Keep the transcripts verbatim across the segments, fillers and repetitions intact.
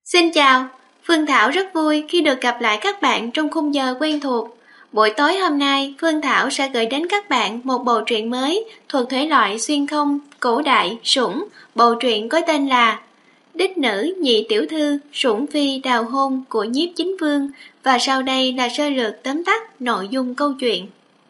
Xin chào, Phương Thảo rất vui khi được gặp lại các bạn trong khung giờ quen thuộc. Buổi tối hôm nay, Phương Thảo sẽ gửi đến các bạn một bộ truyện mới thuộc thể loại xuyên không, cổ đại, sủng. Bộ truyện có tên là Đích Nữ Nhị Tiểu Thư Sủng Phi Đào Hôn của Nhiếp Chính Vương, và sau đây là sơ lược tóm tắt nội dung câu chuyện.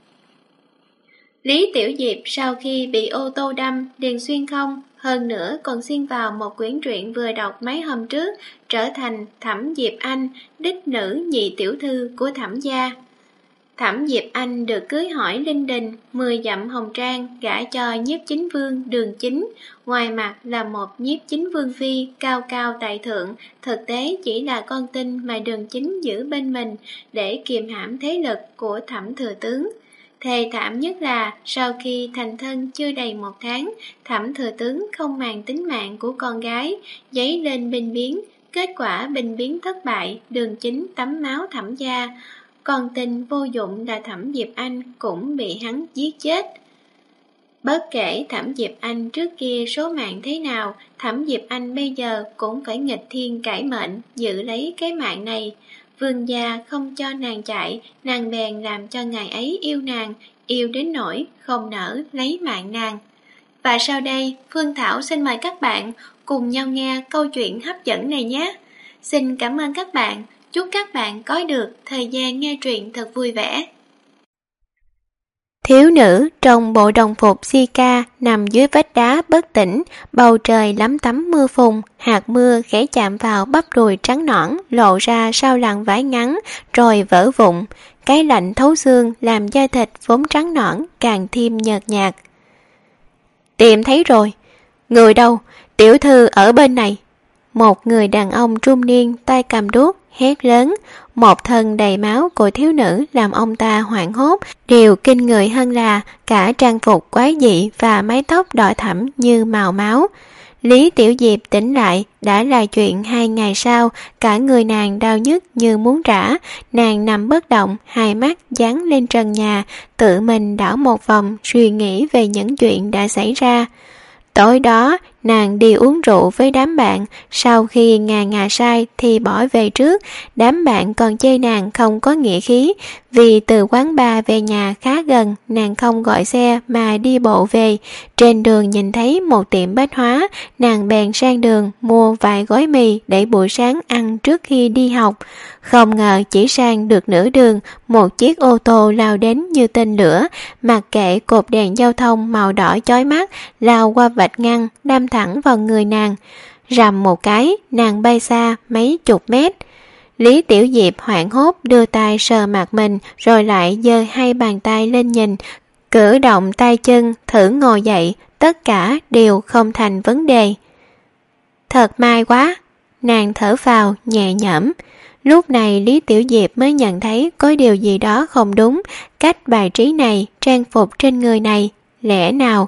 Lý Tiểu Diệp sau khi bị ô tô đâm liền xuyên không, hơn nữa còn xuyên vào một quyển truyện vừa đọc mấy hôm trước, trở thành Thẩm Diệp Anh, đích nữ nhị tiểu thư của Thẩm gia. Thẩm Diệp Anh được cưới hỏi linh đình, mười dặm hồng trang, gả cho Nhiếp Chính Vương Đường Chính. Ngoài mặt là một Nhiếp Chính Vương phi cao cao tại thượng, thực tế chỉ là con tin mà Đường Chính giữ bên mình để kiềm hãm thế lực của Thẩm thừa tướng. Thề thảm nhất là sau khi thành thân chưa đầy một tháng, Thẩm thừa tướng không màng tính mạng của con gái, giấy lên binh biến. Kết quả binh biến thất bại, Đường Chính tắm máu Thẩm gia. Còn tình vô dụng là Thẩm Diệp Anh cũng bị hắn giết chết. Bất kể Thẩm Diệp Anh trước kia số mạng thế nào, Thẩm Diệp Anh bây giờ cũng phải nghịch thiên cải mệnh, giữ lấy cái mạng này. Vương gia không cho nàng chạy, nàng bèn làm cho ngài ấy yêu nàng, yêu đến nỗi không nỡ lấy mạng nàng. Và sau đây, Phương Thảo xin mời các bạn cùng nhau nghe câu chuyện hấp dẫn này nhé. Xin cảm ơn các bạn, chúc các bạn có được thời gian nghe truyện thật vui vẻ. Thiếu nữ trong bộ đồng phục Zika nằm dưới vách đá bất tỉnh, bầu trời lắm tắm mưa phùn, hạt mưa khẽ chạm vào bắp đùi trắng nõn lộ ra sau làn vải ngắn rồi vỡ vụn. Cái lạnh thấu xương làm da thịt vốn trắng nõn càng thêm nhợt nhạt. Tìm thấy rồi. Người đâu? Tiểu thư ở bên này. Một người đàn ông trung niên tay cầm đuốc hét lớn. Một thân đầy máu của thiếu nữ làm ông ta hoảng hốt. Điều kinh người hơn là cả trang phục quái dị và mái tóc đỏ thẫm như màu máu. Lý Tiểu Diệp tỉnh lại đã là chuyện hai ngày sau. Cả người nàng đau nhức như muốn rã. Nàng nằm bất động, hai mắt dán lên trần nhà, tự mình đảo một vòng suy nghĩ về những chuyện đã xảy ra. Tối đó, nàng đi uống rượu với đám bạn, sau khi ngà ngà say thì bỏ về trước. Đám bạn còn chê nàng không có nghĩa khí, vì từ quán bar về nhà khá gần, nàng không gọi xe mà đi bộ về. Trên đường nhìn thấy một tiệm bách hóa, nàng bèn sang đường mua vài gói mì để buổi sáng ăn trước khi đi học. Không ngờ chỉ sang được nửa đường, một chiếc ô tô lao đến như tên lửa, mặc kệ cột đèn giao thông màu đỏ chói mắt, lao qua vạch ngăn, đâm thẳng vào người nàng. Rầm một cái, nàng bay xa mấy chục mét. Lý Tiểu Diệp hoảng hốt đưa tay sờ mặt mình, rồi lại giơ hai bàn tay lên nhìn, cử động tay chân, thử ngồi dậy, tất cả đều không thành vấn đề. Thật may quá, nàng thở phào nhẹ nhõm. Lúc này Lý Tiểu Diệp mới nhận thấy có điều gì đó không đúng, cách bài trí này, trang phục trên người này, lẽ nào?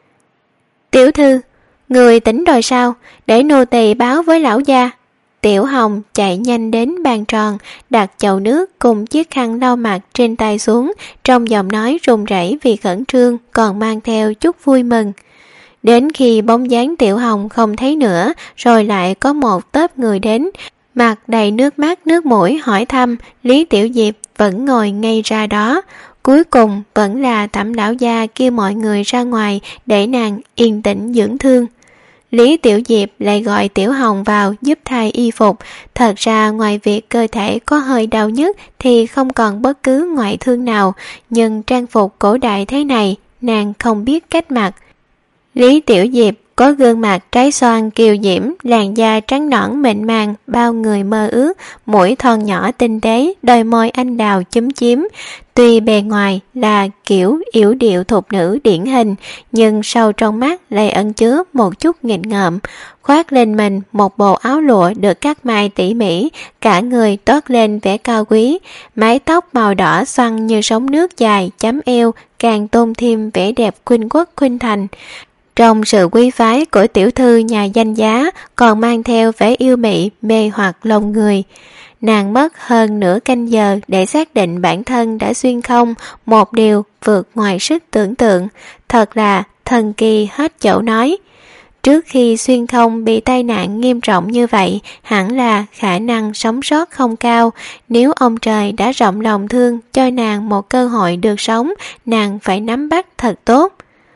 Tiểu thư, người tỉnh rồi sao? Để nô tỳ báo với lão gia. Tiểu Hồng chạy nhanh đến bàn tròn, đặt chậu nước cùng chiếc khăn lau mặt trên tay xuống, trong giọng nói run rẩy vì khẩn trương, còn mang theo chút vui mừng. Đến khi bóng dáng Tiểu Hồng không thấy nữa, rồi lại có một tốp người đến, mặt đầy nước mắt nước mũi hỏi thăm. Lý Tiểu Diệp vẫn ngồi ngay ra đó. Cuối cùng vẫn là Thẩm lão gia kêu mọi người ra ngoài để nàng yên tĩnh dưỡng thương. Lý Tiểu Diệp lại gọi Tiểu Hồng vào giúp thay y phục. Thật ra ngoài việc cơ thể có hơi đau nhức thì không còn bất cứ ngoại thương nào, nhưng trang phục cổ đại thế này nàng không biết cách mặc. Lý Tiểu Diệp có gương mặt trái xoan kiều diễm, làn da trắng nõn mịn màng, bao người mơ ước, mũi thon nhỏ tinh tế, đôi môi anh đào chúm chím. Tuy bề ngoài là kiểu yểu điệu thục nữ điển hình, nhưng sâu trong mắt lại ẩn chứa một chút nghịch ngợm. Khoác lên mình một bộ áo lụa được cắt may tỉ mỉ, cả người toát lên vẻ cao quý. Mái tóc màu đỏ xoăn như sóng nước dài chấm eo, càng tôn thêm vẻ đẹp khuynh quốc khuynh thành. Trong sự quý phái của tiểu thư nhà danh giá, còn mang theo vẻ yêu mị mê hoặc lòng người. Nàng mất hơn nửa canh giờ để xác định bản thân đã xuyên không, một điều vượt ngoài sức tưởng tượng, thật là thần kỳ hết chỗ nói. Trước khi xuyên không bị tai nạn nghiêm trọng như vậy, hẳn là khả năng sống sót không cao. Nếu ông trời đã rộng lòng thương cho nàng một cơ hội được sống, nàng phải nắm bắt thật tốt.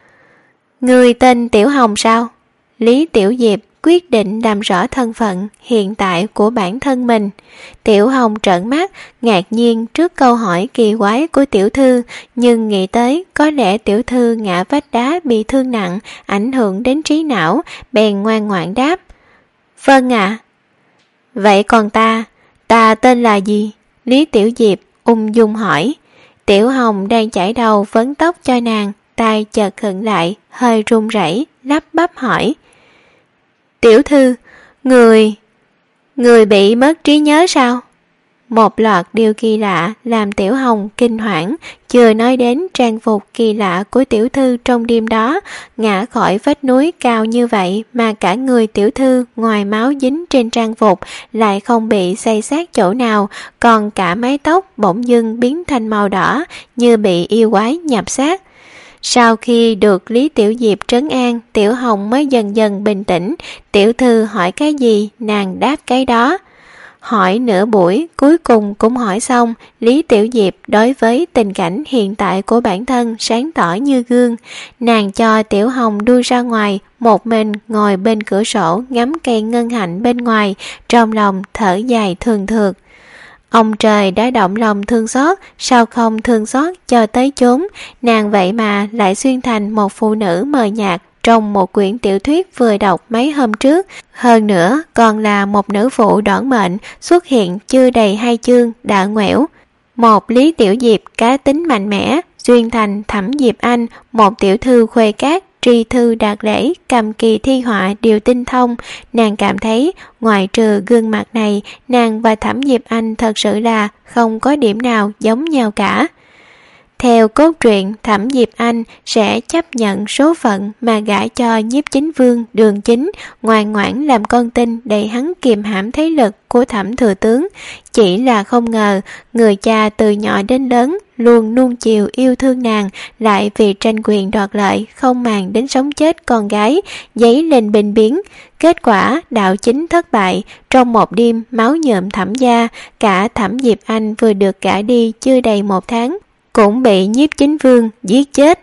Người tên Tiểu Hồng sao? Lý Tiểu Diệp quyết định làm rõ thân phận hiện tại của bản thân mình. Tiểu Hồng trợn mắt, ngạc nhiên trước câu hỏi kỳ quái của tiểu thư, nhưng nghĩ tới có lẽ tiểu thư ngã vách đá bị thương nặng, ảnh hưởng đến trí não, bèn ngoan ngoãn đáp. Vâng ạ. À. Vậy còn ta, ta tên là gì? Lý Tiểu Diệp ung dung hỏi. Tiểu Hồng đang chải đầu vấn tóc cho nàng, tay chợt khựng lại, hơi run rẩy, lắp bắp hỏi. Tiểu thư, người... người bị mất trí nhớ sao? Một loạt điều kỳ lạ làm Tiểu Hồng kinh hoảng, chưa nói đến trang phục kỳ lạ của tiểu thư trong đêm đó, ngã khỏi vách núi cao như vậy mà cả người tiểu thư ngoài máu dính trên trang phục lại không bị xây xát chỗ nào, còn cả mái tóc bỗng dưng biến thành màu đỏ như bị yêu quái nhập xác. Sau khi được Lý Tiểu Diệp trấn an, Tiểu Hồng mới dần dần bình tĩnh. Tiểu thư hỏi cái gì, nàng đáp cái đó. Hỏi nửa buổi, cuối cùng cũng hỏi xong. Lý Tiểu Diệp đối với tình cảnh hiện tại của bản thân sáng tỏ như gương. Nàng cho Tiểu Hồng đuôi ra ngoài, một mình ngồi bên cửa sổ ngắm cây ngân hạnh bên ngoài, trong lòng thở dài thường thượt. Ông trời đã động lòng thương xót, sao không thương xót cho tới chốn, nàng vậy mà lại xuyên thành một phụ nữ mờ nhạt trong một quyển tiểu thuyết vừa đọc mấy hôm trước, hơn nữa còn là một nữ phụ đoản mệnh xuất hiện chưa đầy hai chương đã ngoẻo. Một Lý Tiểu Diệp cá tính mạnh mẽ, xuyên thành Thẩm Diệp Anh, một tiểu thư khuê cát, tri thư đạt lễ, cầm kỳ thi họa đều tinh thông. Nàng cảm thấy ngoại trừ gương mặt này, nàng và Thẩm Diệp Anh thật sự là không có điểm nào giống nhau cả. Theo cốt truyện, Thẩm Diệp Anh sẽ chấp nhận số phận mà gả cho Nhiếp Chính Vương Đường Chính, ngoan ngoãn làm con tin để hắn kiềm hãm thế lực của Thẩm thừa tướng. Chỉ là không ngờ, người cha từ nhỏ đến lớn luôn nuông chiều yêu thương nàng, lại vì tranh quyền đoạt lợi không màng đến sống chết con gái, dấy lên binh biến. Kết quả đạo chính thất bại, trong một đêm máu nhuộm Thẩm gia, cả Thẩm Diệp Anh vừa được gả đi chưa đầy một tháng cũng bị Nhiếp Chính Vương giết chết.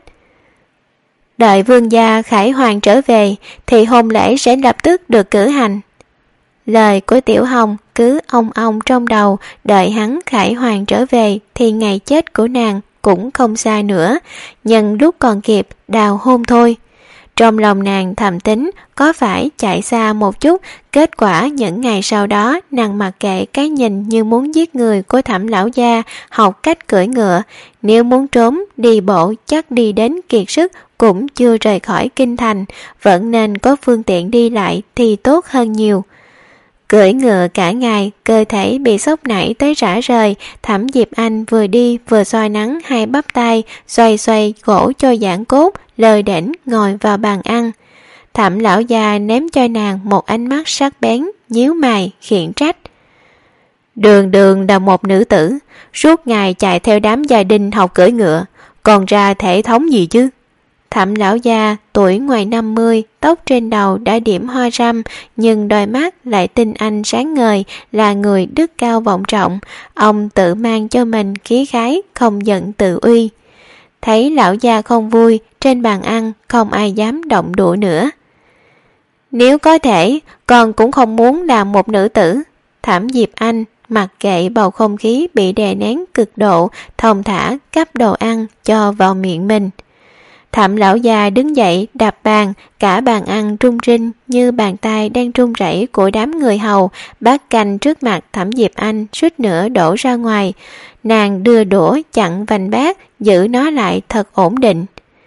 Đợi vương gia Khải Hoàng trở về thì hôn lễ sẽ lập tức được cử hành. Lời của Tiểu Hồng cứ ong ong trong đầu, đợi hắn Khải Hoàng trở về thì ngày chết của nàng cũng không xa nữa, nhân lúc còn kịp đào hôn thôi. Trong lòng nàng thầm tính có phải chạy xa một chút, kết quả những ngày sau đó nàng mặc kệ cái nhìn như muốn giết người của Thẩm lão gia, học cách cưỡi ngựa. Nếu muốn trốn đi bộ chắc đi đến kiệt sức cũng chưa rời khỏi kinh thành, vẫn nên có phương tiện đi lại thì tốt hơn nhiều. Cưỡi ngựa cả ngày, cơ thể bị sốc nảy tới rã rời. Thẩm Diệp Anh vừa đi vừa xoay nắng hai bắp tay, xoay xoay gỗ cho giãn cốt, lờ đễnh ngồi vào bàn ăn. Thẩm lão già ném cho nàng một ánh mắt sắc bén, nhíu mày khiển trách. Đường Đường là một nữ tử, suốt ngày chạy theo đám gia đình học cưỡi ngựa, còn ra thể thống gì chứ? Thẩm lão già tuổi ngoài năm mươi, tóc trên đầu đã điểm hoa râm, nhưng đôi mắt lại tinh anh sáng ngời, là người đức cao vọng trọng. Ông tự mang cho mình khí khái, không giận tự uy. Thấy lão già không vui, trên bàn ăn không ai dám động đũa nữa. Nếu có thể, con cũng không muốn làm một nữ tử. Thẩm Diệp Anh mặc kệ bầu không khí bị đè nén cực độ, thong thả cắp đồ ăn cho vào miệng mình. Thẩm lão già đứng dậy đạp bàn, cả bàn ăn rung rinh như bàn tay đang run rẩy của đám người hầu. Bát canh trước mặt Thẩm Diệp Anh suýt nữa đổ ra ngoài. Nàng đưa đũa chặn vành bát, giữ nó lại thật ổn định.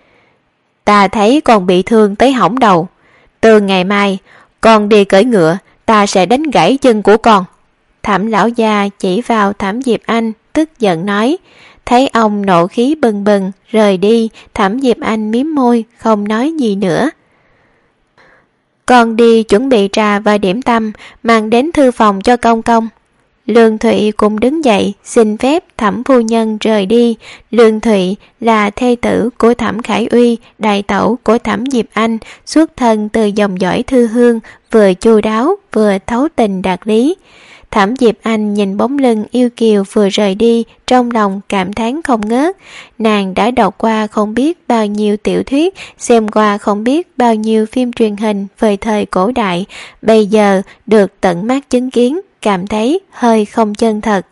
Ta thấy con bị thương tới hỏng đầu. Từ ngày mai, con đi cưỡi ngựa, ta sẽ đánh gãy chân của con. Thẩm lão già chỉ vào Thẩm Diệp Anh, tức giận nói. Thấy ông nộ khí bừng bừng rời đi, Thẩm Diệp Anh mím môi không nói gì nữa. Con đi chuẩn bị trà và điểm tâm, mang đến thư phòng cho công công. Lương Thụy cũng đứng dậy xin phép Thẩm phu nhân rời đi. Lương Thụy là thê tử của Thẩm Khải Uy, đại tẩu của Thẩm Diệp Anh, xuất thân từ dòng dõi thư hương, vừa chu đáo vừa thấu tình đạt lý. Thẩm Diệp Anh nhìn bóng lưng yêu kiều vừa rời đi, trong lòng cảm thán không ngớt. Nàng đã đọc qua không biết bao nhiêu tiểu thuyết, xem qua không biết bao nhiêu phim truyền hình về thời cổ đại, bây giờ được tận mắt chứng kiến, cảm thấy hơi không chân thật.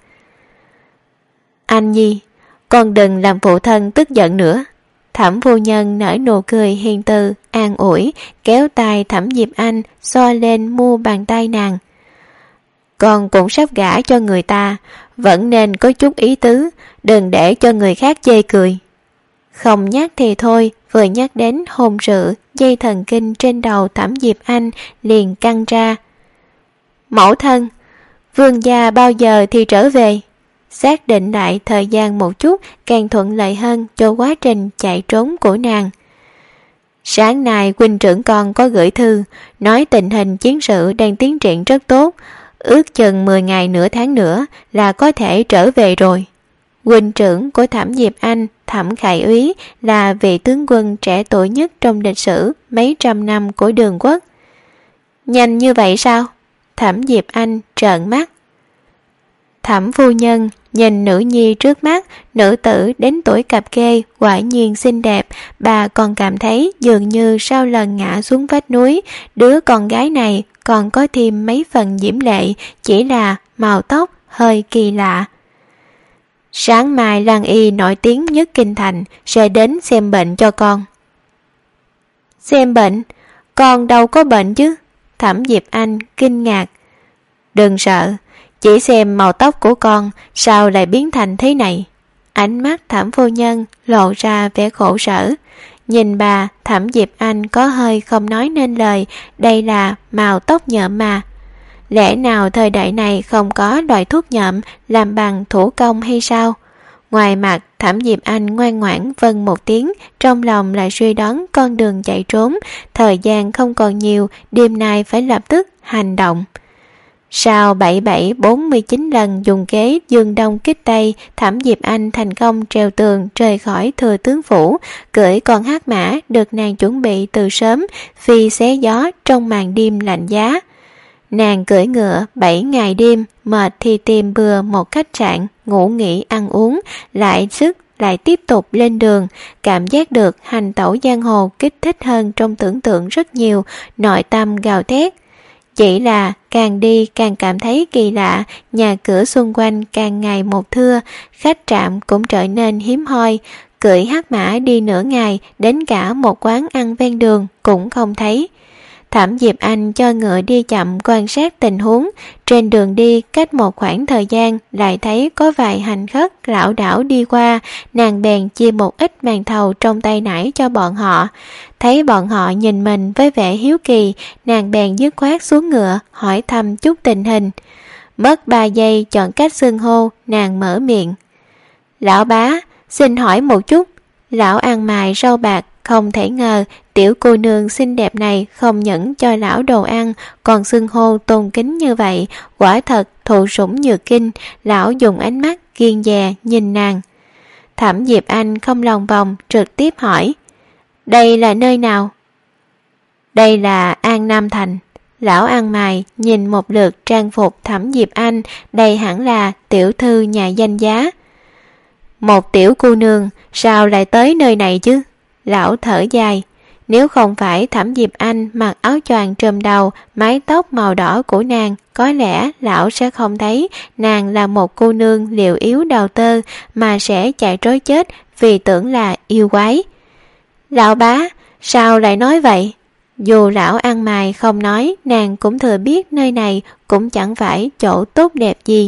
Anh Nhi, con đừng làm phụ thân tức giận nữa. Thẩm phu nhân nở nụ cười hiền từ, an ủi, kéo tay Thẩm Diệp Anh, xoa lên mu bàn tay nàng. Con cũng sắp gả cho người ta, vẫn nên có chút ý tứ, đừng để cho người khác chê cười. Không nhắc thì thôi, vừa nhắc đến hôn sự, dây thần kinh trên đầu Thẩm Diệp Anh liền căng ra. Mẫu thân, vương gia bao giờ thì trở về? Xác định lại thời gian một chút càng thuận lợi hơn cho quá trình chạy trốn của nàng. Sáng nay huynh trưởng con có gửi thư, nói tình hình chiến sự đang tiến triển rất tốt, ước chừng mười ngày nửa tháng nữa là có thể trở về rồi. Huynh trưởng của Thẩm Diệp Anh, Thẩm Khải Úy, là vị tướng quân trẻ tuổi nhất trong lịch sử mấy trăm năm của Đường Quốc. Nhanh như vậy sao? Thẩm Diệp Anh trợn mắt. Thẩm phu nhân nhìn nữ nhi trước mắt, nữ tử đến tuổi cập kê quả nhiên xinh đẹp, bà còn cảm thấy dường như sau lần ngã xuống vách núi, đứa con gái này còn có thêm mấy phần diễm lệ, chỉ là màu tóc hơi kỳ lạ. Sáng mai Lan Y nổi tiếng nhất kinh thành sẽ đến xem bệnh cho con. Xem bệnh? Con đâu có bệnh chứ? Thẩm Diệp Anh kinh ngạc. Đừng sợ, chỉ xem màu tóc của con sao lại biến thành thế này. Ánh mắt Thẩm phu nhân lộ ra vẻ khổ sở. Nhìn bà, Thẩm Diệp Anh có hơi không nói nên lời, đây là màu tóc nhợm mà. Lẽ nào thời đại này không có loại thuốc nhợm làm bằng thủ công hay sao? Ngoài mặt Thẩm Diệp Anh ngoan ngoãn vâng một tiếng, trong lòng lại suy đoán con đường chạy trốn, thời gian không còn nhiều, đêm nay phải lập tức hành động. Sau bảy bảy bốn mươi chín lần dùng kế dương đông kích tây, Thẩm Diệp Anh thành công trèo tường rời khỏi Thừa tướng phủ, cưỡi con hắc mã được nàng chuẩn bị từ sớm, phi xé gió trong màn đêm lạnh giá. Nàng cưỡi ngựa bảy ngày đêm, mệt thì tìm bừa một khách sạn, ngủ nghỉ ăn uống, lại sức lại tiếp tục lên đường, cảm giác được hành tẩu giang hồ kích thích hơn trong tưởng tượng rất nhiều, nội tâm gào thét. Chỉ là càng đi càng cảm thấy kỳ lạ, nhà cửa xung quanh càng ngày một thưa, khách trạm cũng trở nên hiếm hoi, cưỡi hắc mã đi nửa ngày, đến cả một quán ăn ven đường cũng không thấy. Thẩm Diệp Anh cho ngựa đi chậm quan sát tình huống, trên đường đi cách một khoảng thời gian lại thấy có vài hành khất lảo đảo đi qua, nàng bèn chia một ít màn thầu trong tay nải cho bọn họ. Thấy bọn họ nhìn mình với vẻ hiếu kỳ, nàng bèn dứt khoát xuống ngựa hỏi thăm chút tình hình. Mất ba giây chọn cách xưng hô, nàng mở miệng. Lão bá, xin hỏi một chút. Lão ăn mài rau bạc, không thể ngờ tiểu cô nương xinh đẹp này không những cho lão đồ ăn, còn xưng hô tôn kính như vậy, quả thật thụ sủng nhược kinh. Lão dùng ánh mắt kiêng dè nhìn nàng. Thẩm Diệp Anh không lòng vòng, trực tiếp hỏi. Đây là nơi nào? Đây là An Nam Thành. Lão ăn mày nhìn một lượt trang phục Thẩm Diệp Anh, đây hẳn là tiểu thư nhà danh giá. Một tiểu cô nương sao lại tới nơi này chứ? Lão thở dài. Nếu không phải Thẩm Diệp Anh mặc áo choàng trùm đầu, mái tóc màu đỏ của nàng, có lẽ lão sẽ không thấy nàng là một cô nương liều yếu đầu tơ, mà sẽ chạy trối chết vì tưởng là yêu quái. Lão bá, sao lại nói vậy? Dù lão ăn mày không nói, nàng cũng thừa biết nơi này cũng chẳng phải chỗ tốt đẹp gì.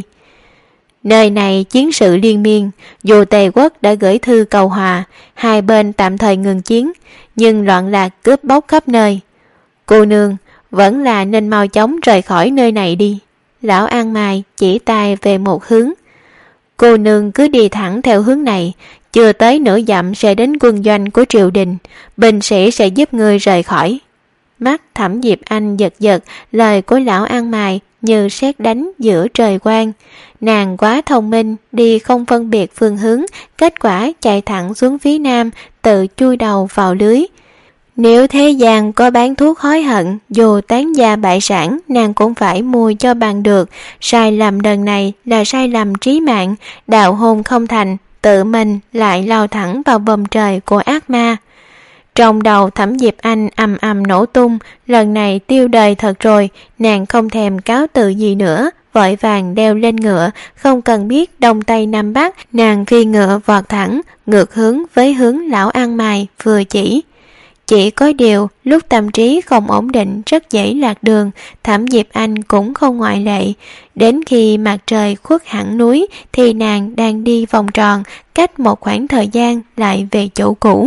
Nơi này chiến sự liên miên, dù Tề quốc đã gửi thư cầu hòa, hai bên tạm thời ngừng chiến, nhưng loạn lạc cướp bóc khắp nơi. Cô nương vẫn là nên mau chóng rời khỏi nơi này đi. Lão ăn mày chỉ tay về một hướng. Cô nương cứ đi thẳng theo hướng này, chưa tới nửa dặm sẽ đến quân doanh của triều đình, binh sĩ sẽ giúp ngươi rời khỏi. Mắt Thẩm Diệp Anh giật giật, lời của lão ăn mày như sét đánh giữa trời quang. Nàng quá thông minh, đi không phân biệt phương hướng, kết quả chạy thẳng xuống phía nam, tự chui đầu vào lưới. Nếu thế gian có bán thuốc hối hận, dù tán gia bại sản, nàng cũng phải mua cho bằng được. Sai lầm lần này là sai lầm trí mạng, đạo hôn không thành, tự mình lại lao thẳng vào vòng trời của ác ma. Trong đầu Thẩm Diệp Anh ầm ầm nổ tung, lần này tiêu đời thật rồi, nàng không thèm cáo từ gì nữa, vội vàng đeo lên ngựa, không cần biết đông tây nam bắc, nàng phi ngựa vọt thẳng, ngược hướng với hướng lão ăn mày vừa chỉ. Chỉ có điều, lúc tâm trí không ổn định rất dễ lạc đường, Thẩm Diệp Anh cũng không ngoại lệ. Đến khi mặt trời khuất hẳn núi thì nàng đang đi vòng tròn, cách một khoảng thời gian lại về chỗ cũ.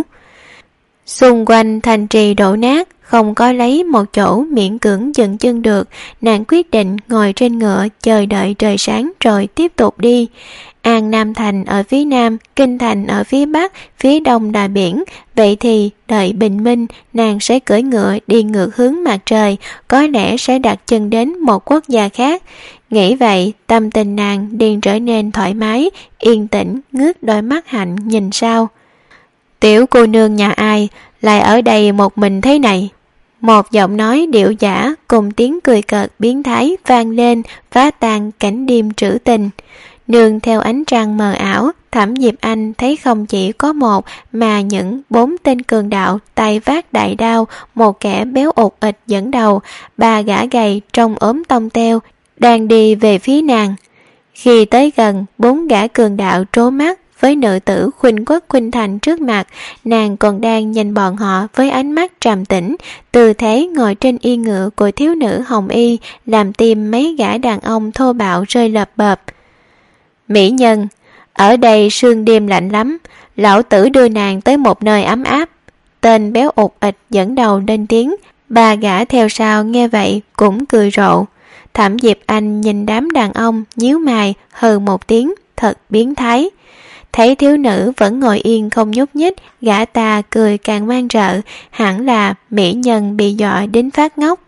Xung quanh thành trì đổ nát, không có lấy một chỗ miễn cưỡng dừng chân được, nàng quyết định ngồi trên ngựa chờ đợi trời sáng rồi tiếp tục đi. An Nam Thành ở phía nam, Kinh Thành ở phía bắc, phía đông là biển, vậy thì đợi bình minh nàng sẽ cưỡi ngựa đi ngược hướng mặt trời, có lẽ sẽ đặt chân đến một quốc gia khác. Nghĩ vậy, tâm tình nàng liền trở nên thoải mái, yên tĩnh, ngước đôi mắt hạnh nhìn sao. Tiểu cô nương nhà ai lại ở đây một mình thế này? Một giọng nói điệu giả cùng tiếng cười cợt biến thái vang lên, phá tan cảnh đêm trữ tình. Nương theo ánh trăng mờ ảo, Thẩm Diệp Anh thấy không chỉ có một mà những bốn tên cường đạo tay vác đại đao, một kẻ béo ụt ịch dẫn đầu, ba gã gầy trông ốm tông teo đang đi về phía nàng. Khi tới gần, bốn gã cường đạo trố mắt với nữ tử khuynh quốc khuynh thành trước mặt, nàng còn đang nhìn bọn họ với ánh mắt trầm tĩnh. Tư thế ngồi trên yên ngựa của thiếu nữ hồng y làm tim mấy gã đàn ông thô bạo rơi lập bập. Mỹ nhân, ở đây sương đêm lạnh lắm, lão tử đưa nàng tới một nơi ấm áp. Tên béo ụt ịch dẫn đầu lên tiếng, ba gã theo sau nghe vậy cũng cười rộ. Thẩm Diệp Anh nhìn đám đàn ông nhíu mày hừ một tiếng, thật biến thái. Thấy thiếu nữ vẫn ngồi yên không nhúc nhích, gã ta cười càng man rợ, hẳn là mỹ nhân bị dọa đến phát ngốc.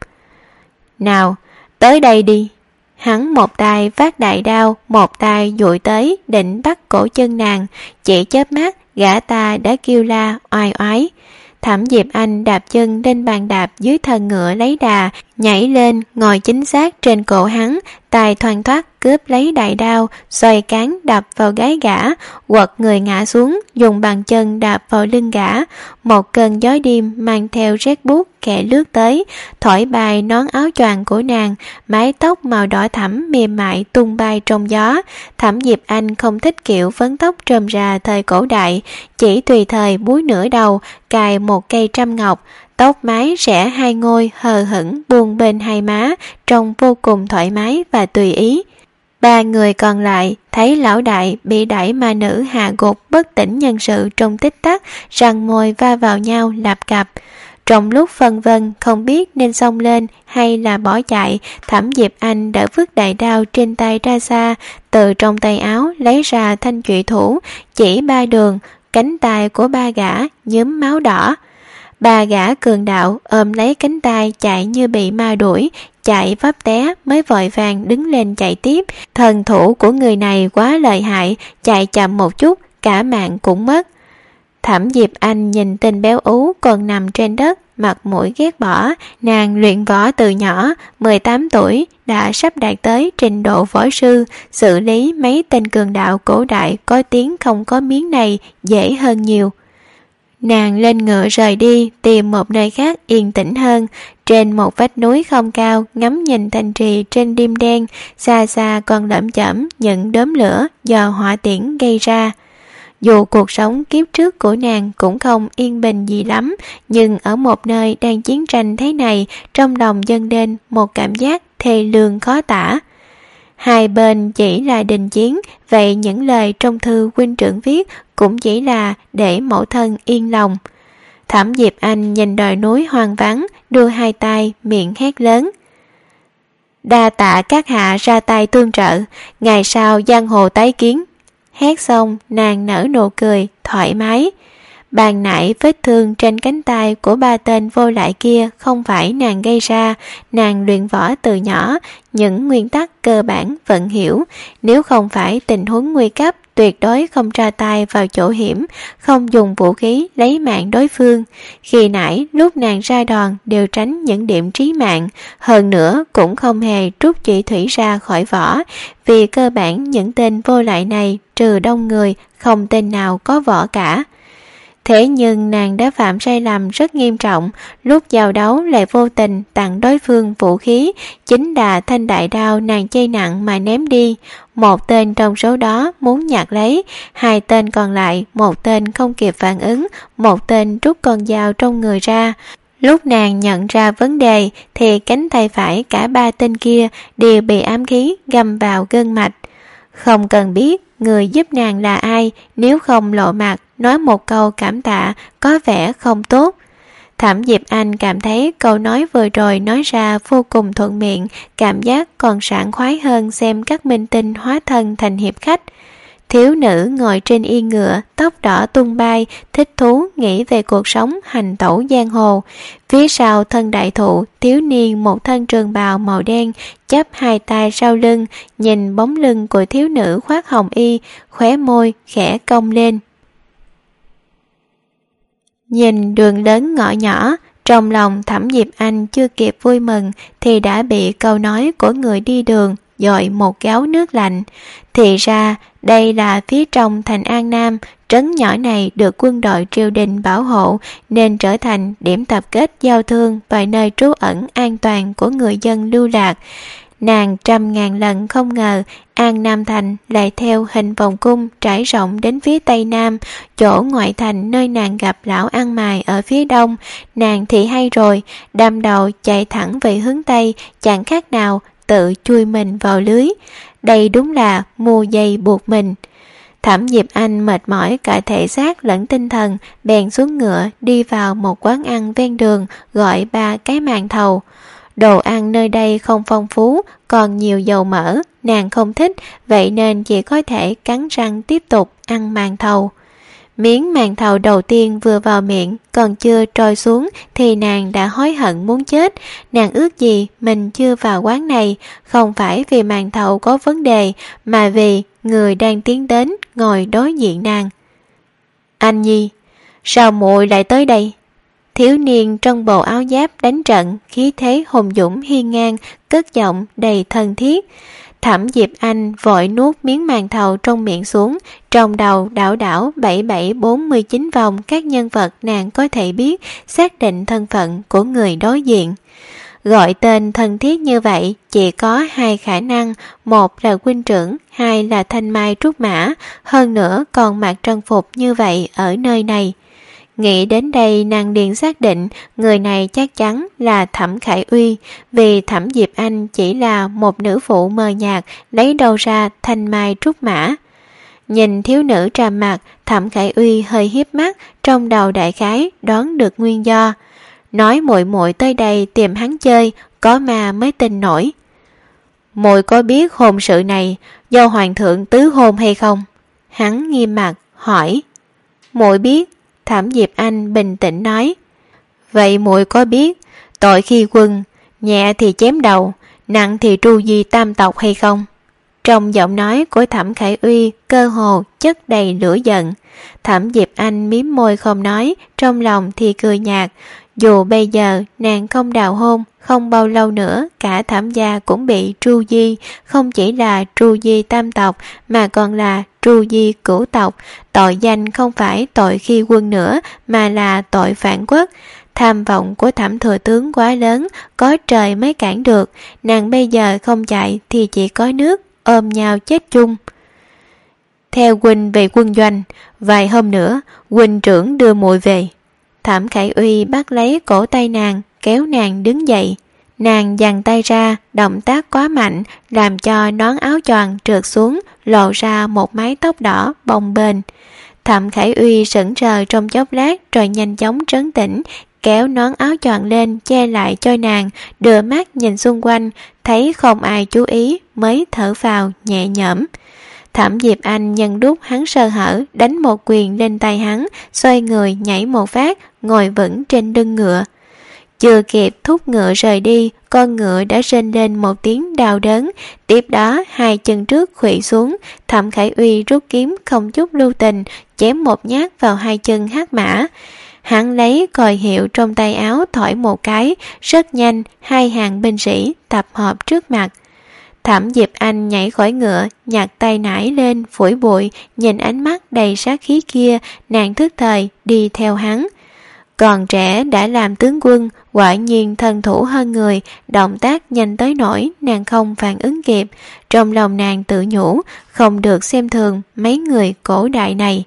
Nào, tới đây đi. Hắn một tay vác đại đao, một tay dụi tới định bắt cổ chân nàng, chỉ chớp mắt gã ta đã kêu la oai oái. Thẩm Diệp Anh đạp chân lên bàn đạp dưới thân ngựa lấy đà, nhảy lên ngồi chính xác trên cổ hắn, tài thoăn thoắt cướp lấy đại đao, xoay cán đập vào gáy gã, quật người ngã xuống, dùng bàn chân đạp vào lưng gã. Một cơn gió đêm mang theo rét buốt khẽ lướt tới, thổi bay nón áo choàng của nàng, mái tóc màu đỏ thẫm mềm mại tung bay trong gió. Thẩm Diệp Anh không thích kiểu vấn tóc trùm ra thời cổ đại, chỉ tùy thời búi nửa đầu, cài một cây trăm ngọc, tóc mái rẽ hai ngôi hờ hững buông bên hai má, trông vô cùng thoải mái và tùy ý. Ba người còn lại thấy lão đại bị đẩy ma nữ hạ gục bất tỉnh nhân sự trong tích tắc, răng môi va vào nhau lạp cặp. Trong lúc phân vân không biết nên xông lên hay là bỏ chạy, Thẩm Diệp Anh đã vứt đại đao trên tay ra xa, từ trong tay áo lấy ra thanh trụy thủ, chỉ ba đường, cánh tay của ba gã nhúm máu đỏ. Ba gã cường đạo ôm lấy cánh tay chạy như bị ma đuổi, chạy vấp té mới vội vàng đứng lên chạy tiếp. Thần thủ của người này quá lợi hại, chạy chậm một chút cả mạng cũng mất. Thẩm Diệp Anh nhìn tên béo ú còn nằm trên đất, mặt mũi ghét bỏ. Nàng luyện võ từ nhỏ, mười tám tuổi đã sắp đạt tới trình độ võ sư, xử lý mấy tên cường đạo cổ đại có tiếng không có miếng này dễ hơn nhiều. Nàng lên ngựa rời đi, tìm một nơi khác yên tĩnh hơn. Trên một vách núi không cao, ngắm nhìn thành trì trên đêm đen, xa xa còn lởm chởm những đốm lửa do hỏa tiễn gây ra. Dù cuộc sống kiếp trước của nàng cũng không yên bình gì lắm, nhưng ở một nơi đang chiến tranh thế này, trong lòng dâng lên một cảm giác thê lương khó tả. Hai bên chỉ là đình chiến, vậy những lời trong thư huynh trưởng viết cũng chỉ là để mẫu thân yên lòng. Thẩm Diệp Anh nhìn đồi núi hoang vắng, đưa hai tay miệng hét lớn. Đa tạ các hạ ra tay tương trợ, ngày sau giang hồ tái kiến. Hét xong nàng nở nụ cười thoải mái. Ban nãy vết thương trên cánh tay của ba tên vô lại kia không phải nàng gây ra, nàng luyện võ từ nhỏ, những nguyên tắc cơ bản vẫn hiểu. Nếu không phải tình huống nguy cấp, tuyệt đối không ra tay vào chỗ hiểm, không dùng vũ khí lấy mạng đối phương. Khi nãy lúc nàng ra đòn đều tránh những điểm trí mạng, hơn nữa cũng không hề rút chỉ thủy ra khỏi vỏ, vì cơ bản những tên vô lại này trừ đông người không tên nào có võ cả. Thế nhưng nàng đã phạm sai lầm rất nghiêm trọng, lúc giao đấu lại vô tình tặng đối phương vũ khí, chính là thanh đại đao nàng chơi nặng mà ném đi. Một tên trong số đó muốn nhặt lấy, hai tên còn lại, một tên không kịp phản ứng, một tên rút con dao trong người ra. Lúc nàng nhận ra vấn đề thì cánh tay phải cả ba tên kia đều bị ám khí găm vào gân mạch. Không cần biết người giúp nàng là ai, nếu không lộ mặt nói một câu cảm tạ có vẻ không tốt. Thẩm Diệp Anh cảm thấy câu nói vừa rồi nói ra vô cùng thuận miệng, cảm giác còn sảng khoái hơn xem các minh tinh hóa thân thành hiệp khách. Thiếu nữ ngồi trên yên ngựa, tóc đỏ tung bay, thích thú nghĩ về cuộc sống hành tẩu giang hồ. Phía sau thân đại thụ, thiếu niên một thân trường bào màu đen, chắp hai tay sau lưng, nhìn bóng lưng của thiếu nữ khoác hồng y, khóe môi khẽ cong lên. Nhìn đường lớn ngõ nhỏ, trong lòng Thẩm Diệp Anh chưa kịp vui mừng thì đã bị câu nói của người đi đường dội một gáo nước lạnh. Thì ra đây là phía trong thành An Nam, trấn nhỏ này được quân đội triều đình bảo hộ nên trở thành điểm tập kết giao thương và nơi trú ẩn an toàn của người dân lưu lạc. Nàng trăm ngàn lần không ngờ An Nam Thành lại theo hình vòng cung trải rộng đến phía tây nam, chỗ ngoại thành nơi nàng gặp lão ăn mày ở phía đông. Nàng thì hay rồi, đâm đầu chạy thẳng về hướng tây, chẳng khác nào tự chui mình vào lưới. Đây đúng là mua dây buộc mình. Thẩm Diệp Anh mệt mỏi cả thể xác lẫn tinh thần, bèn xuống ngựa đi vào một quán ăn ven đường, gọi ba cái màn thầu. Đồ ăn nơi đây không phong phú, còn nhiều dầu mỡ, nàng không thích, vậy nên chỉ có thể cắn răng tiếp tục ăn màn thầu. Miếng màn thầu đầu tiên vừa vào miệng, còn chưa trôi xuống thì nàng đã hối hận muốn chết. Nàng ước gì mình chưa vào quán này, không phải vì màn thầu có vấn đề, mà vì người đang tiến đến ngồi đối diện nàng. Anh Nhi, sao muội lại tới đây? Thiếu niên trong bộ áo giáp đánh trận, khí thế hùng dũng hiên ngang, cất giọng đầy thân thiết. Thẩm Diệp Anh vội nuốt miếng màn thầu trong miệng xuống, trong đầu đảo đảo bảy bảy bốn mươi chín vòng các nhân vật nàng có thể biết, xác định thân phận của người đối diện. Gọi tên thân thiết như vậy chỉ có hai khả năng, một là huynh trưởng, hai là thanh mai trúc mã, hơn nữa còn mặc trang phục như vậy ở nơi này. Nghĩ đến đây nàng liền xác định người này chắc chắn là Thẩm Khải Uy, vì Thẩm Diệp Anh chỉ là một nữ phụ mờ nhạt, lấy đâu ra thanh mai trúc mã. Nhìn thiếu nữ trầm mặt, Thẩm Khải Uy hơi hiếp mắt, trong đầu đại khái đoán được nguyên do. Nói muội muội tới đây tìm hắn chơi, có ma mới tin nổi. Muội có biết hôn sự này do hoàng thượng tứ hôn hay không? Hắn nghiêm mặt hỏi. Muội biết. Thẩm Diệp Anh bình tĩnh nói. Vậy muội có biết tội khi quân, nhẹ thì chém đầu, nặng thì tru di tam tộc hay không? Trong giọng nói của Thẩm Khải Uy cơ hồ chất đầy lửa giận. Thẩm Diệp Anh mím môi không nói, trong lòng thì cười nhạt. Dù bây giờ nàng không đào hôn, không bao lâu nữa cả Thẩm gia cũng bị tru di, không chỉ là tru di tam tộc mà còn là tru di cửu tộc. Tội danh không phải tội khi quân nữa mà là tội phản quốc. Tham vọng của Thẩm thừa tướng quá lớn, có trời mới cản được. Nàng bây giờ không chạy thì chỉ có nước ôm nhau chết chung. Theo huynh về quân doanh, vài hôm nữa huynh trưởng đưa muội về. Thẩm Khải Uy bắt lấy cổ tay nàng, kéo nàng đứng dậy. Nàng giằng tay ra, động tác quá mạnh, làm cho nón áo choàng trượt xuống, lộ ra một mái tóc đỏ bồng bềnh. Thẩm Khải Uy sững sờ trong chốc lát rồi nhanh chóng trấn tĩnh, kéo nón áo choàng lên che lại cho nàng, đưa mắt nhìn xung quanh, thấy không ai chú ý mới thở phào nhẹ nhõm. Thẩm Diệp Anh nhân lúc hắn sơ hở, đánh một quyền lên tay hắn, xoay người nhảy một phát, ngồi vững trên lưng ngựa. Chưa kịp thúc ngựa rời đi, con ngựa đã rên lên một tiếng đau đớn. Tiếp đó hai chân trước khuỵu xuống, Thẩm Khải Uy rút kiếm không chút lưu tình, chém một nhát vào hai chân hắc mã. Hắn lấy còi hiệu trong tay áo thổi một cái, rất nhanh hai hàng binh sĩ tập hợp trước mặt. Thẩm Diệp Anh nhảy khỏi ngựa, nhặt tay nải lên phủi bụi, nhìn ánh mắt đầy sát khí kia, nàng thức thời đi theo hắn. Còn trẻ đã làm tướng quân, quả nhiên thân thủ hơn người, động tác nhanh tới nỗi nàng không phản ứng kịp. Trong lòng nàng tự nhủ, không được xem thường mấy người cổ đại này.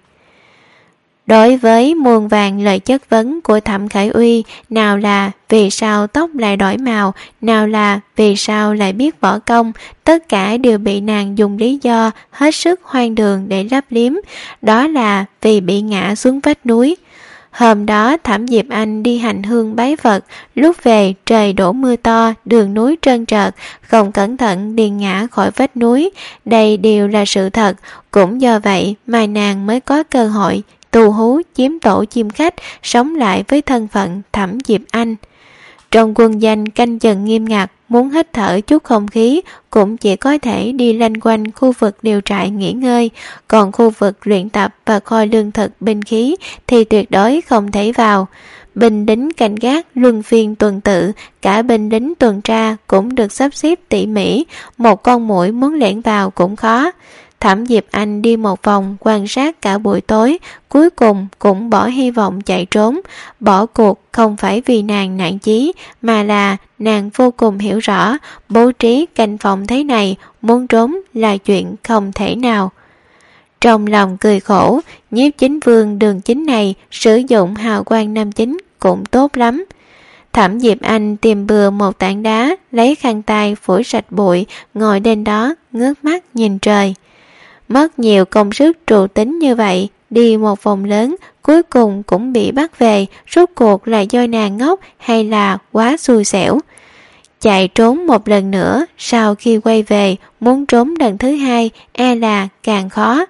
Đối với muôn vàng lời chất vấn của Thẩm Khải Uy, nào là vì sao tóc lại đổi màu, nào là vì sao lại biết võ công, tất cả đều bị nàng dùng lý do hết sức hoang đường để lấp liếm, đó là vì bị ngã xuống vách núi. Hôm đó Thẩm Diệp Anh đi hành hương bái Phật, lúc về trời đổ mưa to, đường núi trơn trượt, không cẩn thận liền ngã khỏi vách núi, đây đều là sự thật, cũng do vậy mà nàng mới có cơ hội tù hú chiếm tổ chim khách, sống lại với thân phận Thẩm Diệp Anh. Trong quân danh canh chừng nghiêm ngặt, muốn hít thở chút không khí cũng chỉ có thể đi lanh quanh khu vực liều trại nghỉ ngơi, còn khu vực luyện tập và kho lương thực binh khí thì tuyệt đối không thể vào. Binh lính canh gác luân phiên tuần tự, cả binh lính tuần tra cũng được sắp xếp tỉ mỉ, một con muỗi muốn lẻn vào cũng khó. Thẩm Diệp Anh đi một vòng quan sát cả buổi tối, cuối cùng cũng bỏ hy vọng chạy trốn. Bỏ cuộc không phải vì nàng nản chí, mà là nàng vô cùng hiểu rõ, bố trí canh phòng thế này, muốn trốn là chuyện không thể nào. Trong lòng cười khổ, Nhiếp Chính Vương Đường Chính này sử dụng hào quang năm chính cũng tốt lắm. Thẩm Diệp Anh tìm bừa một tảng đá, lấy khăn tay phủi sạch bụi, ngồi lên đó ngước mắt nhìn trời. Mất nhiều công sức trụ tính như vậy, đi một vòng lớn, cuối cùng cũng bị bắt về, rốt cuộc là do nàng ngốc hay là quá xui xẻo. Chạy trốn một lần nữa, sau khi quay về, muốn trốn lần thứ hai, e là càng khó.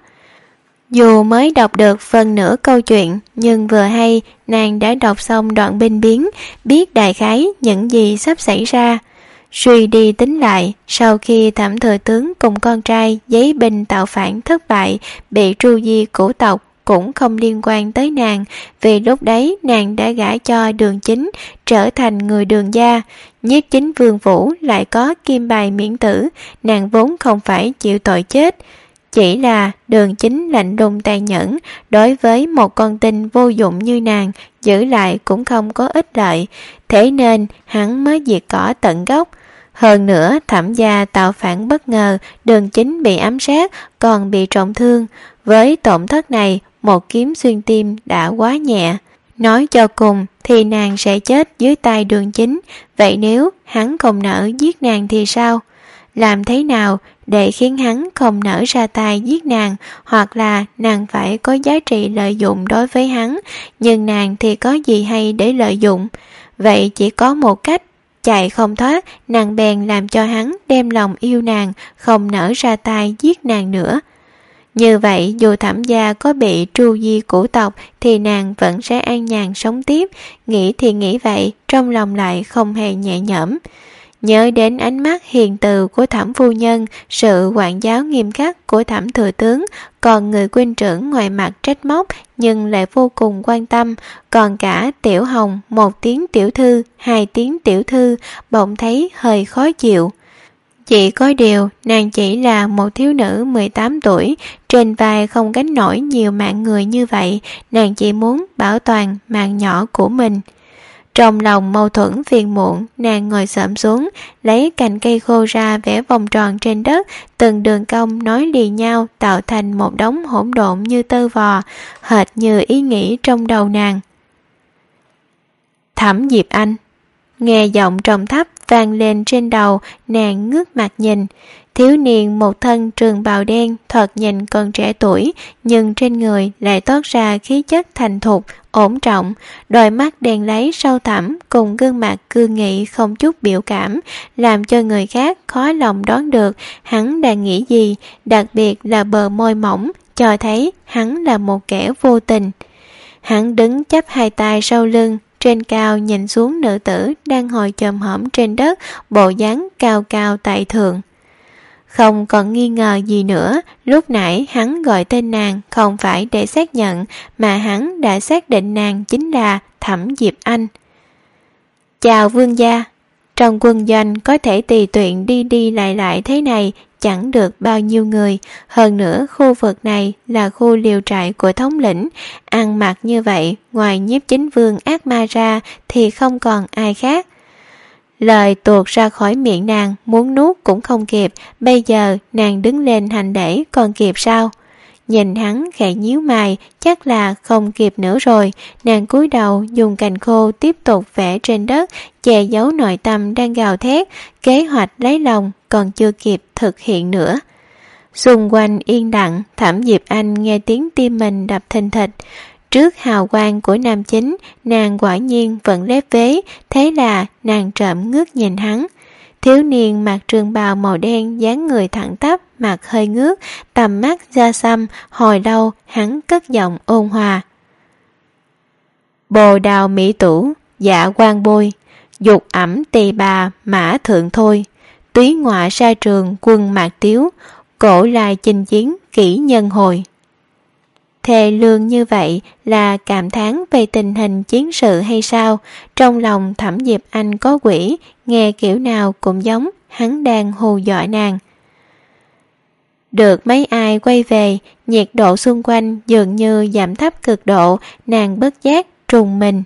Dù mới đọc được phần nửa câu chuyện, nhưng vừa hay nàng đã đọc xong đoạn binh biến, biết đại khái những gì sắp xảy ra. Suy đi tính lại, sau khi Thẩm thừa tướng cùng con trai giấy binh tạo phản thất bại, bị tru di cổ tộc cũng không liên quan tới nàng, vì lúc đấy nàng đã gả cho Đường Chính, trở thành người Đường gia. Nhiếp Chính Vương Vũ lại có kim bài miễn tử, nàng vốn không phải chịu tội chết. Chỉ là Đường Chính lạnh lùng tàn nhẫn, đối với một con tin vô dụng như nàng, giữ lại cũng không có ích lợi, thế nên hắn mới diệt cỏ tận gốc. Hơn nữa Thẩm gia tạo phản bất ngờ, Đường Chính bị ám sát, còn bị trọng thương. Với tổn thất này, một kiếm xuyên tim đã quá nhẹ. Nói cho cùng thì nàng sẽ chết dưới tay Đường Chính, vậy nếu hắn không nỡ giết nàng thì sao? Làm thế nào để khiến hắn không nỡ ra tay giết nàng, hoặc là nàng phải có giá trị lợi dụng đối với hắn, nhưng nàng thì có gì hay để lợi dụng? Vậy chỉ có một cách, chạy không thoát, nàng bèn làm cho hắn đem lòng yêu nàng, không nỡ ra tay giết nàng nữa. Như vậy dù Thẩm gia có bị tru di cổ tộc thì nàng vẫn sẽ an nhàn sống tiếp. Nghĩ thì nghĩ vậy, trong lòng lại không hề nhẹ nhõm. Nhớ đến ánh mắt hiền từ của Thẩm phu nhân, sự quản giáo nghiêm khắc của Thẩm thừa tướng, còn người huynh trưởng ngoài mặt trách móc nhưng lại vô cùng quan tâm, còn cả Tiểu Hồng một tiếng tiểu thư, hai tiếng tiểu thư, bỗng thấy hơi khó chịu. Chỉ có điều nàng chỉ là một thiếu nữ mười tám tuổi, trên vai không gánh nổi nhiều mạng người như vậy, nàng chỉ muốn bảo toàn mạng nhỏ của mình. Trong lòng mâu thuẫn phiền muộn, nàng ngồi xổm xuống, lấy cành cây khô ra vẽ vòng tròn trên đất, từng đường cong nối liền nhau tạo thành một đống hỗn độn như tơ vò, hệt như ý nghĩ trong đầu nàng. Thẩm Diệp Anh. Nghe giọng trầm thấp vang lên trên đầu, nàng ngước mặt nhìn, Thiếu niên một thân trường bào đen, thoạt nhìn còn trẻ tuổi, nhưng trên người lại toát ra khí chất thành thục, ổn trọng, đôi mắt đen láy sâu thẳm cùng gương mặt cương nghị không chút biểu cảm, làm cho người khác khó lòng đoán được hắn đang nghĩ gì, đặc biệt là bờ môi mỏng, cho thấy hắn là một kẻ vô tình. Hắn đứng chắp hai tay sau lưng, trên cao nhìn xuống nữ tử đang ngồi chồm hổm trên đất, bộ dáng cao cao tại thượng. Không còn nghi ngờ gì nữa, lúc nãy hắn gọi tên nàng không phải để xác nhận, mà hắn đã xác định nàng chính là Thẩm Diệp Anh. Chào vương gia. Trong quân doanh có thể tùy tiện đi đi lại lại thế này chẳng được bao nhiêu người, hơn nữa khu vực này là khu liều trại của thống lĩnh, ăn mặc như vậy ngoài Nhiếp Chính Vương ác ma ra thì không còn ai khác. Lời tuột ra khỏi miệng nàng muốn nuốt cũng không kịp, bây giờ nàng đứng lên hành lễ còn kịp sao? Nhìn hắn khẽ nhíu mày, chắc là không kịp nữa rồi. Nàng cúi đầu dùng cành khô tiếp tục vẽ trên đất, che giấu nội tâm đang gào thét, kế hoạch lấy lòng còn chưa kịp thực hiện nữa. Xung quanh yên lặng, Thẩm Diệp Anh nghe tiếng tim mình đập thình thịch. Trước hào quang của nam chính, nàng quả nhiên vẫn lép vế, thế là nàng trộm ngước nhìn hắn. Thiếu niên mặc trường bào màu đen, dáng người thẳng tắp, mặt hơi ngước, tầm mắt da xăm, hồi lâu hắn cất giọng ôn hòa. Bồ đào mỹ tủ, dạ quan bôi, dục ẩm tỳ bà, mã thượng thôi, túy ngọa sa trường quân mạc tiếu, cổ lai chinh chiến kỹ nhân hồi. Thề lương như vậy là cảm thán về tình hình chiến sự hay sao? Trong lòng Thẩm Diệp Anh có quỷ, nghe kiểu nào cũng giống hắn đang hù dọa nàng. Được mấy ai quay về, nhiệt độ xung quanh dường như giảm thấp cực độ, nàng bất giác trùng mình.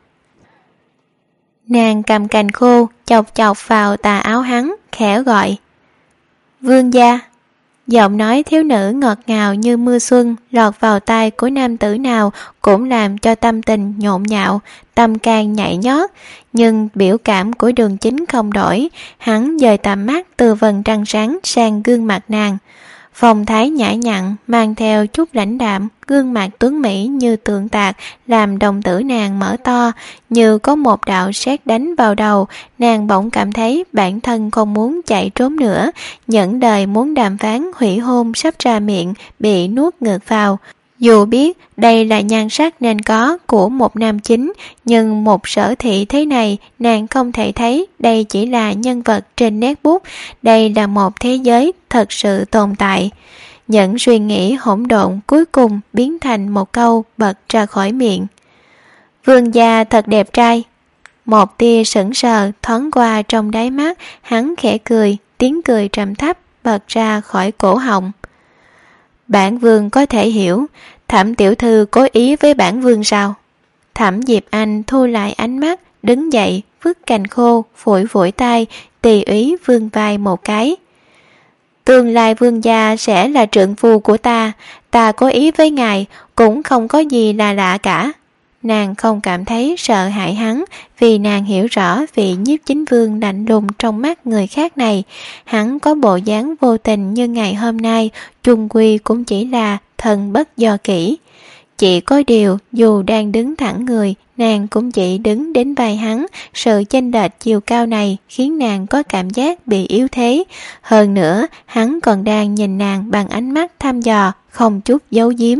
Nàng cầm cành khô chọc chọc vào tà áo hắn, khẽ gọi. Vương gia. Giọng nói thiếu nữ ngọt ngào như mưa xuân lọt vào tai của nam tử nào cũng làm cho tâm tình nhộn nhạo, tâm can nhảy nhót. Nhưng biểu cảm của Đường Chính không đổi, hắn dời tầm mắt từ vầng trăng sáng sang gương mặt nàng. Phong thái nhã nhặn mang theo chút lãnh đạm, gương mặt tuấn mỹ như tượng tạc làm đồng tử nàng mở to, như có một đạo sét đánh vào đầu. Nàng bỗng cảm thấy bản thân không muốn chạy trốn nữa, những lời muốn đàm phán hủy hôn sắp ra miệng bị nuốt ngược vào. Dù biết đây là nhan sắc nên có của một nam chính, nhưng một sở thị thế này nàng không thể thấy đây chỉ là nhân vật trên nét bút, đây là một thế giới thật sự tồn tại. Những suy nghĩ hỗn độn cuối cùng biến thành một câu bật ra khỏi miệng. Vương gia thật đẹp trai. Một tia sững sờ thoáng qua trong đáy mắt, hắn khẽ cười, tiếng cười trầm thấp bật ra khỏi cổ họng. Bản vương có thể hiểu, Thẩm tiểu thư cố ý với bản vương sao? Thẩm Diệp Anh thu lại ánh mắt, đứng dậy, vứt cành khô, phủi phủi tay, tùy ý vương vai một cái. Tương lai vương gia sẽ là trượng phu của ta, ta cố ý với ngài cũng không có gì là lạ cả. Nàng không cảm thấy sợ hãi hắn, vì nàng hiểu rõ vị Nhiếp Chính Vương lạnh lùng trong mắt người khác này. Hắn có bộ dáng vô tình như ngày hôm nay, chung quy cũng chỉ là thần bất do kỹ. Chỉ có điều, dù đang đứng thẳng người, nàng cũng chỉ đứng đến vai hắn. Sự chênh lệch chiều cao này khiến nàng có cảm giác bị yếu thế. Hơn nữa, hắn còn đang nhìn nàng bằng ánh mắt thăm dò, không chút giấu giếm.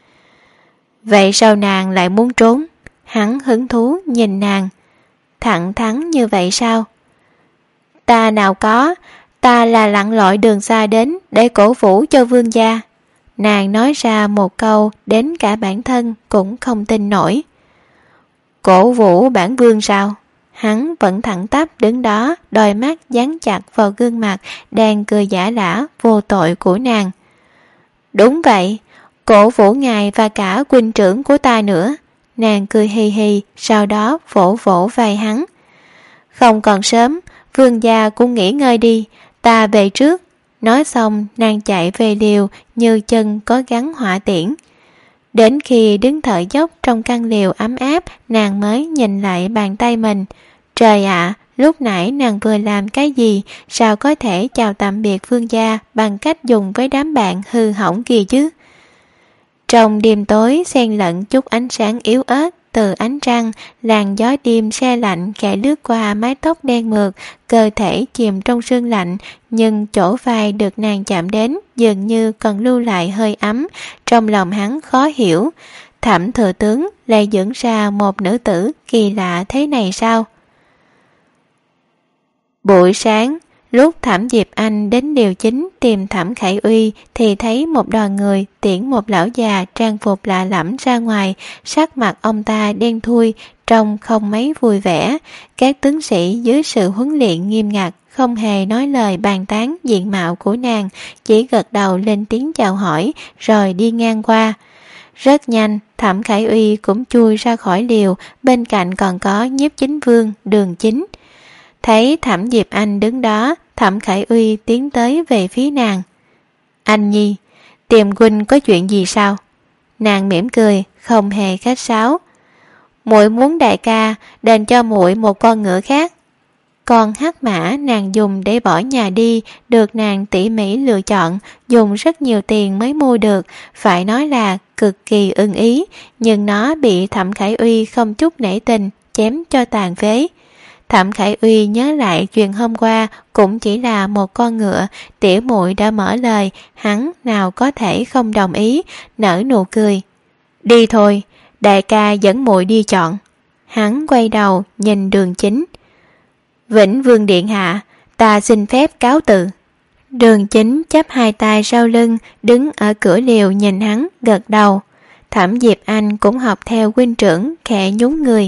Vậy sao nàng lại muốn trốn? Hắn hứng thú nhìn nàng. Thẳng thắn như vậy sao? Ta nào có, ta là lặn lội đường xa đến để cổ vũ cho vương gia. Nàng nói ra một câu đến cả bản thân cũng không tin nổi. Cổ vũ bản vương sao? Hắn vẫn thẳng tắp đứng đó, đôi mắt dán chặt vào gương mặt đang cười giả lả vô tội của nàng. Đúng vậy, cổ vũ ngài và cả huynh trưởng của ta nữa. Nàng cười hì hì, sau đó vỗ vỗ vai hắn. Không còn sớm, vương gia cũng nghỉ ngơi đi, ta về trước. Nói xong nàng chạy về liều như chân có gắn hỏa tiễn. Đến khi đứng thở dốc trong căn liều ấm áp, nàng mới nhìn lại bàn tay mình. Trời ạ, Lúc nãy nàng vừa làm cái gì, sao có thể chào tạm biệt Vương gia bằng cách dùng với đám bạn hư hỏng kia chứ? Trong đêm tối xen lẫn chút ánh sáng yếu ớt từ ánh trăng, làn gió đêm se lạnh khẽ lướt qua mái tóc đen mượt, cơ thể chìm trong sương lạnh, nhưng chỗ vai được nàng chạm đến dường như còn lưu lại hơi ấm. Trong lòng hắn khó hiểu, Thẩm thừa tướng lại dưỡng ra một nữ tử kỳ lạ thế này sao? Buổi sáng, lúc Thẩm Diệp Anh đến điều chính tìm Thẩm Khải Uy thì thấy một đoàn người tiễn một lão già trang phục lạ lẫm ra ngoài, sắc mặt ông ta đen thui, trông không mấy vui vẻ. Các tướng sĩ dưới sự huấn luyện nghiêm ngặt không hề nói lời bàn tán diện mạo của nàng, chỉ gật đầu lên tiếng chào hỏi rồi đi ngang qua. Rất nhanh, Thẩm Khải Uy cũng chui ra khỏi liều, bên cạnh còn có Nhiếp Chính Vương, Đường Chính. Thấy Thẩm Diệp Anh đứng đó, Thẩm Khải Uy tiến tới về phía nàng. Anh nhi, tìm huynh có chuyện gì sao? Nàng mỉm cười, không hề khách sáo. Muội muốn đại ca đền cho muội một con ngựa khác. Con hắc mã nàng dùng để bỏ nhà đi, được nàng tỉ mỉ lựa chọn, dùng rất nhiều tiền mới mua được, phải nói là cực kỳ ưng ý, nhưng nó bị Thẩm Khải Uy không chút nể tình chém cho tàn phế. Thẩm Khải Uy nhớ lại chuyện hôm qua cũng chỉ là một con ngựa, tiểu muội đã mở lời, hắn nào có thể không đồng ý, nở nụ cười. Đi thôi, đại ca dẫn muội đi chọn. Hắn quay đầu nhìn Đường Chính. Vĩnh Vương điện hạ, ta xin phép cáo từ. Đường Chính chắp hai tay sau lưng, đứng ở cửa liều nhìn hắn, gật đầu. Thẩm Diệp Anh cũng học theo huynh trưởng, khẽ nhún người.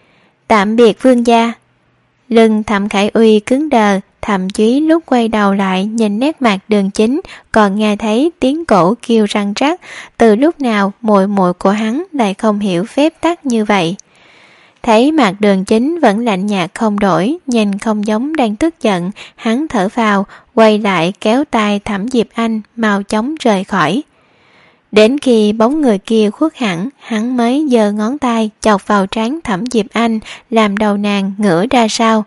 Tạm biệt vương gia. Lưng Thẩm Khải Uy cứng đờ, thậm chí lúc quay đầu lại nhìn nét mặt Đường Chính còn nghe thấy tiếng cổ kêu răng rắc. Từ lúc nào muội muội của hắn lại không hiểu phép tắc như vậy? Thấy mặt Đường Chính vẫn lạnh nhạt không đổi, nhìn không giống đang tức giận, hắn thở vào, quay lại kéo tay Thẩm Diệp Anh mau chóng rời khỏi. Đến khi bóng người kia khuất hẳn, hắn mới giơ ngón tay chọc vào trán Thẩm Diệp Anh, làm đầu nàng ngửa ra sau.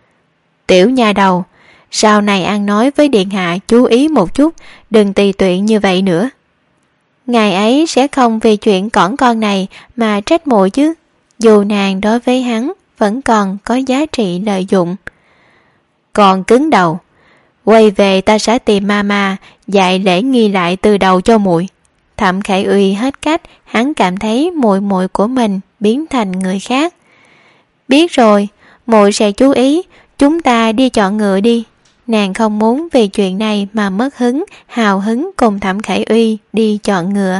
Tiểu nha đầu, sau này ăn nói với điện hạ chú ý một chút, đừng tùy tiện như vậy nữa. Ngài ấy sẽ không vì chuyện cỏn con này mà trách muội chứ, dù nàng đối với hắn vẫn còn có giá trị lợi dụng. Còn cứng đầu, quay về ta sẽ tìm mama dạy lễ nghi lại từ đầu cho muội. Thẩm Khải Uy hết cách, hắn cảm thấy muội muội của mình biến thành người khác. Biết rồi, muội sẽ chú ý, chúng ta đi chọn ngựa đi. Nàng không muốn vì chuyện này mà mất hứng, hào hứng cùng Thẩm Khải Uy đi chọn ngựa.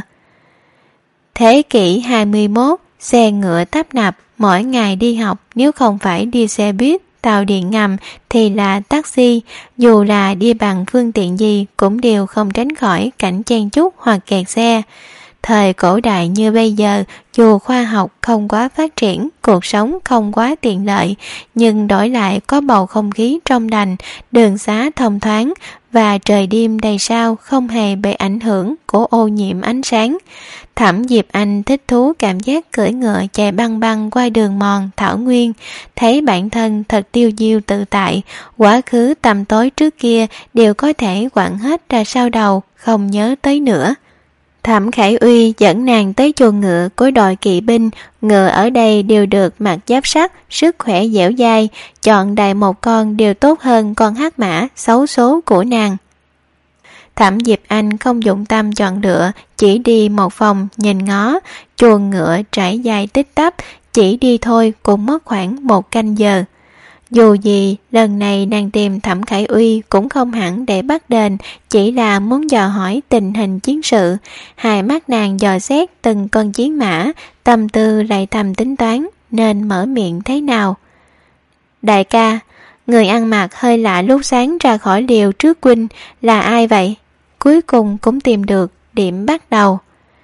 Thế kỷ hai mươi mốt, xe ngựa tấp nập, mỗi ngày đi học nếu không phải đi xe buýt, tàu điện ngầm thì là taxi, dù là đi bằng phương tiện gì cũng đều không tránh khỏi cảnh chen chúc hoặc kẹt xe. Thời cổ đại như bây giờ, dù khoa học không quá phát triển, cuộc sống không quá tiện lợi, nhưng đổi lại có bầu không khí trong lành, đường xá thông thoáng và trời đêm đầy sao không hề bị ảnh hưởng của ô nhiễm ánh sáng. Thẩm Diệp Anh thích thú cảm giác cưỡi ngựa chạy băng băng qua đường mòn thảo nguyên, thấy bản thân thật tiêu diêu tự tại, quá khứ tầm tối trước kia đều có thể quẳng hết ra sau đầu, không nhớ tới nữa. Thẩm Khải Uy dẫn nàng tới chuồng ngựa của đội kỵ binh, ngựa ở đây đều được mặc giáp sắt, sức khỏe dẻo dai, chọn đại một con đều tốt hơn con hắc mã xấu số của nàng. Thẩm Diệp Anh không dụng tâm chọn lựa, chỉ đi một vòng nhìn ngó, chuồng ngựa trải dài tích tắp, chỉ đi thôi cũng mất khoảng một canh giờ. Dù gì, lần này nàng tìm Thẩm Khải Uy cũng không hẳn để bắt đền, chỉ là muốn dò hỏi tình hình chiến sự. Hai mắt nàng dò xét từng con chiến mã, tâm tư lại thầm tính toán nên mở miệng thế nào. Đại ca, người ăn mặc hơi lạ lúc sáng ra khỏi liều trước huynh là ai vậy? Cuối cùng cũng tìm được điểm bắt đầu.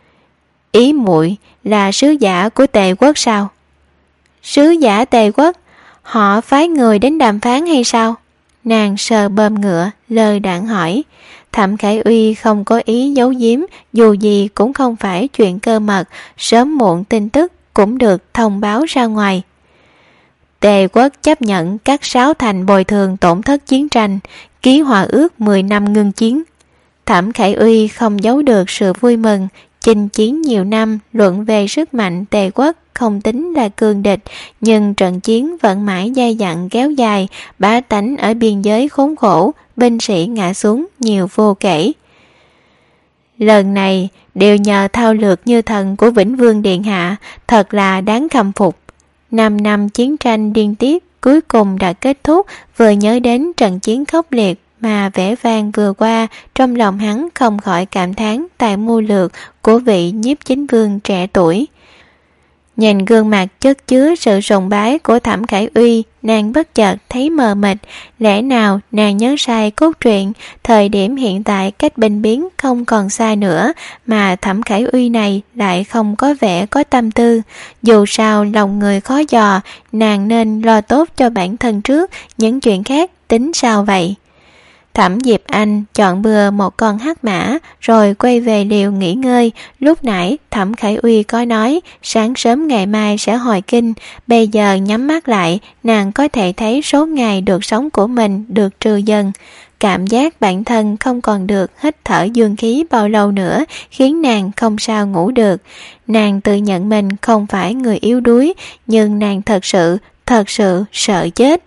Ý muội là sứ giả của Tề quốc sao? Sứ giả Tề quốc? Họ phái người đến đàm phán hay sao? Nàng sờ bơm ngựa, lơ đãng hỏi. Thẩm Khải Uy không có ý giấu giếm, dù gì cũng không phải chuyện cơ mật, sớm muộn tin tức cũng được thông báo ra ngoài. Tề quốc chấp nhận các sáu thành bồi thường tổn thất chiến tranh, ký hòa ước mười năm ngưng chiến. Thẩm Khải Uy không giấu được sự vui mừng. Chinh chiến nhiều năm, luận về sức mạnh Tề quốc không tính là cường địch, nhưng trận chiến vẫn mãi dai dẳng kéo dài, bá tánh ở biên giới khốn khổ, binh sĩ ngã xuống nhiều vô kể. Lần này đều nhờ thao lược như thần của Vĩnh Vương Điện Hạ, thật là đáng khâm phục. Năm năm chiến tranh liên tiếp cuối cùng đã kết thúc, vừa nhớ đến trận chiến khốc liệt mà vẻ vang vừa qua, trong lòng hắn không khỏi cảm thán tài mưu lược của vị nhiếp chính vương trẻ tuổi. Nhìn gương mặt chất chứa sự sùng bái của Thẩm Khải Uy, nàng bất chợt thấy mờ mịt. Lẽ nào nàng nhớ sai cốt truyện, thời điểm hiện tại cách bình biến không còn xa nữa, mà Thẩm Khải Uy này lại không có vẻ có tâm tư. Dù sao lòng người khó dò, nàng nên lo tốt cho bản thân trước, những chuyện khác tính sao vậy? Thẩm Diệp Anh chọn bừa một con hắc mã rồi quay về liều nghỉ ngơi. Lúc nãy Thẩm Khải Uy có nói sáng sớm ngày mai sẽ hồi kinh, bây giờ nhắm mắt lại, nàng có thể thấy số ngày được sống của mình được trừ dần. Cảm giác bản thân không còn được hít thở dương khí bao lâu nữa khiến nàng không sao ngủ được. Nàng tự nhận mình không phải người yếu đuối, nhưng nàng thật sự, thật sự sợ chết.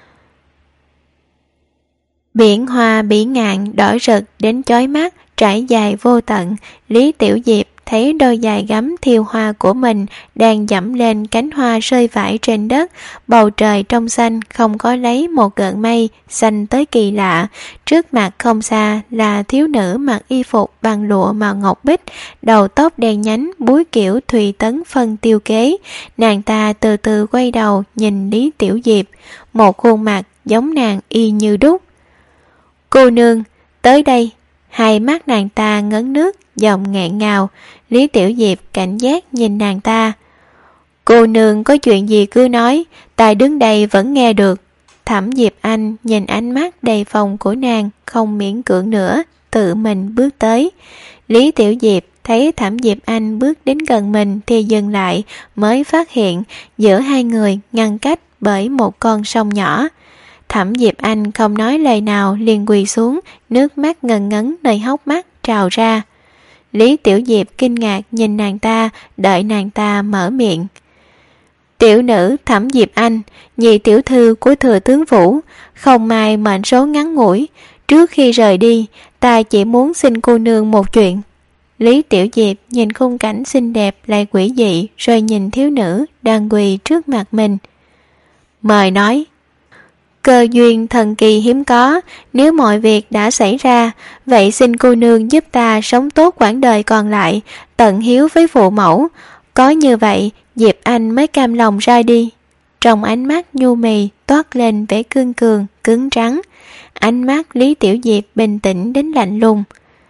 Biển hoa bỉ ngạn đỏ rực đến chói mắt, trải dài vô tận. Lý Tiểu Diệp thấy đôi giày gấm thiêu hoa của mình đang dẫm lên cánh hoa rơi vãi trên đất. Bầu trời trong xanh không có lấy một gợn mây, xanh tới kỳ lạ. Trước mặt không xa là thiếu nữ mặc y phục bằng lụa màu ngọc bích, đầu tóc đen nhánh, búi kiểu Thùy Tấn phân tiêu kế. Nàng ta từ từ quay đầu nhìn Lý Tiểu Diệp, một khuôn mặt giống nàng y như đúc. Cô nương, tới đây. Hai mắt nàng ta ngấn nước, giọng nghẹn ngào. Lý Tiểu Diệp cảnh giác nhìn nàng ta. Cô nương có chuyện gì cứ nói, ta đứng đây vẫn nghe được. Thẩm Diệp Anh nhìn ánh mắt đầy phòng của nàng, không miễn cưỡng nữa, tự mình bước tới. Lý Tiểu Diệp thấy Thẩm Diệp Anh bước đến gần mình thì dừng lại, mới phát hiện giữa hai người ngăn cách bởi một con sông nhỏ. Thẩm Diệp Anh không nói lời nào liền quỳ xuống, nước mắt ngần ngấn nơi hốc mắt trào ra. Lý Tiểu Diệp kinh ngạc nhìn nàng ta, đợi nàng ta mở miệng. Tiểu nữ Thẩm Diệp Anh, nhị tiểu thư của thừa tướng Vũ, không may mệnh số ngắn ngủi. Trước khi rời đi, ta chỉ muốn xin cô nương một chuyện. Lý Tiểu Diệp nhìn khung cảnh xinh đẹp lại quỷ dị, rồi nhìn thiếu nữ đang quỳ trước mặt mình. Mời nói. Cơ duyên thần kỳ hiếm có, nếu mọi việc đã xảy ra, vậy xin cô nương giúp ta sống tốt quãng đời còn lại, tận hiếu với phụ mẫu. Có như vậy, Diệp Anh mới cam lòng ra đi. Trong ánh mắt nhu mì toát lên vẻ cương cường, cứng trắng. Ánh mắt Lý Tiểu Diệp bình tĩnh đến lạnh lùng.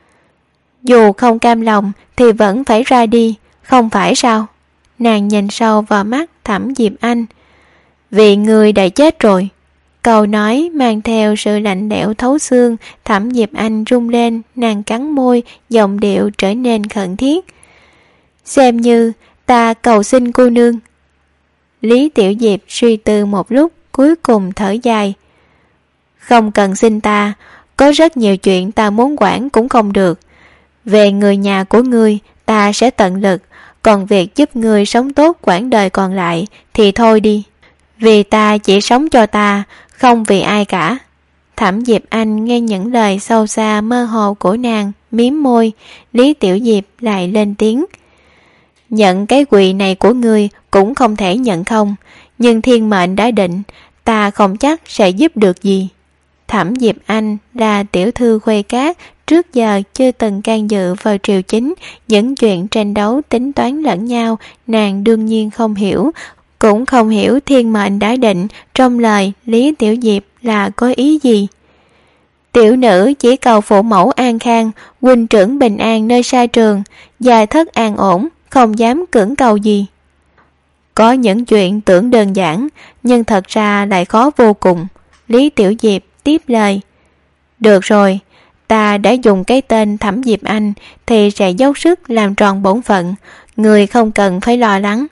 Dù không cam lòng thì vẫn phải ra đi, không phải sao? Nàng nhìn sâu vào mắt Thẩm Diệp Anh. Vì người đã chết rồi. Câu nói mang theo sự lạnh lẽo thấu xương. Thẩm Diệp Anh rung lên, nàng cắn môi, giọng điệu trở nên khẩn thiết. Xem như ta cầu xin cô nương. Lý Tiểu Diệp suy tư một lúc, cuối cùng thở dài. Không cần xin ta, có rất nhiều chuyện ta muốn quản cũng không được. Về người nhà của ngươi, ta sẽ tận lực, còn việc giúp ngươi sống tốt quãng đời còn lại thì thôi đi. Vì ta chỉ sống cho ta, không vì ai cả. Thẩm Diệp Anh nghe những lời sâu xa mơ hồ của nàng, mím môi. Lý Tiểu Diệp lại lên tiếng. Nhận cái quỳ này của ngươi cũng không thể nhận không, nhưng thiên mệnh đã định, ta không chắc sẽ giúp được gì. Thẩm Diệp Anh là tiểu thư Khuê Cát, trước giờ chưa từng can dự vào triều chính, những chuyện tranh đấu tính toán lẫn nhau, nàng đương nhiên không hiểu, cũng không hiểu thiên mệnh đã định trong lời Lý Tiểu Diệp là có ý gì. Tiểu nữ chỉ cầu phụ mẫu an khang, huynh trưởng bình an nơi xa trường, gia thất an ổn, không dám cưỡng cầu gì. Có những chuyện tưởng đơn giản, nhưng thật ra lại khó vô cùng. Lý Tiểu Diệp tiếp lời. Được rồi, ta đã dùng cái tên Thẩm Diệp Anh thì sẽ dốc sức làm tròn bổn phận, người không cần phải lo lắng.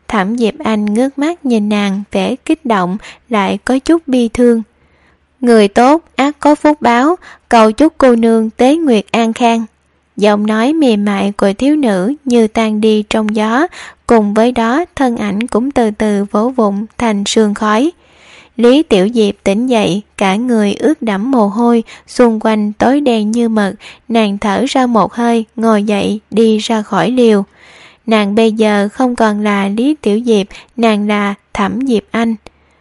Thẩm Diệp Anh ngước mắt nhìn nàng, vẻ kích động lại có chút bi thương. Người tốt ắt có phúc báo, cầu chúc cô nương tế nguyệt an khang. Giọng nói mềm mại của thiếu nữ như tan đi trong gió, cùng với đó thân ảnh cũng từ từ vỗ vụn thành sương khói. Lý Tiểu Diệp tỉnh dậy, cả người ướt đẫm mồ hôi, xung quanh tối đen như mực, nàng thở ra một hơi, ngồi dậy đi ra khỏi liều. Nàng bây giờ không còn là Lý Tiểu Diệp, nàng là Thẩm Diệp Anh.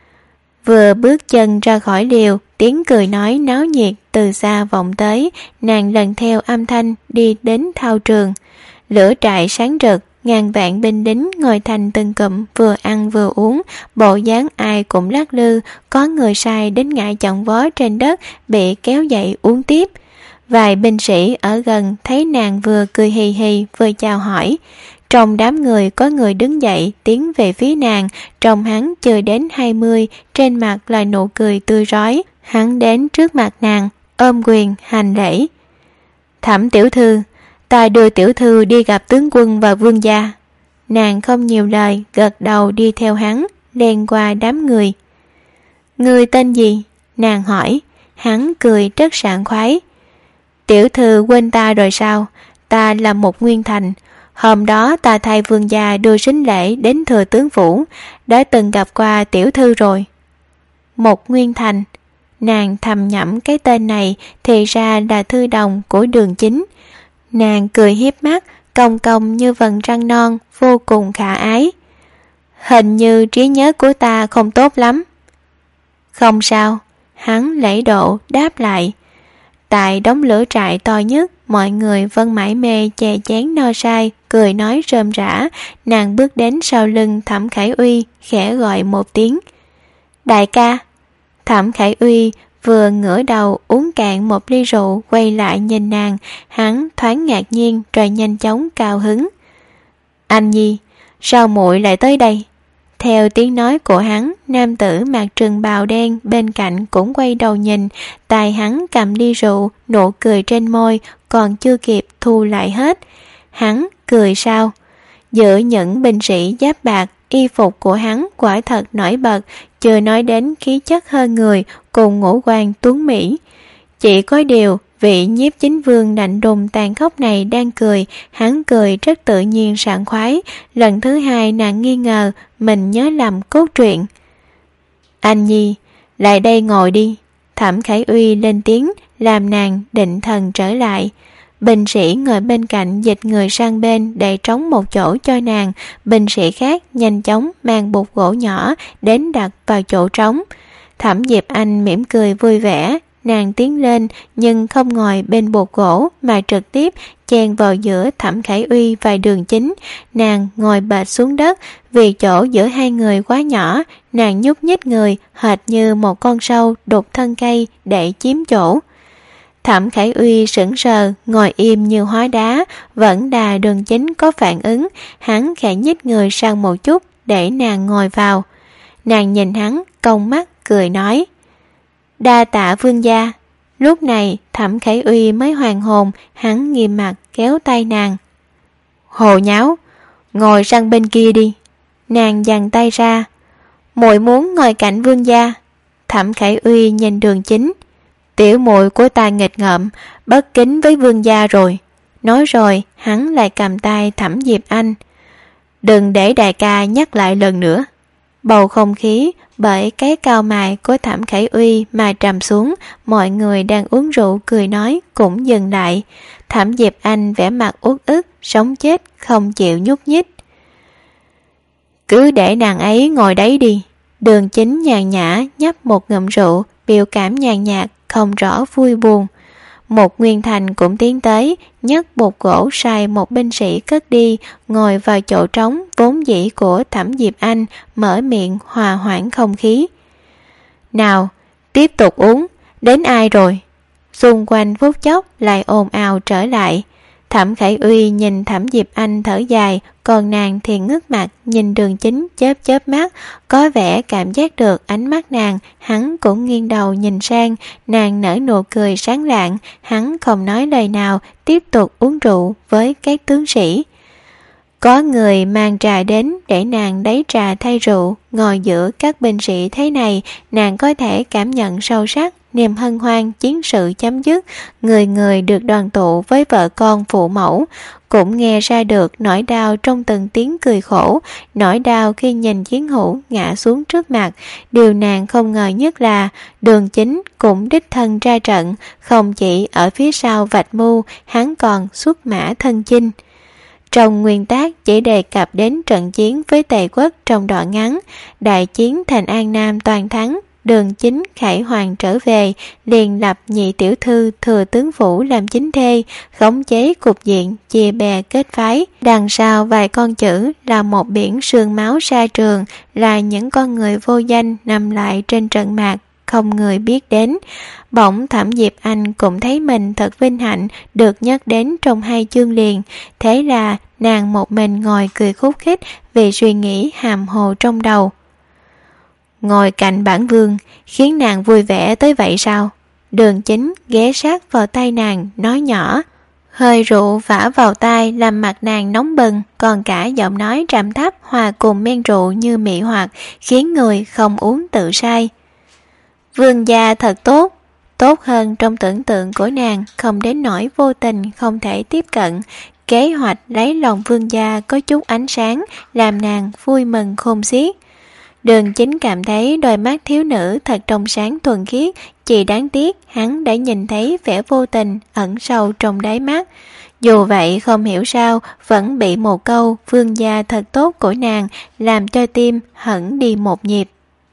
Vừa bước chân ra khỏi liều, tiếng cười nói náo nhiệt từ xa vọng tới, nàng lần theo âm thanh đi đến thao trường. Lửa trại sáng rực, ngàn vạn binh lính ngồi thành từng cụm, vừa ăn vừa uống, bộ dáng ai cũng lắc lư, có người sai đến ngã chồng vó trên đất, bị kéo dậy uống tiếp. Vài binh sĩ ở gần thấy nàng vừa cười hì hì vừa chào hỏi. Trong đám người có người đứng dậy tiến về phía nàng, trông hắn chưa đến hai mươi, trên mặt là nụ cười tươi rói. Hắn đến trước mặt nàng, ôm quyền hành lễ. Thẩm tiểu thư, ta đưa tiểu thư đi gặp tướng quân và vương gia. Nàng không nhiều lời, gật đầu đi theo hắn, len qua đám người. Người tên gì? Nàng hỏi. Hắn cười rất sảng khoái. Tiểu thư quên ta rồi sao? Ta là một Nguyên Thành. Hôm đó ta thay vương gia đưa sính lễ đến thừa tướng phủ, đã từng gặp qua tiểu thư rồi. Một Nguyên Thành. Nàng thầm nhẩm cái tên này thì ra là thư đồng của Đường Chính. Nàng cười hiếp mắt, cong cong như vầng trăng non, vô cùng khả ái. Hình như trí nhớ của ta không tốt lắm. Không sao, hắn lễ độ đáp lại. Tại đống lửa trại to nhất, mọi người vẫn mải mê chè chén no say, cười nói rơm rã. Nàng bước đến sau lưng Thẩm Khải Uy, khẽ gọi một tiếng. Đại ca. Thẩm Khải Uy vừa ngửa đầu uống cạn một ly rượu, quay lại nhìn nàng, hắn thoáng ngạc nhiên rồi nhanh chóng cao hứng. Anh Nhi, sao muội lại tới đây? Theo tiếng nói của hắn, nam tử mặc trường bào đen bên cạnh cũng quay đầu nhìn, tay hắn cầm ly rượu, nụ cười trên môi còn chưa kịp thu lại hết. Hắn cười sao? Giữa những binh sĩ giáp bạc, y phục của hắn quả thật nổi bật, chưa nói đến khí chất hơn người cùng ngũ quan tuấn mỹ. Chỉ có điều, vị nhiếp chính vương lạnh đùng tàn khốc này đang cười, hắn cười rất tự nhiên sảng khoái. Lần thứ hai nàng nghi ngờ mình nhớ lầm cốt truyện. Anh Nhi, lại đây ngồi đi. Thẩm Khải Uy lên tiếng, làm nàng định thần trở lại. Binh sĩ ngồi bên cạnh dịch người sang bên để trống một chỗ cho nàng. Binh sĩ khác nhanh chóng mang bục gỗ nhỏ đến đặt vào chỗ trống. Thẩm Diệp Anh mỉm cười vui vẻ. Nàng tiến lên nhưng không ngồi bên bục gỗ mà trực tiếp chen vào giữa Thẩm Khải Uy và Đường Chính. Nàng ngồi bệt xuống đất, vì chỗ giữa hai người quá nhỏ, nàng nhúc nhích người hệt như một con sâu đục thân cây để chiếm chỗ. Thẩm Khải Uy sững sờ, ngồi im như hóa đá, vẫn đà Đường Chính có phản ứng, hắn khẽ nhích người sang một chút để nàng ngồi vào. Nàng nhìn hắn, cong mắt, cười nói. Đa tạ vương gia. Lúc này Thẩm Khải Uy mới hoàn hồn, hắn nghiêm mặt kéo tay nàng. Hồ nháo, ngồi sang bên kia đi. Nàng giằng tay ra. Muội muốn ngồi cạnh vương gia. Thẩm Khải Uy nhìn Đường Chính. Tiểu muội của ta nghịch ngợm, bất kính với vương gia rồi. Nói rồi hắn lại cầm tay Thẩm Diệp Anh. Đừng để đại ca nhắc lại lần nữa. Bầu không khí bởi cái cao mày của Thẩm Khải Uy mà trầm xuống, mọi người đang uống rượu cười nói cũng dừng lại. Thẩm Diệp Anh vẻ mặt uất ức, sống chết không chịu nhúc nhích. Cứ để nàng ấy ngồi đấy đi. Đường Chính nhàn nhã nhấp một ngụm rượu, biểu cảm nhàn nhạt không rõ vui buồn. Một Nguyên Thành cũng tiến tới, nhấc bột gỗ sai một binh sĩ cất đi, ngồi vào chỗ trống vốn dĩ của Thẩm Diệp Anh, mở miệng hòa hoãn không khí. Nào, tiếp tục uống, đến ai rồi? Xung quanh phút chốc lại ồn ào trở lại. Thẩm Khải Uy nhìn Thẩm Diệp Anh thở dài, còn nàng thì ngước mặt nhìn Đường Chính chớp chớp mắt, có vẻ cảm giác được ánh mắt nàng, hắn cũng nghiêng đầu nhìn sang, nàng nở nụ cười sáng lạng, hắn không nói lời nào, tiếp tục uống rượu với các tướng sĩ. Có người mang trà đến để nàng lấy trà thay rượu. Ngồi giữa các binh sĩ thế này, nàng có thể cảm nhận sâu sắc niềm hân hoan chiến sự chấm dứt, người người được đoàn tụ với vợ con phụ mẫu, cũng nghe ra được nỗi đau trong từng tiếng cười khổ, nỗi đau khi nhìn chiến hữu ngã xuống trước mặt. Điều nàng không ngờ nhất là Đường Chính cũng đích thân ra trận, không chỉ ở phía sau vạch mưu, hắn còn xuất mã thân chinh. Trong nguyên tác chỉ đề cập đến trận chiến với Tề quốc trong đoạn ngắn. Đại chiến thành An Nam toàn thắng, Đường Chính khải hoàn trở về, liền lập nhị tiểu thư Thừa tướng phủ làm chính thê, khống chế cục diện, chia bè kết phái. Đằng sau vài con chữ là một biển sương máu sa trường, là những con người vô danh nằm lại trên trận mạc, không người biết đến. Bỗng Thẩm Diệp Anh cũng thấy mình thật vinh hạnh được nhắc đến trong hai chương liền. Thế là nàng một mình ngồi cười khúc khích vì suy nghĩ hàm hồ trong đầu. Ngồi cạnh bản vương khiến nàng vui vẻ tới vậy sao? Đường Chính ghé sát vào tay nàng nói nhỏ. Hơi rượu vả vào tai làm mặt nàng nóng bừng, còn cả giọng nói trầm thấp hòa cùng men rượu như mị hoặc, khiến người không uống tự say. Vương gia thật tốt, tốt hơn trong tưởng tượng của nàng, không đến nỗi vô tình không thể tiếp cận. Kế hoạch lấy lòng vương gia có chút ánh sáng, làm nàng vui mừng khôn xiết. Đường Chính cảm thấy đôi mắt thiếu nữ thật trong sáng thuần khiết, chỉ đáng tiếc hắn đã nhìn thấy vẻ vô tình ẩn sâu trong đáy mắt. Dù vậy không hiểu sao vẫn bị một câu vương gia thật tốt của nàng làm cho tim hẳn đi một nhịp.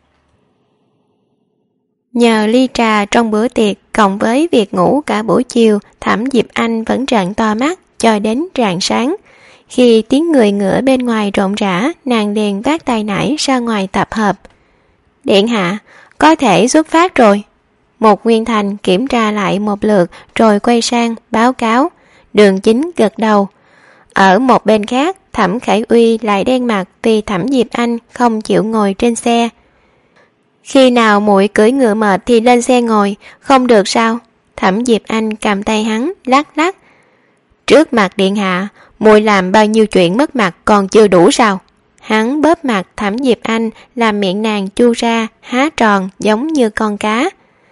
Nhờ ly trà trong bữa tiệc cộng với việc ngủ cả buổi chiều, Thẩm Diệp Anh vẫn trợn to mắt cho đến rạng sáng. Khi tiếng người ngựa bên ngoài rộn rã, nàng liền vác tay nải ra ngoài tập hợp. Điện hạ, có thể xuất phát rồi. Một Nguyên Thành kiểm tra lại một lượt rồi quay sang báo cáo. Đường Chính gật đầu. Ở một bên khác, Thẩm Khải Uy lại đen mặt vì Thẩm Diệp Anh không chịu ngồi trên xe. Khi nào muội cưỡi ngựa mệt thì lên xe ngồi, không được sao? Thẩm Diệp Anh cầm tay hắn lắc lắc. Trước mặt điện hạ, muội làm bao nhiêu chuyện mất mặt còn chưa đủ sao? Hắn bóp mặt Thẩm Diệp Anh làm miệng nàng chu ra, há tròn giống như con cá.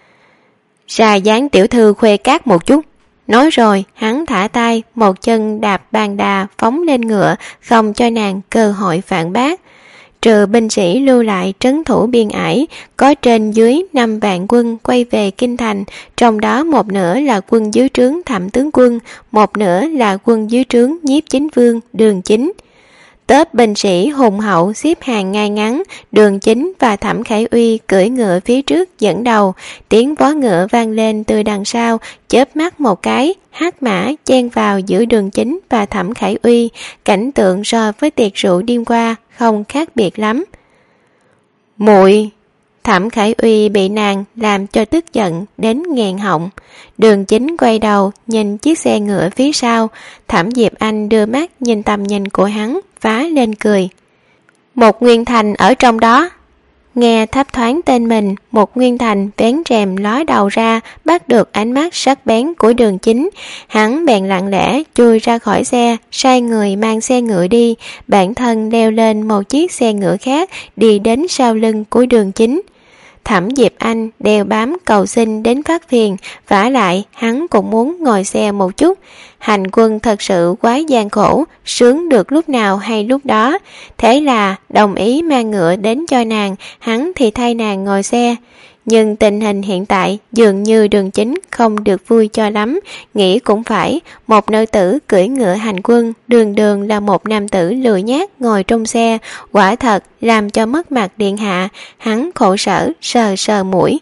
Ra dáng tiểu thư khuê cát một chút. Nói rồi hắn thả tay, một chân đạp bàn đà phóng lên ngựa, không cho nàng cơ hội phản bác. Trừ binh sĩ lưu lại trấn thủ biên ải, có trên dưới năm vạn quân quay về kinh thành, trong đó một nửa là quân dưới trướng Thẩm tướng quân, một nửa là quân dưới trướng Nhiếp chính vương Đường Chính. Tớp binh sĩ hùng hậu xếp hàng ngay ngắn, Đường Chính và Thẩm Khải Uy cưỡi ngựa phía trước dẫn đầu, tiếng vó ngựa vang lên từ đằng sau, chớp mắt một cái, hắc mã chen vào giữa Đường Chính và Thẩm Khải Uy, cảnh tượng so với tiệc rượu đêm qua không khác biệt lắm. Muội! Thẩm Khải Uy bị nàng làm cho tức giận đến nghẹn họng. Đường Chính quay đầu nhìn chiếc xe ngựa phía sau, Thẩm Diệp Anh đưa mắt nhìn tầm nhìn của hắn, phá lên cười. Một Nguyên Thành ở trong đó. Nghe thấp thoáng tên mình, một Nguyên Thành vén rèm ló đầu ra, bắt được ánh mắt sắc bén của Đường Chính. Hắn bèn lặng lẽ chui ra khỏi xe, sai người mang xe ngựa đi, bản thân leo lên một chiếc xe ngựa khác, đi đến sau lưng của Đường Chính. Thẩm Diệp Anh đeo bám cầu xin đến phát phiền, vả lại hắn cũng muốn ngồi xe một chút. Hành quân thật sự quá gian khổ, sướng được lúc nào hay lúc đó. Thế là đồng ý mang ngựa đến cho nàng, hắn thì thay nàng ngồi xe. Nhưng tình hình hiện tại dường như Đường Chính không được vui cho lắm, nghĩ cũng phải, một nữ tử cưỡi ngựa hành quân, đường đường là một nam tử lười nhác ngồi trong xe, quả thật làm cho mất mặt điện hạ. Hắn khổ sở sờ sờ mũi.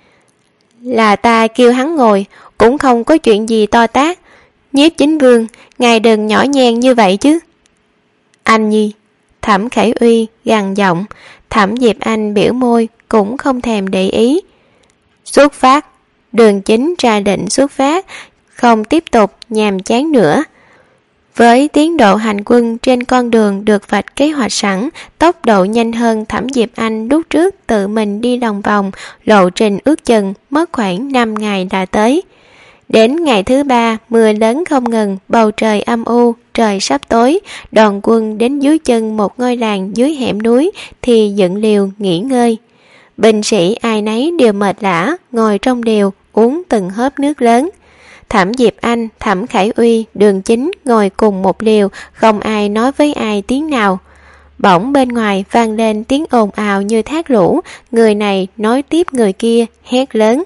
Là ta kêu hắn ngồi, cũng không có chuyện gì to tát. Nhiếp chính vương, ngài đừng nhỏ nhen như vậy chứ. Anh nhi. Thẩm Khải Uy gằn giọng. Thẩm Diệp Anh biểu môi, cũng không thèm để ý. Xuất phát. Đường Chính ra lệnh xuất phát, không tiếp tục nhàm chán nữa. Với tiến độ hành quân trên con đường được vạch kế hoạch sẵn, tốc độ nhanh hơn Thẩm Diệp Anh lúc trước tự mình đi lòng vòng, lộ trình ước chừng mất khoảng năm ngày đã tới. Đến ngày thứ ba, mưa lớn không ngừng, bầu trời âm u, trời sắp tối. Đoàn quân đến dưới chân một ngôi làng dưới hẻm núi thì dựng liều nghỉ ngơi. Binh sĩ ai nấy đều mệt lả, ngồi trong liều uống từng hớp nước lớn. Thẩm Diệp Anh, Thẩm Khải Uy, Đường Chính ngồi cùng một liều, không ai nói với ai tiếng nào. Bỗng bên ngoài vang lên tiếng ồn ào như thác lũ, người này nói tiếp người kia, hét lớn: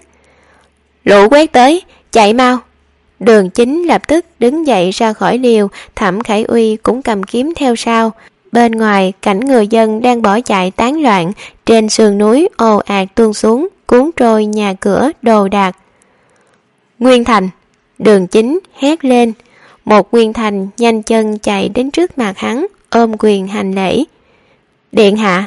lũ quét tới, chạy mau! Đường Chính lập tức đứng dậy ra khỏi liều, Thẩm Khải Uy cũng cầm kiếm theo sau. Bên ngoài cảnh người dân đang bỏ chạy tán loạn, trên sườn núi ồ ạt tuôn xuống, cuốn trôi nhà cửa đồ đạc. Nguyên Thành! Đường Chính hét lên. Một Nguyên Thành nhanh chân chạy đến trước mặt hắn, ôm quyền hành lễ. Điện hạ!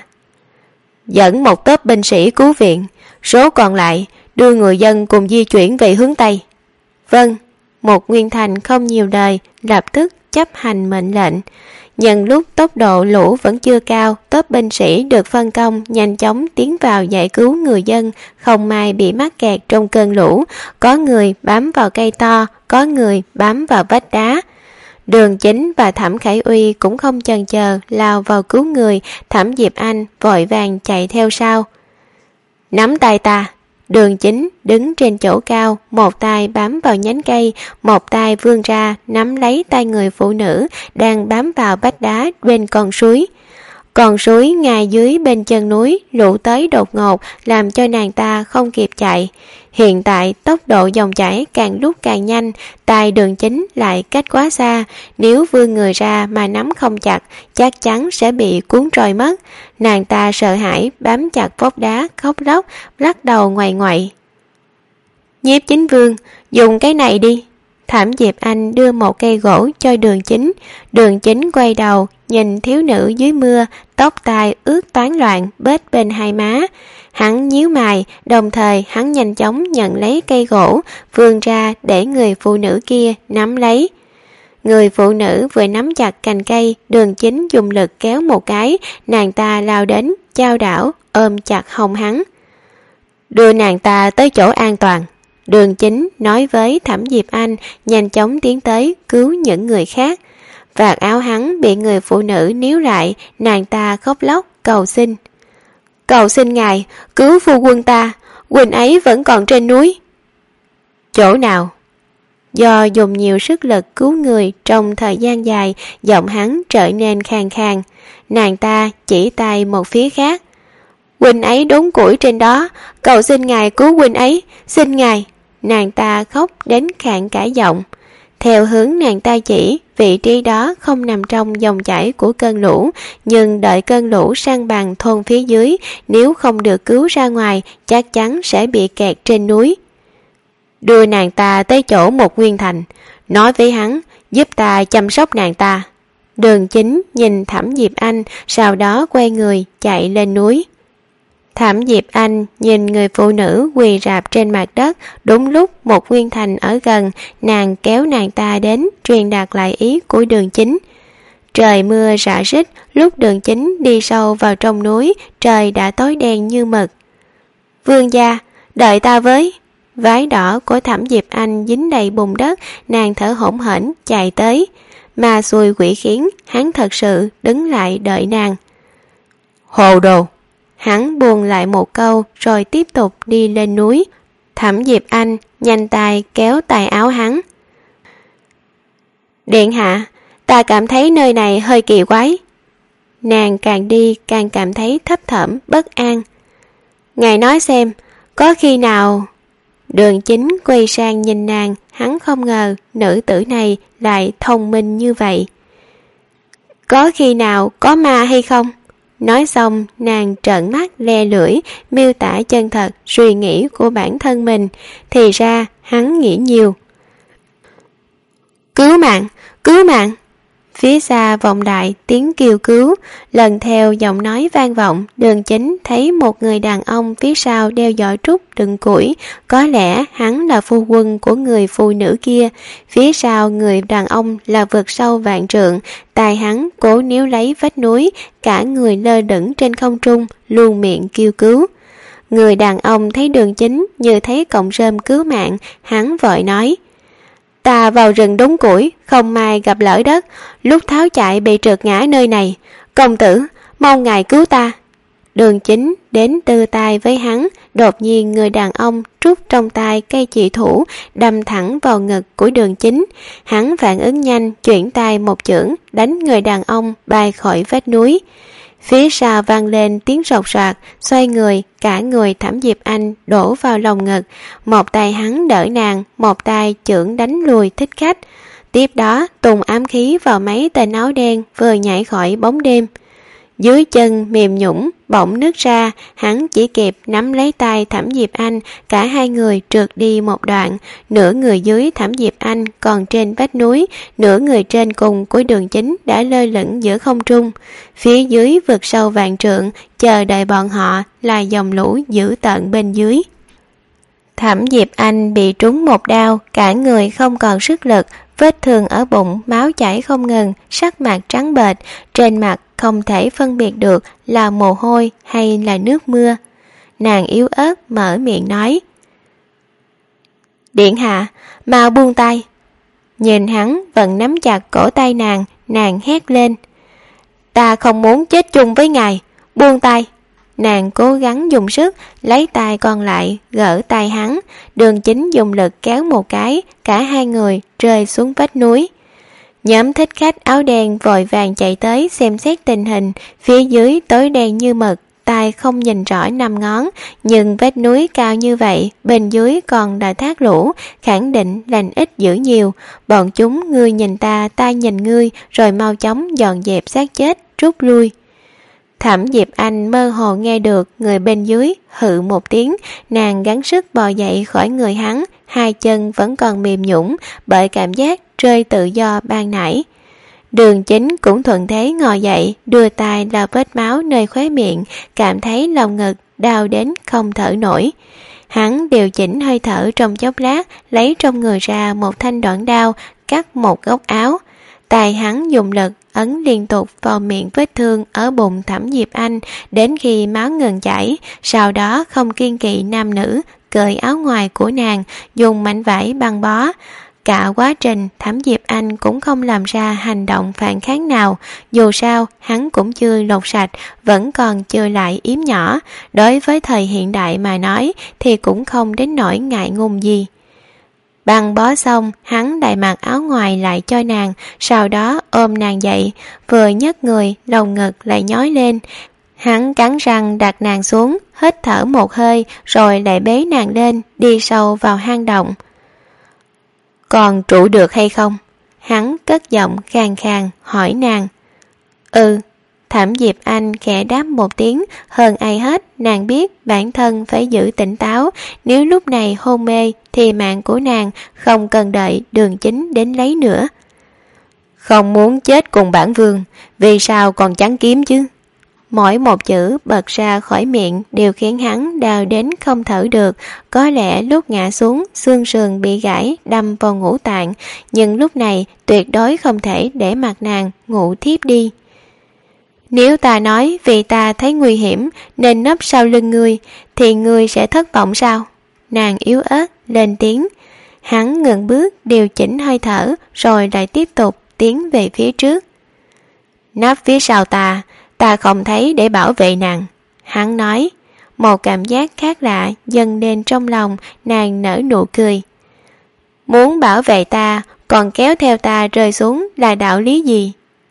Dẫn một tốp binh sĩ cứu viện, số còn lại đưa người dân cùng di chuyển về hướng Tây. Vâng. Một Nguyên Thành không nhiều lời, lập tức chấp hành mệnh lệnh. Nhân lúc tốc độ lũ vẫn chưa cao, tốp binh sĩ được phân công nhanh chóng tiến vào giải cứu người dân, không may bị mắc kẹt trong cơn lũ. Có người bám vào cây to, có người bám vào vách đá. Đường Chính và Thẩm Khải Uy cũng không chần chờ lao vào cứu người. Thẩm Diệp Anh vội vàng chạy theo sau. Nắm tay ta! Đường Chính đứng trên chỗ cao, một tay bám vào nhánh cây, một tay vươn ra nắm lấy tay người phụ nữ đang bám vào vách đá bên con suối. Con suối ngay dưới bên chân núi lũ tới đột ngột, làm cho nàng ta không kịp chạy. Hiện tại tốc độ dòng chảy càng lúc càng nhanh, tay Đường Chính lại cách quá xa, nếu vươn người ra mà nắm không chặt chắc chắn sẽ bị cuốn trôi mất. Nàng ta sợ hãi bám chặt vách đá, khóc lóc lắc đầu ngoại ngoại. Nhiếp Chính Vương, dùng cái này đi. Thẩm Diệp Anh đưa một cây gỗ cho Đường Chính. Đường Chính quay đầu nhìn thiếu nữ dưới mưa, tóc tai ướt toán loạn bết bên hai má. Hắn nhíu mày, đồng thời hắn nhanh chóng nhận lấy cây gỗ, vươn ra để người phụ nữ kia nắm lấy. Người phụ nữ vừa nắm chặt cành cây, Đường Chính dùng lực kéo một cái, nàng ta lao đến, chao đảo, ôm chặt hông hắn. Đưa nàng ta tới chỗ an toàn. Đường Chính nói với Thẩm Diệp Anh, nhanh chóng tiến tới cứu những người khác. Vạt áo hắn bị người phụ nữ níu lại, nàng ta khóc lóc cầu xin. Cầu xin ngài, cứu phu quân ta, huynh ấy vẫn còn trên núi. Chỗ nào? Do dùng nhiều sức lực cứu người trong thời gian dài, giọng hắn trở nên khàn khàn. Nàng ta chỉ tay một phía khác. Huynh ấy đốn củi trên đó, cầu xin ngài cứu huynh ấy, xin ngài. Nàng ta khóc đến khàn cả giọng. Theo hướng nàng ta chỉ, vị trí đó không nằm trong dòng chảy của cơn lũ, nhưng đợi cơn lũ sang bằng thôn phía dưới, nếu không được cứu ra ngoài, chắc chắn sẽ bị kẹt trên núi. Đưa nàng ta tới chỗ một Nguyên Thành, nói với hắn, giúp ta chăm sóc nàng ta. Đường Chính nhìn Thẩm Diệp Anh, sau đó quay người chạy lên núi. Thẩm Diệp Anh nhìn người phụ nữ quỳ rạp trên mặt đất, đúng lúc một Nguyên Thành ở gần, nàng kéo nàng ta đến, truyền đạt lại ý của Đường Chính. Trời mưa rã rít, lúc Đường Chính đi sâu vào trong núi, trời đã tối đen như mực. Vương gia, đợi ta với. Váy đỏ của Thẩm Diệp Anh dính đầy bùn đất, nàng thở hổn hển chạy tới. Mà xui quỷ khiến, hắn thật sự đứng lại đợi nàng. Hồ đồ! Hắn buông lại một câu rồi tiếp tục đi lên núi. Thẩm Diệp Anh nhanh tay kéo tay áo hắn. Điện hạ, ta cảm thấy nơi này hơi kỳ quái. Nàng càng đi càng cảm thấy thấp thỏm bất an. Ngài nói xem, có khi nào... Đường Chính quay sang nhìn nàng, hắn không ngờ nữ tử này lại thông minh như vậy. Có khi nào có ma hay không? Nói xong, nàng trợn mắt le lưỡi, miêu tả chân thật suy nghĩ của bản thân mình. Thì ra, hắn nghĩ nhiều. Cứu mạng! Cứu mạng! Phía xa vọng lại tiếng kêu cứu, lần theo giọng nói vang vọng, Đường Chính thấy một người đàn ông phía sau đeo giỏ trúc đựng củi, có lẽ hắn là phu quân của người phụ nữ kia. Phía sau người đàn ông là vực sâu vạn trượng, tay hắn cố níu lấy vách núi, cả người lơ lửng trên không trung, luôn miệng kêu cứu. Người đàn ông thấy Đường Chính như thấy cọng rơm cứu mạng, hắn vội nói. Ta vào rừng đốn củi, không may gặp lỡ đất, lúc tháo chạy bị trượt ngã nơi này. Công tử, mong ngài cứu ta. Đường Chính đến tư tay với hắn, đột nhiên người đàn ông trút trong tay cây chì thủ đâm thẳng vào ngực của Đường Chính. Hắn phản ứng nhanh, chuyển tay một chưởng đánh người đàn ông bay khỏi vách núi. Phía sau vang lên tiếng rột soạt, xoay người, cả người Thẩm Diệp Anh đổ vào lòng ngực. Một tay hắn đỡ nàng, một tay chưởng đánh lùi Thích Khách. Tiếp đó tung ám khí vào mấy tên áo đen vừa nhảy khỏi bóng đêm. Dưới chân mềm nhũn bỗng nứt ra, hắn chỉ kịp nắm lấy tay Thẩm Diệp Anh, cả hai người trượt đi một đoạn. Nửa người dưới Thẩm Diệp Anh còn trên vách núi, nửa người trên cùng của Đường Chính đã lơ lửng giữa không trung. Phía dưới vực sâu vạn trượng, chờ đợi bọn họ là dòng lũ dữ tợn bên dưới. Thẩm Diệp Anh bị trúng một đao, cả người không còn sức lực, vết thương ở bụng máu chảy không ngừng, sắc mặt trắng bệch, trên mặt không thể phân biệt được là mồ hôi hay là nước mưa. Nàng yếu ớt mở miệng nói: Điện hạ, mau buông tay. Nhìn hắn vẫn nắm chặt cổ tay nàng, nàng hét lên: Ta không muốn chết chung với ngài, buông tay. Nàng cố gắng dùng sức lấy tay còn lại gỡ tay hắn. Đường Chính dùng lực kéo một cái, cả hai người rơi xuống vách núi. Nhóm thích khách áo đen vội vàng chạy tới xem xét tình hình. Phía dưới tối đen như mực, tay không nhìn rõ năm ngón, nhưng vách núi cao như vậy, bên dưới còn là thác lũ, khẳng định lành ít dữ nhiều. Bọn chúng ngươi nhìn ta, ta nhìn ngươi, rồi mau chóng dọn dẹp xác chết, rút lui. Thẩm Diệp Anh mơ hồ nghe được người bên dưới hự một tiếng, nàng gắng sức bò dậy khỏi người hắn, hai chân vẫn còn mềm nhũn bởi cảm giác rơi tự do ban nãy. Đường Chính cũng thuận thế ngồi dậy, đưa tay lau vết máu nơi khóe miệng, cảm thấy lòng ngực đau đến không thở nổi. Hắn điều chỉnh hơi thở trong chốc lát, lấy trong người ra một thanh đoạn đao, cắt một góc áo. Tay hắn dùng lực ấn liên tục vào miệng vết thương ở bụng Thẩm Diệp Anh đến khi máu ngừng chảy, sau đó không kiêng kỵ nam nữ, cởi áo ngoài của nàng, dùng mảnh vải băng bó. Cả quá trình Thẩm Diệp Anh cũng không làm ra hành động phản kháng nào, dù sao hắn cũng chưa lột sạch, vẫn còn chưa lại yếm nhỏ, đối với thời hiện đại mà nói thì cũng không đến nỗi ngại ngùng gì. Băng bó xong, hắn đậy mặc áo ngoài lại cho nàng, sau đó ôm nàng dậy, vừa nhấc người, lồng ngực lại nhói lên. Hắn cắn răng đặt nàng xuống, hít thở một hơi, rồi lại bế nàng lên, đi sâu vào hang động. Còn trụ được hay không? Hắn cất giọng khàn khàn, hỏi nàng. Ừ. Thẩm Diệp Anh khẽ đáp một tiếng, hơn ai hết, nàng biết bản thân phải giữ tỉnh táo, nếu lúc này hôn mê thì mạng của nàng không cần đợi Đường Chính đến lấy nữa. Không muốn chết cùng bản vương, vì sao còn chắn kiếm chứ? Mỗi một chữ bật ra khỏi miệng đều khiến hắn đau đến không thở được, có lẽ lúc ngã xuống xương sườn bị gãy đâm vào ngũ tạng, nhưng lúc này tuyệt đối không thể để mặt nàng ngủ thiếp đi. Nếu ta nói vì ta thấy nguy hiểm nên nấp sau lưng ngươi, thì ngươi sẽ thất vọng sao? Nàng yếu ớt lên tiếng. Hắn ngừng bước điều chỉnh hơi thở, rồi lại tiếp tục tiến về phía trước. Nấp phía sau ta, ta không thấy để bảo vệ nàng. Hắn nói. Một cảm giác khác lạ dâng lên trong lòng, nàng nở nụ cười. Muốn bảo vệ ta, còn kéo theo ta rơi xuống là đạo lý gì?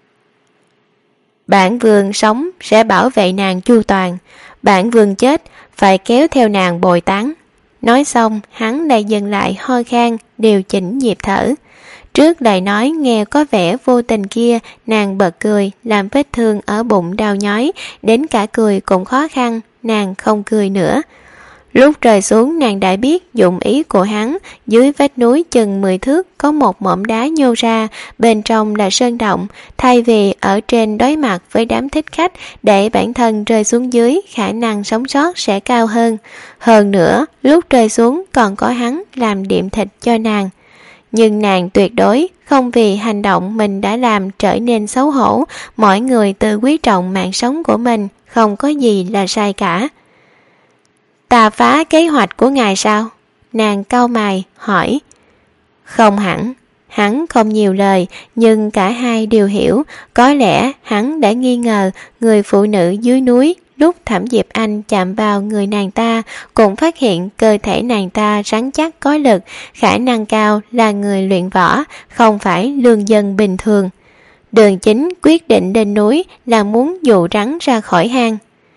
Bản vương sống sẽ bảo vệ nàng chu toàn, bản vương chết phải kéo theo nàng bồi táng. Nói xong, hắn lại dừng lại ho khan, điều chỉnh nhịp thở. Trước lời nói nghe có vẻ vô tình kia, nàng bật cười, làm vết thương ở bụng đau nhói, đến cả cười cũng khó khăn, nàng không cười nữa. Lúc rơi xuống nàng đã biết dụng ý của hắn, dưới vách núi chừng mười thước có một mỏm đá nhô ra, bên trong là sơn động, thay vì ở trên đối mặt với đám thích khách để bản thân rơi xuống dưới, khả năng sống sót sẽ cao hơn. Hơn nữa, lúc rơi xuống còn có hắn làm điểm thịt cho nàng. Nhưng nàng tuyệt đối không vì hành động mình đã làm trở nên xấu hổ, mọi người tự quý trọng mạng sống của mình, không có gì là sai cả. Ta phá kế hoạch của ngài sao? Nàng cau mày hỏi. Không hẳn, Hắn không nhiều lời, nhưng cả hai đều hiểu, có lẽ hắn đã nghi ngờ người phụ nữ dưới núi. Lúc Thẩm Diệp Anh chạm vào người nàng ta, cũng phát hiện cơ thể nàng ta rắn chắc có lực, khả năng cao là người luyện võ, không phải lương dân bình thường. Đường Chính quyết định lên núi là muốn dụ rắn ra khỏi hang.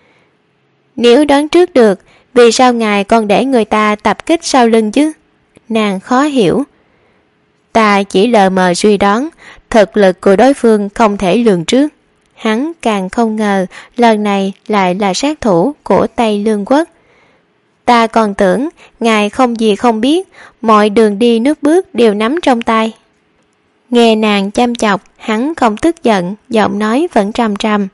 Nếu đoán trước được, vì sao ngài còn để người ta tập kích sau lưng chứ? Nàng khó hiểu. Ta chỉ lờ mờ suy đoán, thực lực của đối phương không thể lường trước. Hắn càng không ngờ lần này lại là sát thủ của Tây Lương Quốc. Ta còn tưởng ngài không gì không biết, mọi đường đi nước bước đều nắm trong tay. Nghe nàng chăm chọc, hắn không tức giận, giọng nói vẫn trầm trầm.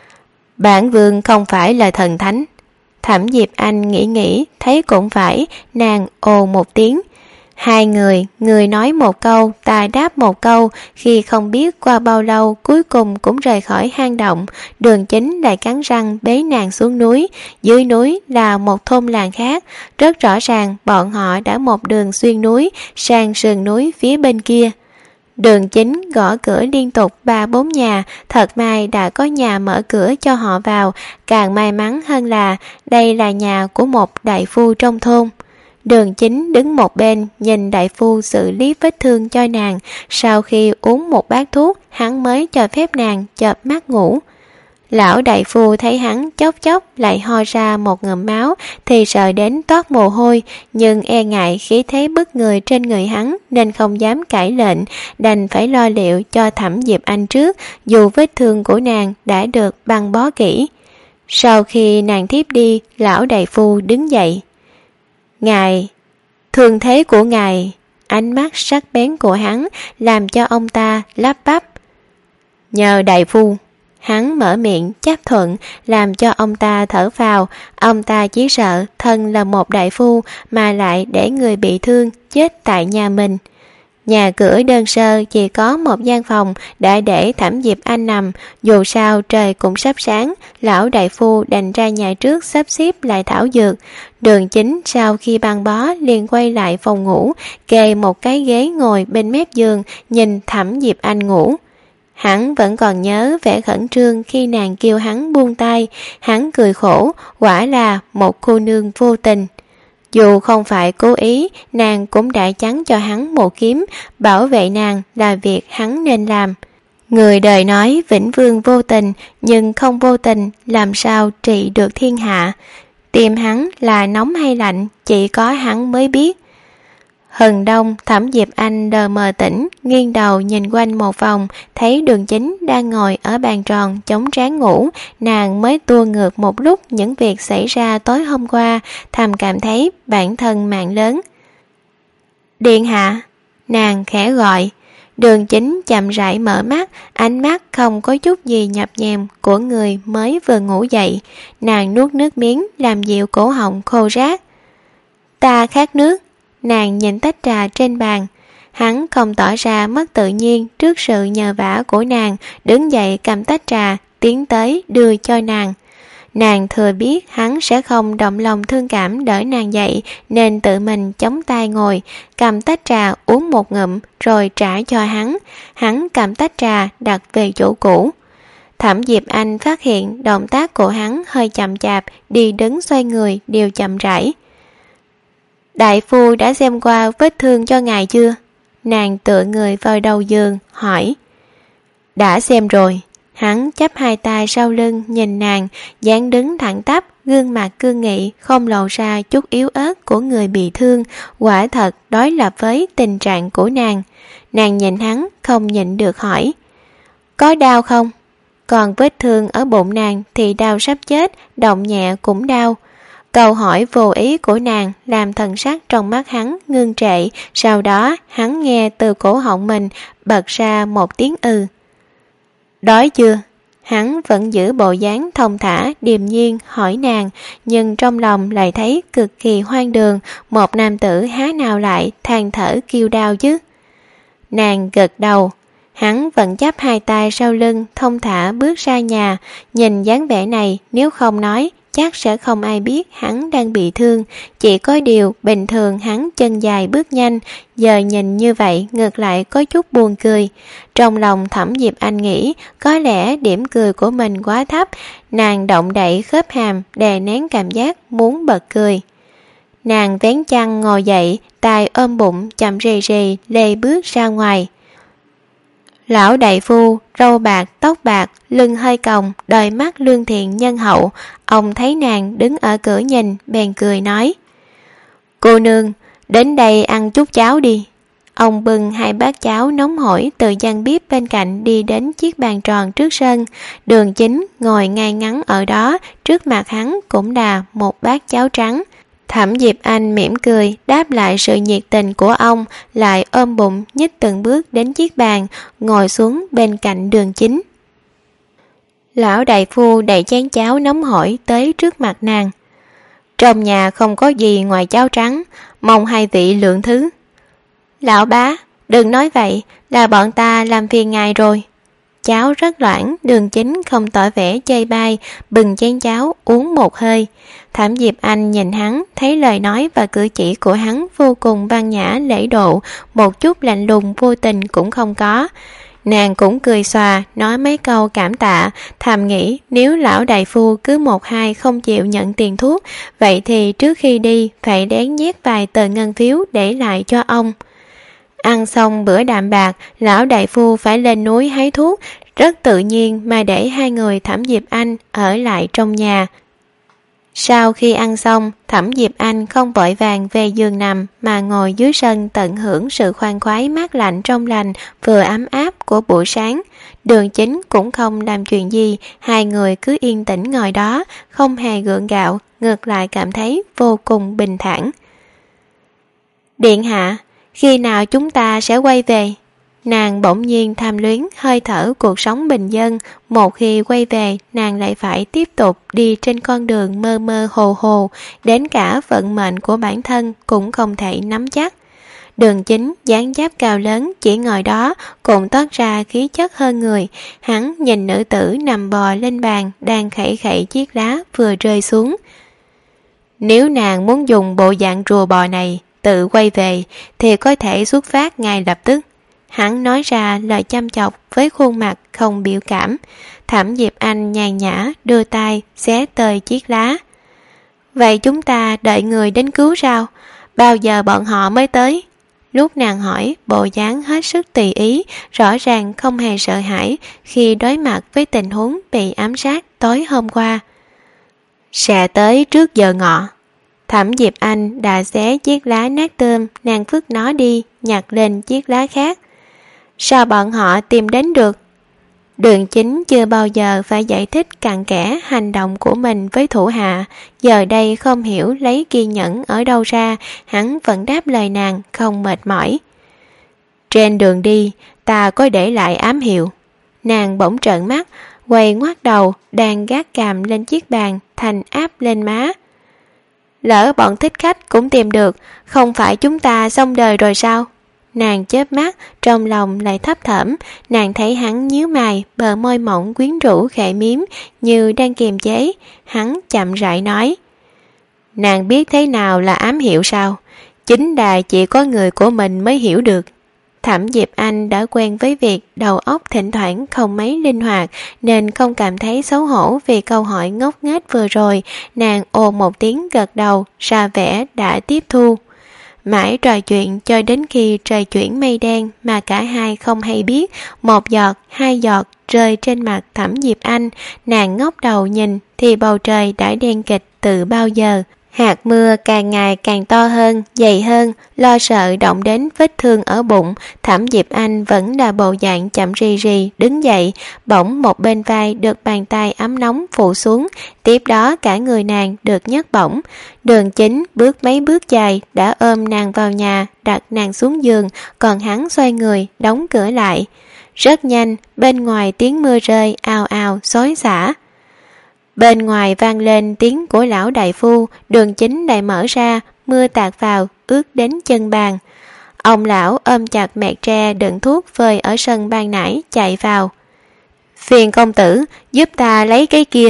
Bản vương không phải là thần thánh. Thẩm Diệp Anh nghĩ nghĩ, thấy cũng phải, nàng ồ một tiếng. Hai người, người nói một câu, ta đáp một câu, khi không biết qua bao lâu cuối cùng cũng rời khỏi hang động. Đường Chính lại cắn răng bế nàng xuống núi, dưới núi là một thôn làng khác, rất rõ ràng bọn họ đã một đường xuyên núi sang sườn núi phía bên kia. Đường Chính gõ cửa liên tục ba bốn nhà, thật may đã có nhà mở cửa cho họ vào, càng may mắn hơn là đây là nhà của một đại phu trong thôn. Đường Chính đứng một bên nhìn đại phu xử lý vết thương cho nàng, sau khi uống một bát thuốc hắn mới cho phép nàng chợp mắt ngủ. Lão đại phu thấy hắn chốc chốc lại ho ra một ngụm máu thì sợ đến toát mồ hôi, nhưng e ngại khí thế bức người trên người hắn nên không dám cãi lệnh, đành phải lo liệu cho Thẩm Diệp Anh trước, dù vết thương của nàng đã được băng bó kỹ. Sau khi nàng thiếp đi, lão đại phu đứng dậy. Ngài, thương thế của ngài. Ánh mắt sắc bén của hắn làm cho ông ta lắp bắp. Nhờ đại phu. Hắn mở miệng chấp thuận, làm cho ông ta thở phào. Ông ta chỉ sợ thân là một đại phu mà lại để người bị thương chết tại nhà mình. Nhà cửa đơn sơ, chỉ có một gian phòng đã để Thẩm Diệp Anh nằm. Dù sao trời cũng sắp sáng, lão đại phu đành ra nhà trước sắp xếp lại thảo dược. Đường Chính sau khi băng bó liền quay lại phòng ngủ, kê một cái ghế ngồi bên mép giường, nhìn Thẩm Diệp Anh ngủ. Hắn vẫn còn nhớ vẻ khẩn trương khi nàng kêu hắn buông tay. Hắn cười khổ, quả là một cô nương vô tình. Dù không phải cố ý, nàng cũng đã chắn cho hắn một kiếm, bảo vệ nàng là việc hắn nên làm. Người đời nói vĩnh vương vô tình, nhưng không vô tình làm sao trị được thiên hạ. Tim hắn là nóng hay lạnh, chỉ có hắn mới biết. Hừng đông, Thẩm Diệp Anh đờ mờ tỉnh, nghiêng đầu nhìn quanh một vòng, thấy Đường Chính đang ngồi ở bàn tròn chống trán ngủ. Nàng mới tua ngược một lúc những việc xảy ra tối hôm qua, thầm cảm thấy bản thân mạng lớn. Điện hạ, nàng khẽ gọi. Đường Chính chậm rãi mở mắt, ánh mắt không có chút gì nhập nhèm của người mới vừa ngủ dậy. Nàng nuốt nước miếng làm dịu cổ họng khô rát. Ta khát nước. Nàng nhìn tách trà trên bàn. Hắn không tỏ ra mất tự nhiên trước sự nhờ vả của nàng, đứng dậy cầm tách trà, tiến tới đưa cho nàng. Nàng thừa biết hắn sẽ không động lòng thương cảm đỡ nàng dậy, nên tự mình chống tay ngồi, cầm tách trà uống một ngụm rồi trả cho hắn. Hắn cầm tách trà đặt về chỗ cũ. Thẩm Diệp Anh phát hiện động tác của hắn hơi chậm chạp, đi đứng xoay người đều chậm rãi. Đại phu đã xem qua vết thương cho ngài chưa? Nàng tựa người vào đầu giường, hỏi. Đã xem rồi. Hắn chắp hai tay sau lưng nhìn nàng, dáng đứng thẳng tắp, gương mặt cương nghị, không lộ ra chút yếu ớt của người bị thương, quả thật đối lập với tình trạng của nàng. Nàng nhìn hắn, không nhịn được hỏi. Có đau không? Còn vết thương ở bụng nàng thì đau sắp chết, động nhẹ cũng đau. Câu hỏi vô ý của nàng làm thần sắc trong mắt hắn ngưng trệ, sau đó hắn nghe từ cổ họng mình bật ra một tiếng ư. Đói chưa? Hắn vẫn giữ bộ dáng thông thả, điềm nhiên hỏi nàng, nhưng trong lòng lại thấy cực kỳ hoang đường, một nam tử há nào lại than thở kêu đau chứ. Nàng gật đầu. Hắn vẫn chắp hai tay sau lưng, thông thả bước ra nhà. Nhìn dáng vẻ này, nếu không nói, chắc sẽ không ai biết hắn đang bị thương. Chỉ có điều bình thường hắn chân dài bước nhanh, giờ nhìn như vậy ngược lại có chút buồn cười. Trong lòng Thẩm Diệp Anh nghĩ có lẽ điểm cười của mình quá thấp, nàng động đậy khớp hàm đè nén cảm giác muốn bật cười. Nàng vén chăn ngồi dậy, tay ôm bụng chậm rì rì lê bước ra ngoài. Lão đại phu, râu bạc, tóc bạc, lưng hơi còng, đôi mắt lương thiện nhân hậu. Ông thấy nàng đứng ở cửa nhìn, bèn cười nói: Cô nương, đến đây ăn chút cháo đi. Ông bưng hai bát cháo nóng hổi từ gian bếp bên cạnh đi đến chiếc bàn tròn trước sân. Đường Chính ngồi ngay ngắn ở đó, trước mặt hắn cũng là một bát cháo trắng. Thẩm Diệp Anh mỉm cười đáp lại sự nhiệt tình của ông, lại ôm bụng nhích từng bước đến chiếc bàn, ngồi xuống bên cạnh Đường Chính. Lão đại phu đẩy chén cháo nóng hổi tới trước mặt nàng. Trong nhà không có gì ngoài cháo trắng, mong hai vị lượng thứ. Lão bá, đừng nói vậy, là bọn ta làm phiền ngài rồi. Cháo rất loãng, Đường Chính không tỏ vẻ chê bai, bừng chén cháo uống một hơi. Thẩm Diệp Anh nhìn hắn, thấy lời nói và cử chỉ của hắn vô cùng văn nhã lễ độ, một chút lạnh lùng vô tình cũng không có. Nàng cũng cười xòa, nói mấy câu cảm tạ, thầm nghĩ nếu lão đại phu cứ một hai không chịu nhận tiền thuốc, vậy thì trước khi đi phải đén nhét vài tờ ngân phiếu để lại cho ông. Ăn xong bữa đạm bạc, lão đại phu phải lên núi hái thuốc, rất tự nhiên mà để hai người Thẩm Diệp Anh ở lại trong nhà. Sau khi ăn xong, Thẩm Diệp Anh không vội vàng về giường nằm mà ngồi dưới sân tận hưởng sự khoan khoái mát lạnh trong lành vừa ấm áp của buổi sáng. Đường Chính cũng không làm chuyện gì, hai người cứ yên tĩnh ngồi đó, không hề gượng gạo, ngược lại cảm thấy vô cùng bình thản. Điện hạ, khi nào chúng ta sẽ quay về? Nàng bỗng nhiên tham luyến hơi thở cuộc sống bình dân, một khi quay về nàng lại phải tiếp tục đi trên con đường mơ mơ hồ hồ, đến cả vận mệnh của bản thân cũng không thể nắm chắc. Đường Chính dáng dấp cao lớn chỉ ngồi đó cũng toát ra khí chất hơn người. Hắn nhìn nữ tử nằm bò lên bàn đang khẩy khẩy chiếc lá vừa rơi xuống. Nếu nàng muốn dùng bộ dạng rùa bò này tự quay về thì có thể xuất phát ngay lập tức. Hắn nói ra lời chăm chọc với khuôn mặt không biểu cảm. Thẩm Diệp Anh nhàn nhã đưa tay xé tơi chiếc lá. Vậy chúng ta đợi người đến cứu sao? Bao giờ bọn họ mới tới? Lúc nàng hỏi, bộ dáng hết sức tùy ý, rõ ràng không hề sợ hãi khi đối mặt với tình huống bị ám sát tối hôm qua. Sẽ tới trước giờ ngọ. Thẩm Diệp Anh đã xé chiếc lá nát tươm, nàng vứt nó đi, nhặt lên chiếc lá khác. Sao bọn họ tìm đến được? Đường Chính chưa bao giờ phải giải thích cặn kẽ hành động của mình với thủ hạ, giờ đây không hiểu lấy kiên nhẫn ở đâu ra, hắn vẫn đáp lời nàng không mệt mỏi. Trên đường đi, ta có để lại ám hiệu. Nàng bỗng trợn mắt, quay ngoắt đầu, đang gác cằm lên chiếc bàn, thành áp lên má. Lỡ bọn thích khách cũng tìm được, không phải chúng ta xong đời rồi sao? Nàng chớp mắt, trong lòng lại thấp thỏm, nàng thấy hắn nhíu mày, bờ môi mỏng quyến rũ khẽ miếm, như đang kiềm chế. Hắn chậm rãi nói: Nàng biết thế nào là ám hiệu sao? Chính là chỉ có người của mình mới hiểu được. Thẩm Diệp Anh đã quen với việc đầu óc thỉnh thoảng không mấy linh hoạt, nên không cảm thấy xấu hổ vì câu hỏi ngốc nghếch vừa rồi. Nàng ồ một tiếng gật đầu, ra vẻ đã tiếp thu. Mãi trò chuyện cho đến khi trời chuyển mây đen mà cả hai không hay biết, một giọt, hai giọt rơi trên mặt Thẩm Diệp Anh. Nàng ngóc đầu nhìn thì bầu trời đã đen kịt từ bao giờ. Hạt mưa càng ngày càng to hơn, dày hơn, lo sợ động đến vết thương ở bụng. Thẩm Diệp Anh vẫn là bộ dạng chậm rì rì đứng dậy, bỗng một bên vai được bàn tay ấm nóng phụ xuống, tiếp đó cả người nàng được nhấc bổng. Đường Chính bước mấy bước dài đã ôm nàng vào nhà, đặt nàng xuống giường, còn hắn xoay người đóng cửa lại. Rất nhanh, bên ngoài tiếng mưa rơi ào ào xối xả. Bên ngoài vang lên tiếng của lão đại phu, Đường Chính lại mở ra, mưa tạt vào, ướt đến chân bàn. Ông lão ôm chặt mẹt tre đựng thuốc phơi ở sân ban nãy chạy vào. Phiền công tử, giúp ta lấy cái kia.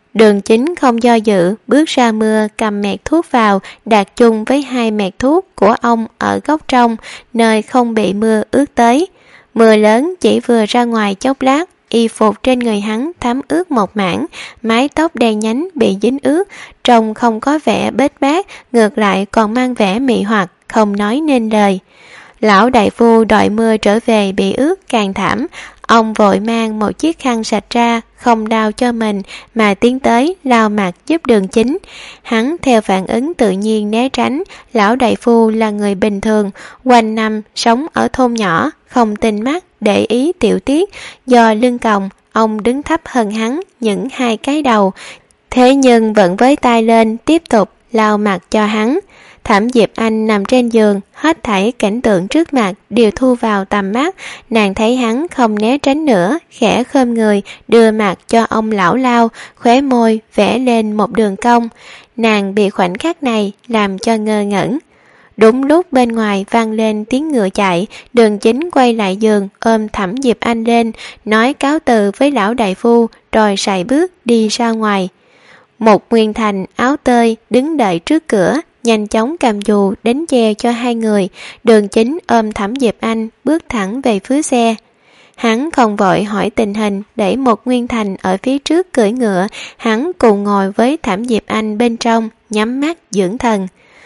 Đường Chính không do dự, bước ra mưa cầm mẹt thuốc vào, đặt chung với hai mẹt thuốc của ông ở góc trong, nơi không bị mưa ướt tới. Mưa lớn chỉ vừa ra ngoài chốc lát, y phục trên người hắn thấm ướt một mảng, mái tóc đen nhánh bị dính ướt, trông không có vẻ bết bát, ngược lại còn mang vẻ mị hoặc, không nói nên lời. Lão đại phu đợi mưa trở về bị ướt càng thảm, ông vội mang một chiếc khăn sạch ra, không đau cho mình mà tiến tới lau mặt giúp Đường Chính. Hắn theo phản ứng tự nhiên né tránh. Lão đại phu là người bình thường, quanh năm sống ở thôn nhỏ, không tinh mắt để ý tiểu tiết. Do lưng còng, ông đứng thấp hơn hắn những hai cái đầu, thế nhưng vẫn với tay lên tiếp tục lau mặt cho hắn. Thẩm Diệp Anh nằm trên giường, hết thảy cảnh tượng trước mặt đều thu vào tầm mắt. Nàng thấy hắn không né tránh nữa, khẽ khom người đưa mặt cho ông lão lau, khóe môi vẽ lên một đường cong. Nàng bị khoảnh khắc này làm cho ngơ ngẩn. Đúng lúc bên ngoài vang lên tiếng ngựa chạy, Đường Chính quay lại giường ôm Thẩm Diệp Anh lên, nói cáo từ với lão đại phu, rồi sải bước đi ra ngoài. Một Nguyên Thành áo tơi đứng đợi trước cửa, nhanh chóng cầm dù đến che cho hai người. Đường Chính ôm Thẩm Diệp Anh bước thẳng về phía xe. Hắn không vội hỏi tình hình, để một Nguyên Thành ở phía trước cưỡi ngựa, hắn cùng ngồi với Thẩm Diệp Anh bên trong, nhắm mắt dưỡng thần.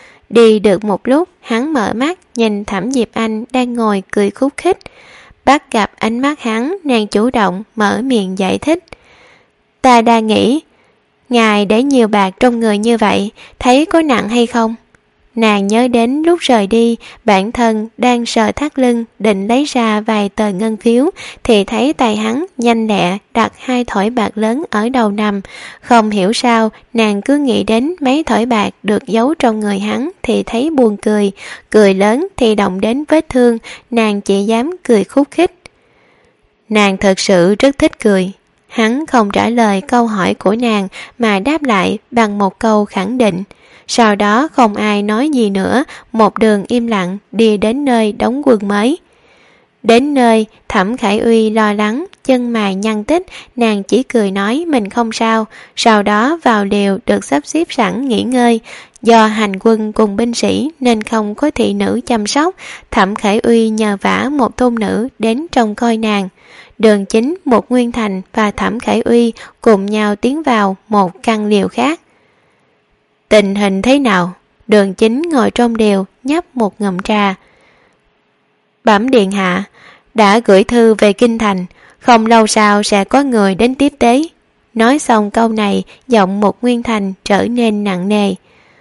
Đi được một lúc, hắn mở mắt nhìn Thẩm Diệp Anh đang ngồi cười khúc khích. Bắt gặp ánh mắt hắn, nàng chủ động mở miệng giải thích. Ta đang nghĩ, ngài để nhiều bạc trong người như vậy, thấy có nặng hay không? Nàng nhớ đến lúc rời đi, bản thân đang sờ thắt lưng, định lấy ra vài tờ ngân phiếu, thì thấy tay hắn nhanh lẹ đặt hai thỏi bạc lớn ở đầu nằm. Không hiểu sao, nàng cứ nghĩ đến mấy thỏi bạc được giấu trong người hắn thì thấy buồn cười, cười lớn thì động đến vết thương, nàng chỉ dám cười khúc khích. Nàng thật sự rất thích cười. Hắn không trả lời câu hỏi của nàng mà đáp lại bằng một câu khẳng định. Sau đó không ai nói gì nữa, một đường im lặng đi đến nơi đóng quân mới. Đến nơi, Thẩm Khải Uy lo lắng, chân mày nhăn tích, nàng chỉ cười nói mình không sao, sau đó vào lều được sắp xếp sẵn nghỉ ngơi. Do hành quân cùng binh sĩ nên không có thị nữ chăm sóc, Thẩm Khải Uy nhờ vả một thôn nữ đến trông coi nàng. Đường Chính, một Nguyên Thành và Thẩm Khải Uy cùng nhau tiến vào một căn liều khác. Tình hình thế nào? Đường Chính ngồi trong liều nhấp một ngụm trà. Bẩm điện hạ, đã gửi thư về kinh thành, không lâu sau sẽ có người đến tiếp tế. Nói xong câu này, giọng một Nguyên Thành trở nên nặng nề.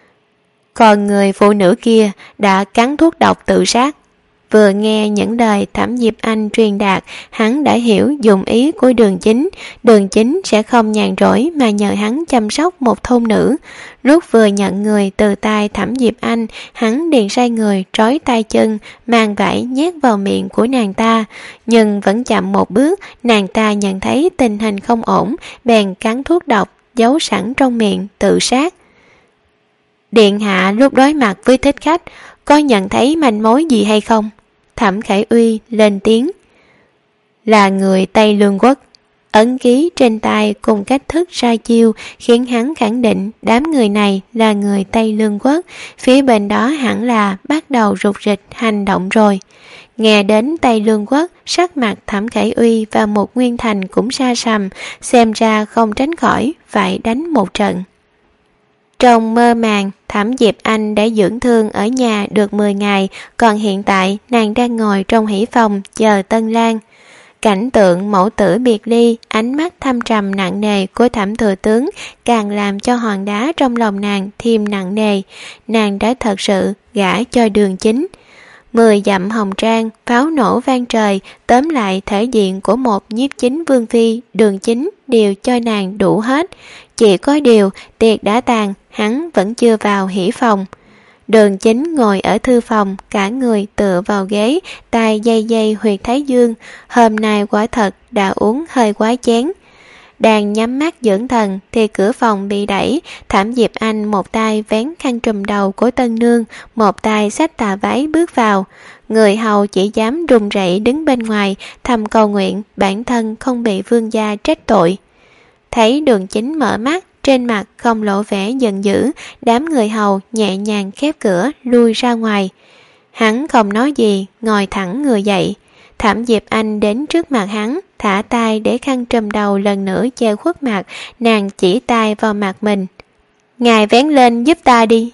Còn người phụ nữ kia đã cắn thuốc độc tự sát. Vừa nghe những lời Thẩm Diệp Anh truyền đạt, hắn đã hiểu dụng ý của Đường Chính. Đường Chính sẽ không nhàn rỗi mà nhờ hắn chăm sóc một thôn nữ. Lúc vừa nhận người từ tay Thẩm Diệp Anh, hắn liền sai người trói tay chân, mang vải nhét vào miệng của nàng ta. Nhưng vẫn chậm một bước, nàng ta nhận thấy tình hình không ổn, bèn cắn thuốc độc, giấu sẵn trong miệng, tự sát. Điện hạ lúc đối mặt với thích khách, có nhận thấy manh mối gì hay không? Thẩm Khải Uy lên tiếng. Là người Tây Lương Quốc. Ấn ký trên tay cùng cách thức ra chiêu khiến hắn khẳng định đám người này là người Tây Lương Quốc. Phía bên đó hẳn là bắt đầu rục rịch hành động rồi. Nghe đến Tây Lương Quốc, sắc mặt Thẩm Khải Uy và một Nguyên Thành cũng sa sầm, xem ra không tránh khỏi phải đánh một trận. Trong mơ màng, Thẩm Diệp Anh đã dưỡng thương ở nhà được mười ngày, còn hiện tại nàng đang ngồi trong hỷ phòng chờ tân lang. Cảnh tượng mẫu tử biệt ly, ánh mắt thâm trầm nặng nề của Thẩm thừa tướng càng làm cho hòn đá trong lòng nàng thêm nặng nề. Nàng đã thật sự gả cho Đường Chính. Mười dặm hồng trang, pháo nổ vang trời, tóm lại thể diện của một nhiếp chính vương phi, Đường Chính đều cho nàng đủ hết. Chỉ có điều, tiệc đã tàn, hắn vẫn chưa vào hỷ phòng. Đường Chính ngồi ở thư phòng, cả người tựa vào ghế, tay dây dây huyệt thái dương. Hôm nay quả thật đã uống hơi quá chén. Đang nhắm mắt dưỡng thần thì cửa phòng bị đẩy. Thẩm Diệp Anh một tay vén khăn trùm đầu của tân nương, một tay xách tà váy bước vào. Người hầu chỉ dám run rẩy đứng bên ngoài, thầm cầu nguyện bản thân không bị vương gia trách tội. Thấy Đường Chính mở mắt, trên mặt không lộ vẻ giận dữ. Đám người hầu nhẹ nhàng khép cửa lui ra ngoài. Hắn không nói gì, ngồi thẳng người dậy. Thẩm Diệp Anh đến trước mặt hắn, thả tay để khăn trùm đầu lần nữa che khuất mặt. Nàng chỉ tay vào mặt mình. Ngài vén lên giúp ta đi.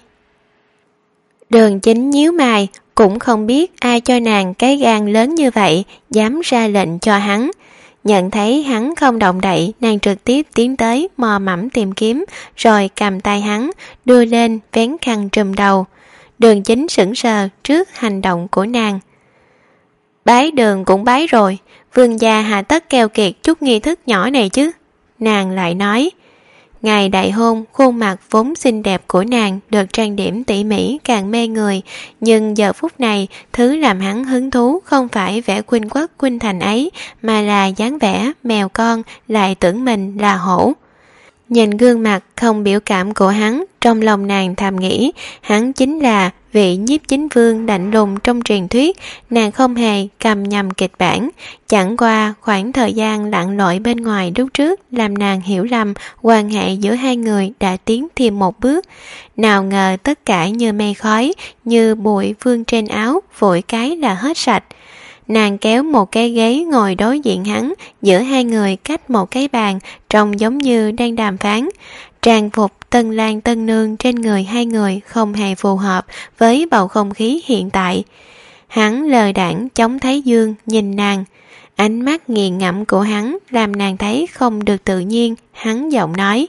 Đường Chính nhíu mày, cũng không biết ai cho nàng cái gan lớn như vậy, dám ra lệnh cho hắn. Nhận thấy hắn không động đậy, nàng trực tiếp tiến tới mò mẫm tìm kiếm, rồi cầm tay hắn, đưa lên vén khăn trùm đầu. Đường Chính sững sờ trước hành động của nàng. Bái đường cũng bái rồi, vương gia hà tất keo kiệt chút nghi thức nhỏ này chứ. Nàng lại nói. Ngày đại hôn, khuôn mặt vốn xinh đẹp của nàng được trang điểm tỉ mỉ càng mê người, nhưng giờ phút này, thứ làm hắn hứng thú không phải vẻ khuynh quốc khuynh thành ấy, mà là dáng vẻ mèo con lại tưởng mình là hổ. Nhìn gương mặt không biểu cảm của hắn, trong lòng nàng thầm nghĩ, hắn chính là vị nhiếp chính vương lạnh lùng trong truyền thuyết. Nàng không hề cầm nhầm kịch bản, chẳng qua khoảng thời gian lặn lội bên ngoài lúc trước làm nàng hiểu lầm quan hệ giữa hai người đã tiến thêm một bước. Nào ngờ tất cả như mây khói, như bụi vương trên áo, vội cái là hết sạch. Nàng kéo một cái ghế ngồi đối diện hắn, giữa hai người cách một cái bàn, trông giống như đang đàm phán. Trang phục tân lang tân nương trên người hai người không hề phù hợp với bầu không khí hiện tại. Hắn lờ đãng chống thái dương nhìn nàng. Ánh mắt nghiền ngẫm của hắn làm nàng thấy không được tự nhiên. Hắn giọng nói.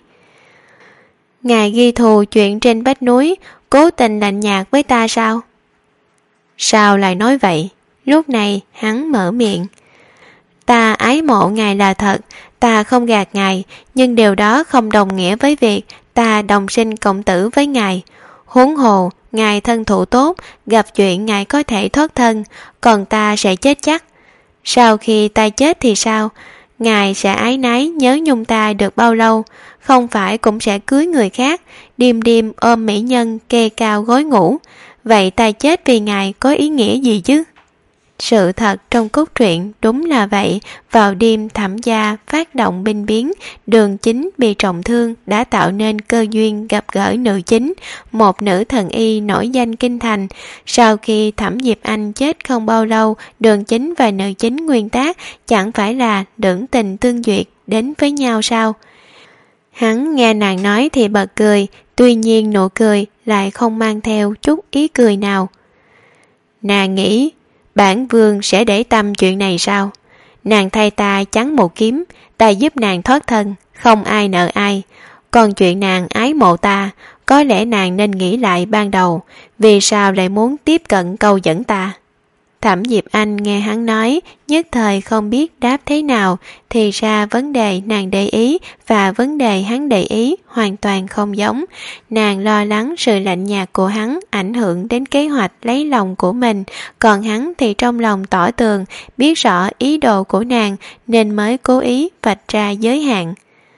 Ngài ghi thù chuyện trên vách núi, cố tình lạnh nhạt với ta sao? Sao lại nói vậy? Lúc này hắn mở miệng. Ta ái mộ ngài là thật, ta không gạt ngài, nhưng điều đó không đồng nghĩa với việc ta đồng sinh cộng tử với ngài. Huống hồ, ngài thân thụ tốt, gặp chuyện ngài có thể thoát thân, còn ta sẽ chết chắc. Sau khi ta chết thì sao? Ngài sẽ ái náy nhớ nhung ta được bao lâu? Không phải cũng sẽ cưới người khác, đêm đêm ôm mỹ nhân kê cao gối ngủ. Vậy ta chết vì ngài có ý nghĩa gì chứ? Sự thật trong cốt truyện đúng là vậy. Vào đêm Thẩm gia phát động binh biến, Đường Chính bị trọng thương đã tạo nên cơ duyên gặp gỡ nữ chính, một nữ thần y nổi danh kinh thành. Sau khi Thẩm Diệp Anh chết không bao lâu, Đường Chính và nữ chính nguyên tác chẳng phải là lưỡng tình tương duyệt đến với nhau sao? Hắn nghe nàng nói thì bật cười, tuy nhiên nụ cười lại không mang theo chút ý cười nào. Nàng nghĩ bản vương sẽ để tâm chuyện này sao? Nàng thay ta chắn một kiếm, ta giúp nàng thoát thân, không ai nợ ai. Còn chuyện nàng ái mộ ta, có lẽ nàng nên nghĩ lại ban đầu, vì sao lại muốn tiếp cận câu dẫn ta? Thẩm Diệp Anh nghe hắn nói, nhất thời không biết đáp thế nào, thì ra vấn đề nàng để ý và vấn đề hắn để ý hoàn toàn không giống. Nàng lo lắng sự lạnh nhạt của hắn ảnh hưởng đến kế hoạch lấy lòng của mình, còn hắn thì trong lòng tỏ tường, biết rõ ý đồ của nàng nên mới cố ý vạch ra giới hạn.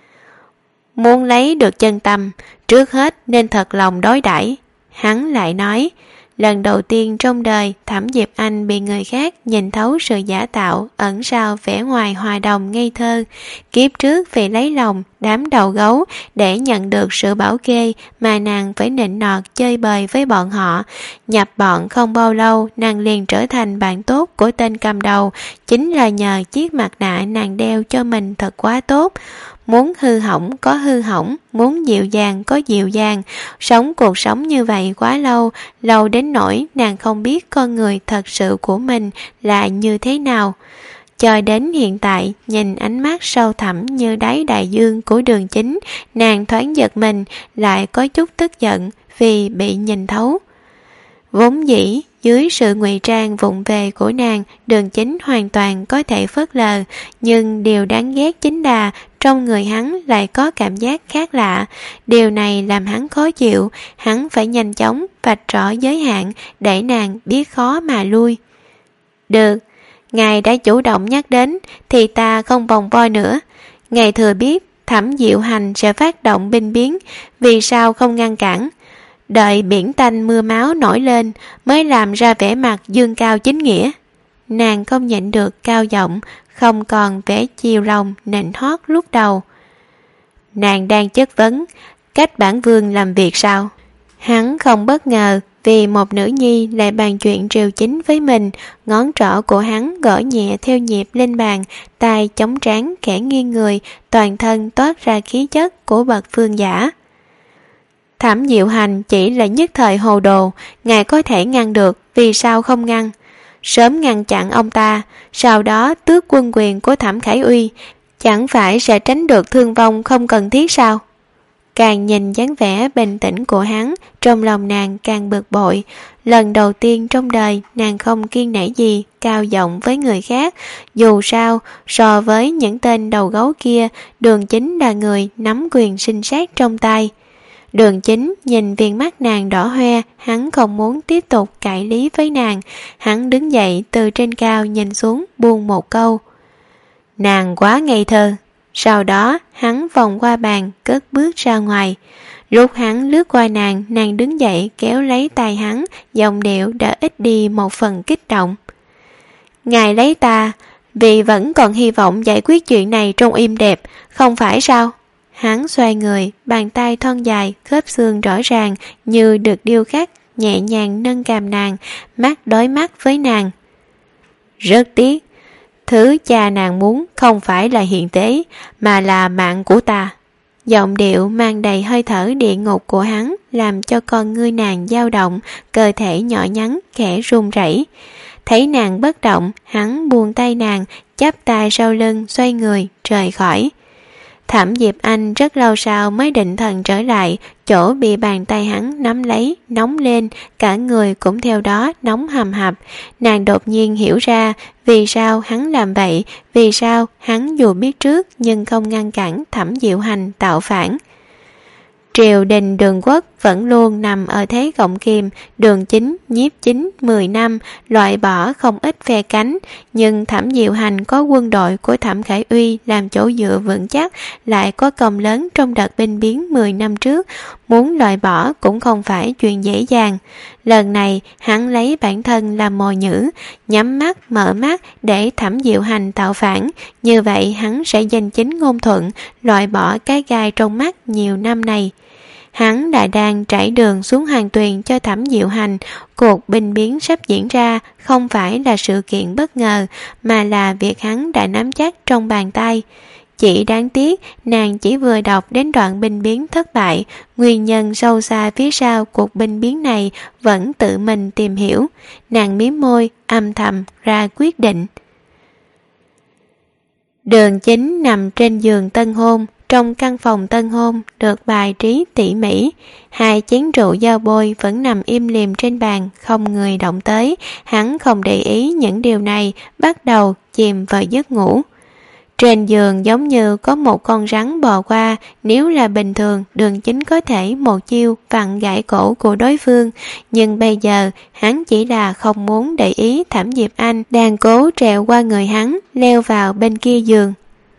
Muốn lấy được chân tâm, trước hết nên thật lòng đối đãi. Hắn lại nói, lần đầu tiên trong đời Thẩm Diệp Anh bị người khác nhìn thấu sự giả tạo ẩn sau vẻ ngoài hòa đồng ngây thơ. Kiếp trước vì lấy lòng đám đầu gấu để nhận được sự bảo kê mà nàng phải nịnh nọt chơi bời với bọn họ. Nhập bọn không bao lâu, nàng liền trở thành bạn tốt của tên cầm đầu, chính là nhờ chiếc mặt nạ nàng đeo cho mình thật quá tốt. Muốn hư hỏng có hư hỏng, muốn dịu dàng có dịu dàng. Sống cuộc sống như vậy quá lâu, lâu đến nỗi nàng không biết con người thật sự của mình là như thế nào. Cho đến hiện tại, nhìn ánh mắt sâu thẳm như đáy đại dương của Đường Chính, nàng thoáng giật mình, lại có chút tức giận vì bị nhìn thấu. Vốn dĩ, dưới sự ngụy trang vụng về của nàng, Đường Chính hoàn toàn có thể phớt lờ, nhưng điều đáng ghét chính là trong người hắn lại có cảm giác khác lạ. Điều này làm hắn khó chịu, hắn phải nhanh chóng vạch rõ giới hạn để nàng biết khó mà lui. Được, ngài đã chủ động nhắc đến thì ta không vòng vo nữa. Ngài thừa biết Thẩm Diệu Hành sẽ phát động binh biến, vì sao không ngăn cản? Đợi biển tanh mưa máu nổi lên mới làm ra vẻ mặt dương cao chính nghĩa. Nàng không nhịn được cao giọng, không còn vẻ chiều lòng nịnh hót lúc đầu. Nàng đang chất vấn cách bản vương làm việc sao? Hắn không bất ngờ vì một nữ nhi lại bàn chuyện triều chính với mình. Ngón trỏ của hắn gõ nhẹ theo nhịp lên bàn, tay chống trán khẽ nghiêng người, toàn thân toát ra khí chất của bậc vương giả. Thẩm Diệu Hành chỉ là nhất thời hồ đồ, ngài có thể ngăn được, vì sao không ngăn? Sớm ngăn chặn ông ta, sau đó tước quân quyền của Thẩm Khải Uy, chẳng phải sẽ tránh được thương vong không cần thiết sao? Càng nhìn dáng vẻ bình tĩnh của hắn, trong lòng nàng càng bực bội. Lần đầu tiên trong đời nàng không kiêng nể gì cao giọng với người khác. Dù sao, so với những tên đầu gấu kia, Đường Chính là người nắm quyền sinh sát trong tay. Đường Chính nhìn viên mắt nàng đỏ hoe, hắn không muốn tiếp tục cãi lý với nàng. Hắn đứng dậy từ trên cao nhìn xuống, buông một câu: nàng quá ngây thơ. Sau đó hắn vòng qua bàn, cất bước ra ngoài. Lúc hắn lướt qua nàng, nàng đứng dậy kéo lấy tay hắn, giọng điệu đã ít đi một phần kích động. Ngài lấy ta vì vẫn còn hy vọng giải quyết chuyện này trong êm đẹp, không phải sao? Hắn xoay người, bàn tay thon dài, khớp xương rõ ràng như được điêu khắc, nhẹ nhàng nâng cằm nàng, mắt đối mắt với nàng. Rất tiếc, thứ cha nàng muốn không phải là hiện tế, mà là mạng của ta. Giọng điệu mang đầy hơi thở địa ngục của hắn làm cho con ngươi nàng dao động, cơ thể nhỏ nhắn khẽ run rẩy. Thấy nàng bất động, hắn buông tay nàng, chắp tay sau lưng, xoay người rời khỏi. Thẩm Diệp Anh rất lâu sau mới định thần trở lại, chỗ bị bàn tay hắn nắm lấy nóng lên, cả người cũng theo đó nóng hầm hập. Nàng đột nhiên hiểu ra vì sao hắn làm vậy, vì sao hắn dù biết trước nhưng không ngăn cản Thẩm Diệu Hành tạo phản. Triều đình Đường Quốc vẫn luôn nằm ở thế gọng kìm, Đường Chính, Nhiếp Chính mười năm, loại bỏ không ít phe cánh, nhưng Thẩm Diệu Hành có quân đội của Thẩm Khải Uy làm chỗ dựa vững chắc, lại có công lớn trong đợt binh biến mười năm trước, muốn loại bỏ cũng không phải chuyện dễ dàng. Lần này hắn lấy bản thân làm mồi nhử, nhắm mắt mở mắt để Thẩm Diệu Hành tạo phản, như vậy hắn sẽ giành chính ngôn thuận, loại bỏ cái gai trong mắt nhiều năm này. Hắn đã đang trải đường xuống hàng tuyền cho Thẩm Diệu Hành. Cuộc binh biến sắp diễn ra không phải là sự kiện bất ngờ, mà là việc hắn đã nắm chắc trong bàn tay. Chỉ đáng tiếc nàng chỉ vừa đọc đến đoạn binh biến thất bại, nguyên nhân sâu xa phía sau cuộc binh biến này vẫn tự mình tìm hiểu. Nàng mím môi âm thầm ra quyết định. Đường Chính nằm trên giường tân hôn. Trong căn phòng tân hôn được bài trí tỉ mỉ, hai chén rượu dao bôi vẫn nằm im lìm trên bàn, không người động tới. Hắn không để ý những điều này, bắt đầu chìm vào giấc ngủ. Trên giường giống như có một con rắn bò qua, nếu là bình thường Đường Chính có thể một chiêu vặn gãy cổ của đối phương, nhưng bây giờ hắn chỉ là không muốn để ý Thẩm Diệp Anh đang cố trèo qua người hắn, leo vào bên kia giường.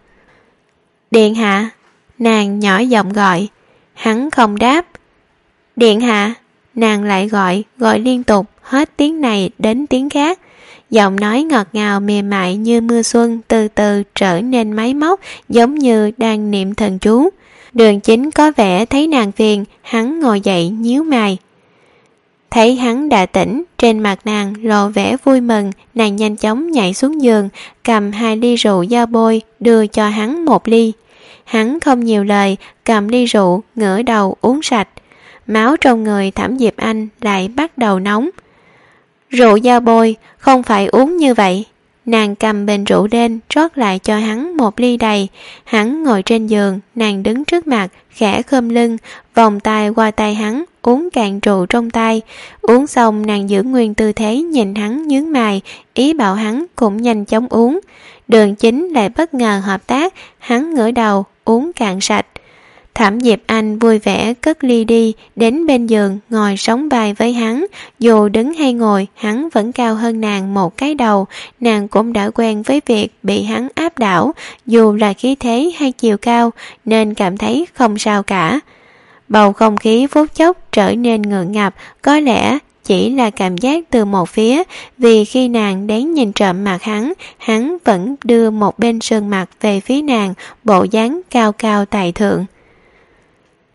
Điện hạ, nàng nhỏ giọng gọi. Hắn không đáp. Điện hạ, nàng lại gọi, gọi liên tục, hết tiếng này đến tiếng khác. Giọng nói ngọt ngào mềm mại như mưa xuân từ từ trở nên máy móc, giống như đang niệm thần chú. Đường Chính có vẻ thấy nàng phiền, hắn ngồi dậy nhíu mày. Thấy hắn đã tỉnh, trên mặt nàng lộ vẻ vui mừng, nàng nhanh chóng nhảy xuống giường, cầm hai ly rượu dao bôi, đưa cho hắn một ly. Hắn không nhiều lời, cầm ly rượu, ngửa đầu uống sạch. Máu trong người Thẩm Diệp Anh lại bắt đầu nóng. Rượu dao bôi, không phải uống như vậy. Nàng cầm bình rượu lên, rót lại cho hắn một ly đầy. Hắn ngồi trên giường, nàng đứng trước mặt, khẽ khom lưng, vòng tay qua tay hắn, uống cạn rượu trong tay. Uống xong nàng giữ nguyên tư thế nhìn hắn nhướng mày, ý bảo hắn cũng nhanh chóng uống. Đường Chính lại bất ngờ hợp tác, hắn ngửa đầu, uống cạn sạch. Thẩm Diệp Anh vui vẻ cất ly đi, đến bên giường ngồi sóng vai với hắn. Dù đứng hay ngồi, hắn vẫn cao hơn nàng một cái đầu. Nàng cũng đã quen với việc bị hắn áp đảo, dù là khí thế hay chiều cao, nên cảm thấy không sao cả. Bầu không khí phút chốc trở nên ngượng ngập, có lẽ chỉ là cảm giác từ một phía, vì khi nàng đến nhìn trộm mặt hắn, hắn vẫn đưa một bên sườn mặt về phía nàng, bộ dáng cao cao tài thượng.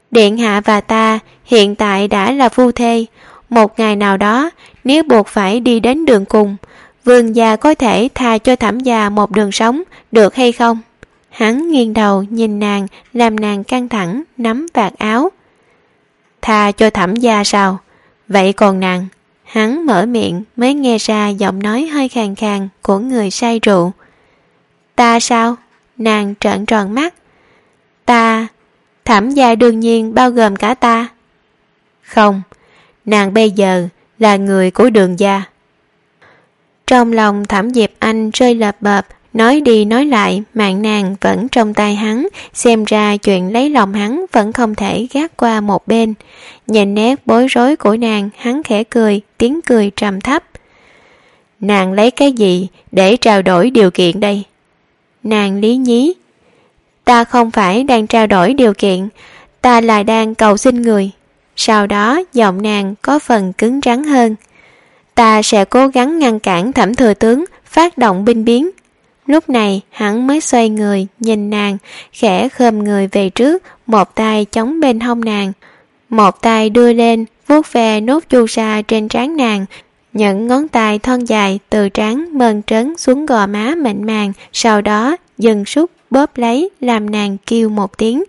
Điện hạ và ta hiện tại đã là phu thê. Một ngày nào đó, nếu buộc phải đi đến đường cùng, vương gia có thể tha cho Thẩm gia một đường sống, được hay không? Hắn nghiêng đầu nhìn nàng, làm nàng căng thẳng, nắm vạt áo. Tha cho Thẩm gia sao? Vậy còn nàng? Hắn mở miệng mới nghe ra giọng nói hơi khàn khàn của người say rượu. Ta sao? Nàng trợn tròn mắt. Ta... Thẩm gia đương nhiên bao gồm cả ta. Không, nàng bây giờ là người của Đường gia. Trong lòng Thẩm Diệp Anh rơi lợp bợp, nói đi nói lại, mạng nàng vẫn trong tay hắn, xem ra chuyện lấy lòng hắn vẫn không thể gác qua một bên. Nhìn nét bối rối của nàng, hắn khẽ cười, tiếng cười trầm thấp. Nàng lấy cái gì để trao đổi điều kiện đây? Nàng lý nhí. Ta không phải đang trao đổi điều kiện, ta là đang cầu xin người. Sau đó giọng nàng có phần cứng rắn hơn. Ta sẽ cố gắng ngăn cản Thẩm thừa tướng phát động binh biến. Lúc này hắn mới xoay người nhìn nàng, khẽ khom người về trước, một tay chống bên hông nàng, một tay đưa lên vuốt ve nốt chu sa trên trán nàng. Những ngón tay thon dài từ trán mơn trớn xuống gò má mịn màng, sau đó dần sút bóp lấy làm nàng kêu một tiếng.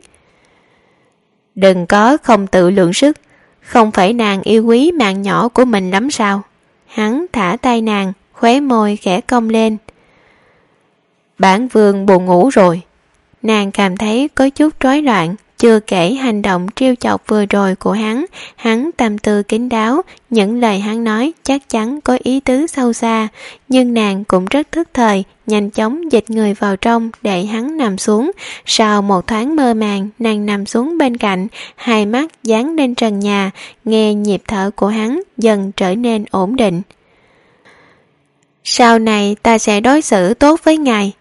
Đừng có không tự lượng sức, không phải nàng yêu quý mạng nhỏ của mình lắm sao? Hắn thả tay nàng, khóe môi khẽ cong lên. Bản vương buồn ngủ rồi. Nàng cảm thấy có chút rối loạn, chưa kể hành động trêu chọc vừa rồi của hắn. Hắn tâm tư kín đáo, những lời hắn nói chắc chắn có ý tứ sâu xa, nhưng nàng cũng rất thức thời, nhanh chóng dịch người vào trong để hắn nằm xuống. Sau một thoáng mơ màng, nàng nằm xuống bên cạnh, hai mắt dán lên trần nhà, nghe nhịp thở của hắn dần trở nên ổn định. Sau này ta sẽ đối xử tốt với ngài.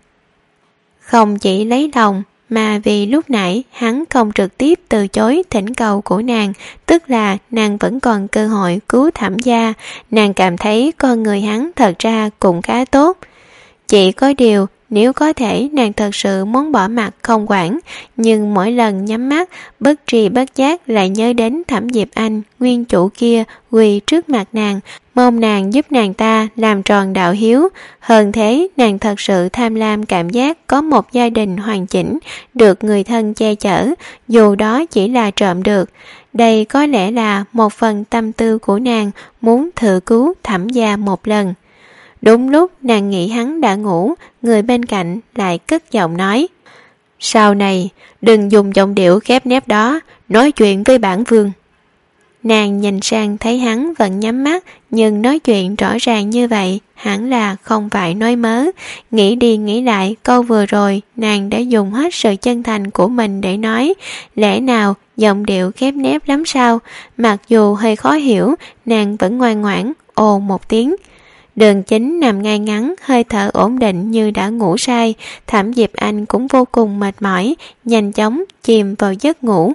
Không chỉ lấy lòng, mà vì lúc nãy hắn không trực tiếp từ chối thỉnh cầu của nàng, tức là nàng vẫn còn cơ hội cứu Thẩm gia. Nàng cảm thấy con người hắn thật ra cũng khá tốt. Chỉ có điều, nếu có thể nàng thật sự muốn bỏ mặt không quản, nhưng mỗi lần nhắm mắt, bất tri bất giác lại nhớ đến Thẩm Diệp Anh, nguyên chủ kia, quỳ trước mặt nàng, mong nàng giúp nàng ta làm tròn đạo hiếu. Hơn thế, nàng thật sự tham lam cảm giác có một gia đình hoàn chỉnh, được người thân che chở, dù đó chỉ là trộm được. Đây có lẽ là một phần tâm tư của nàng, muốn thử cứu Thẩm gia một lần. Đúng lúc nàng nghĩ hắn đã ngủ, người bên cạnh lại cất giọng nói. Sau này, đừng dùng giọng điệu khép nép đó, nói chuyện với bản vương. Nàng nhìn sang thấy hắn vẫn nhắm mắt, nhưng nói chuyện rõ ràng như vậy, hẳn là không phải nói mớ. Nghĩ đi nghĩ lại, câu vừa rồi, nàng đã dùng hết sự chân thành của mình để nói. Lẽ nào giọng điệu khép nép lắm sao? Mặc dù hơi khó hiểu, nàng vẫn ngoan ngoãn, ồ một tiếng. Đường Chính nằm ngay ngắn, hơi thở ổn định như đã ngủ say. Thẩm Diệp Anh cũng vô cùng mệt mỏi, nhanh chóng chìm vào giấc ngủ.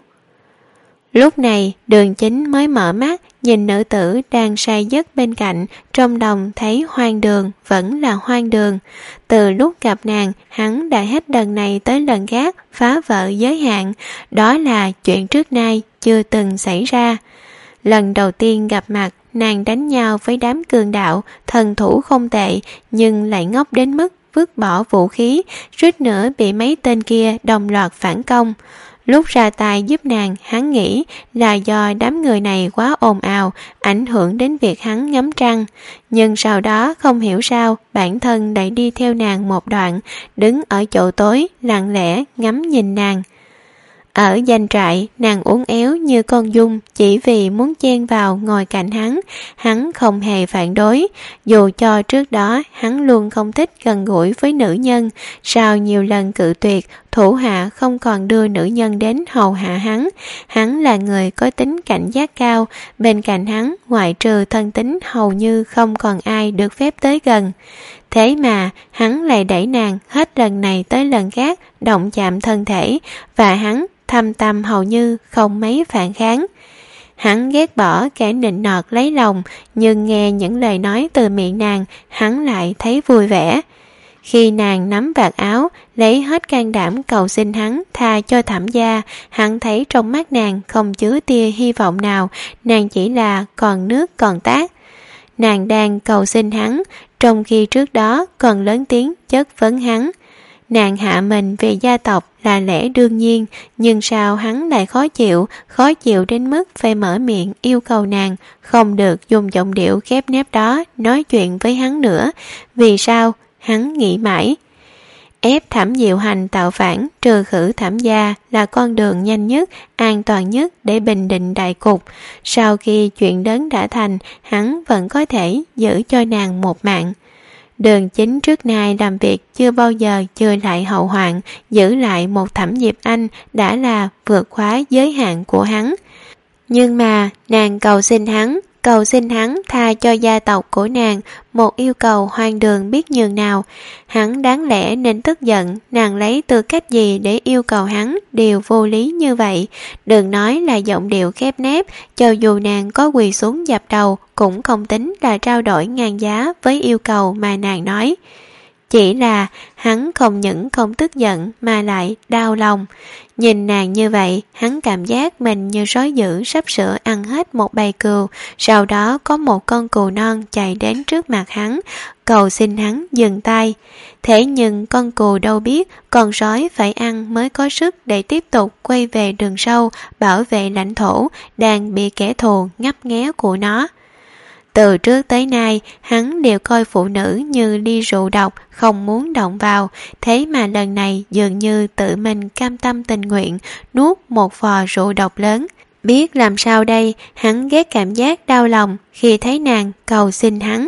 Lúc này Đường Chính mới mở mắt, nhìn nữ tử đang say giấc bên cạnh, trong lòng thấy hoang đường, vẫn là hoang đường. Từ lúc gặp nàng, hắn đã hết lần này tới lần khác phá vỡ giới hạn, đó là chuyện trước nay chưa từng xảy ra. Lần đầu tiên gặp mặt, nàng đánh nhau với đám cường đạo, thần thủ không tệ, nhưng lại ngốc đến mức vứt bỏ vũ khí, suýt nữa bị mấy tên kia đồng loạt phản công. Lúc ra tay giúp nàng, hắn nghĩ là do đám người này quá ồn ào, ảnh hưởng đến việc hắn ngắm trăng. Nhưng sau đó không hiểu sao, bản thân lại đi theo nàng một đoạn, đứng ở chỗ tối, lặng lẽ ngắm nhìn nàng. Ở doanh trại, nàng uốn éo như con giun chỉ vì muốn chen vào ngồi cạnh hắn. Hắn không hề phản đối, dù cho trước đó hắn luôn không thích gần gũi với nữ nhân. Sau nhiều lần cự tuyệt, thủ hạ không còn đưa nữ nhân đến hầu hạ hắn. Hắn là người có tính cảnh giác cao, bên cạnh hắn ngoại trừ thân tín hầu như không còn ai được phép tới gần. Thế mà hắn lại đẩy nàng hết lần này tới lần khác động chạm thân thể, và hắn thâm tâm hầu như không mấy phản kháng. Hắn ghét bỏ kẻ nịnh nọt lấy lòng, nhưng nghe những lời nói từ miệng nàng, hắn lại thấy vui vẻ. Khi nàng nắm vạt áo, lấy hết can đảm cầu xin hắn tha cho Thẩm gia, hắn thấy trong mắt nàng không chứa tia hy vọng nào, nàng chỉ là còn nước còn tát. Nàng đang cầu xin hắn, trong khi trước đó còn lớn tiếng chất vấn hắn. Nàng hạ mình vì gia tộc là lẽ đương nhiên, nhưng sao hắn lại khó chịu, khó chịu đến mức phải mở miệng yêu cầu nàng không được dùng giọng điệu khép nép đó nói chuyện với hắn nữa. Vì sao? Hắn nghĩ mãi. Ép Thẩm Diệu Hành tạo phản, trừ khử Thẩm gia là con đường nhanh nhất, an toàn nhất để bình định đại cục. Sau khi chuyện lớn đã thành, hắn vẫn có thể giữ cho nàng một mạng. Đường Chính trước nay làm việc chưa bao giờ chừa lại hậu hoạn, giữ lại một Thẩm Diệp Anh đã là vượt quá giới hạn của hắn. Nhưng mà nàng cầu xin hắn, cầu xin hắn tha cho gia tộc của nàng, một yêu cầu hoang đường biết nhường nào. Hắn đáng lẽ nên tức giận, nàng lấy tư cách gì để yêu cầu hắn điều vô lý như vậy. Đừng nói là giọng điệu khép nép, cho dù nàng có quỳ xuống dập đầu cũng không tính là trao đổi ngang giá với yêu cầu mà nàng nói. Chỉ là hắn không những không tức giận mà lại đau lòng. Nhìn nàng như vậy, hắn cảm giác mình như sói dữ sắp sửa ăn hết một bầy cừu. Sau đó có một con cừu non chạy đến trước mặt hắn, cầu xin hắn dừng tay. Thế nhưng con cừu đâu biết con sói phải ăn mới có sức để tiếp tục quay về rừng sâu, bảo vệ lãnh thổ đang bị kẻ thù ngấp nghé của nó. Từ trước tới nay, hắn đều coi phụ nữ như ly rượu độc, không muốn động vào. Thế mà lần này dường như tự mình cam tâm tình nguyện, nuốt một vò rượu độc lớn. Biết làm sao đây, hắn ghét cảm giác đau lòng khi thấy nàng cầu xin hắn.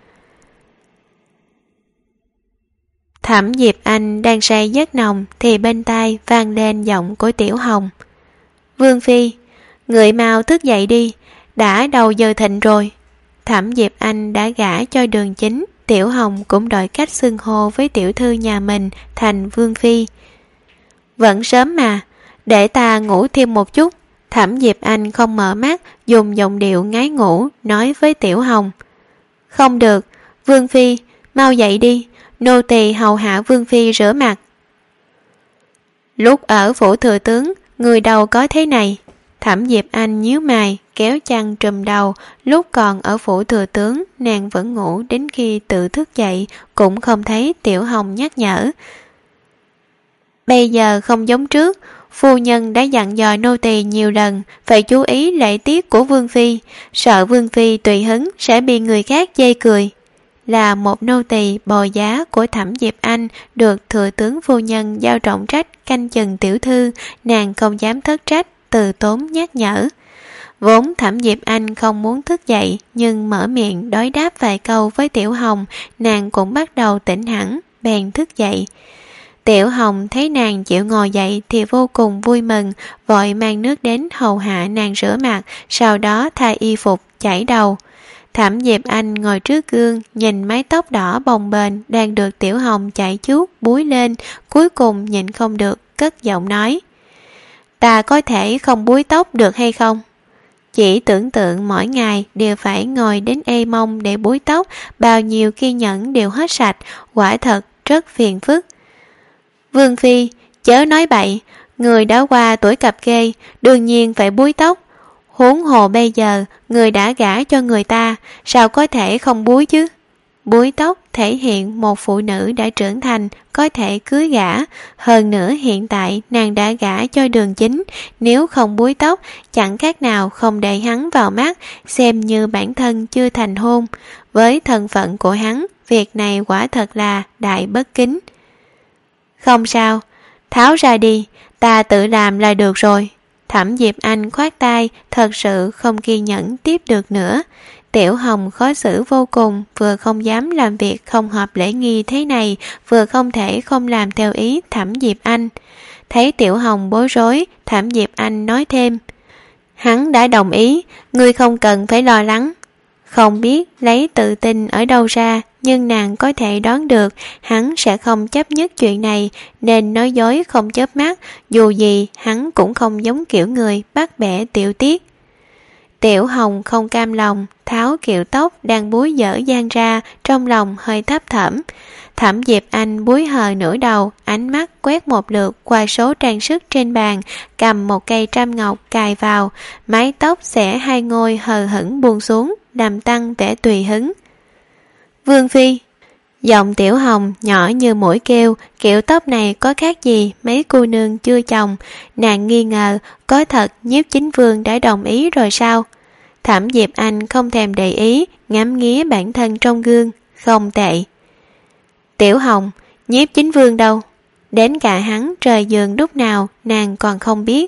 Thẩm Diệp Anh đang say giấc nồng thì bên tai vang lên giọng của Tiểu Hồng. Vương Phi, người mau thức dậy đi, đã đầu giờ thịnh rồi. Thẩm Diệp Anh đã gả cho Đường Chính, Tiểu Hồng cũng đổi cách xưng hô với tiểu thư nhà mình thành Vương Phi. Vẫn sớm mà, để ta ngủ thêm một chút. Thẩm Diệp Anh không mở mắt, dùng giọng điệu ngái ngủ nói với Tiểu Hồng. Không được, Vương Phi, mau dậy đi, nô tỳ hầu hạ Vương Phi rửa mặt. Lúc ở phủ thừa tướng, người đâu có thế này. Thẩm Diệp Anh nhíu mày, kéo chăn trùm đầu. Lúc còn ở phủ thừa tướng, nàng vẫn ngủ đến khi tự thức dậy, cũng không thấy Tiểu Hồng nhắc nhở. Bây giờ không giống trước, phu nhân đã dặn dò nô tỳ nhiều lần phải chú ý lễ tiết của Vương Phi, sợ Vương Phi tùy hứng sẽ bị người khác chê cười. Là một nô tỳ bồi giá của Thẩm Diệp Anh, được thừa tướng phu nhân giao trọng trách canh chừng tiểu thư, nàng không dám thất trách, từ tốn nhắc nhở. Vốn Thẩm Diệp Anh không muốn thức dậy, nhưng mở miệng đối đáp vài câu với Tiểu Hồng, nàng cũng bắt đầu tỉnh hẳn, bèn thức dậy. Tiểu Hồng thấy nàng chịu ngồi dậy thì vô cùng vui mừng, vội mang nước đến hầu hạ nàng rửa mặt, sau đó thay y phục, chải đầu. Thẩm Diệp Anh ngồi trước gương, nhìn mái tóc đỏ bồng bềnh đang được Tiểu Hồng chải chuốt búi lên, cuối cùng nhịn không được, cất giọng nói. Ta có thể không búi tóc được hay không? Chỉ tưởng tượng mỗi ngày đều phải ngồi đến ê mông để búi tóc, bao nhiêu kiên nhẫn đều hết sạch, quả thật rất phiền phức. Vương Phi, chớ nói bậy, người đã qua tuổi cập kê, đương nhiên phải búi tóc. Huống hồ bây giờ, người đã gả cho người ta, sao có thể không búi chứ? Búi tóc thể hiện một phụ nữ đã trưởng thành, có thể cưới gả. Hơn nữa hiện tại nàng đã gả cho Đường Chính, nếu không búi tóc, chẳng khác nào không để hắn vào mắt, xem như bản thân chưa thành hôn. Với thân phận của hắn, việc này quả thật là đại bất kính. Không sao, tháo ra đi, ta tự làm là được rồi. Thẩm Diệp Anh khoát tay, thật sự không kiên nhẫn tiếp được nữa. Tiểu Hồng khó xử vô cùng, vừa không dám làm việc không hợp lễ nghi thế này, vừa không thể không làm theo ý Thẩm Diệp Anh. Thấy Tiểu Hồng bối rối, Thẩm Diệp Anh nói thêm. Hắn đã đồng ý, ngươi không cần phải lo lắng. Không biết lấy tự tin ở đâu ra, nhưng nàng có thể đoán được hắn sẽ không chấp nhất chuyện này, nên nói dối không chớp mắt, dù gì hắn cũng không giống kiểu người bắt bẻ tiểu tiết. Tiểu Hồng không cam lòng, tháo kiệu tóc đang búi dở dang ra, trong lòng hơi thấp thỏm. Thẩm Diệp Anh búi hờ nửa đầu, ánh mắt quét một lượt qua số trang sức trên bàn, cầm một cây trăm ngọc cài vào, mái tóc xẻ hai ngôi hờ hững buông xuống, làm tăng vẻ tùy hứng. Vương phi. Giọng Tiểu Hồng nhỏ như mũi kêu, kiểu tóc này có khác gì mấy cô nương chưa chồng. Nàng nghi ngờ, có thật Nhiếp Chính Vương đã đồng ý rồi sao? Thẩm Diệp Anh không thèm để ý, ngắm nghía bản thân trong gương. Không tệ. Tiểu Hồng, Nhiếp Chính Vương đâu? Đến cả hắn trời giường lúc nào nàng còn không biết.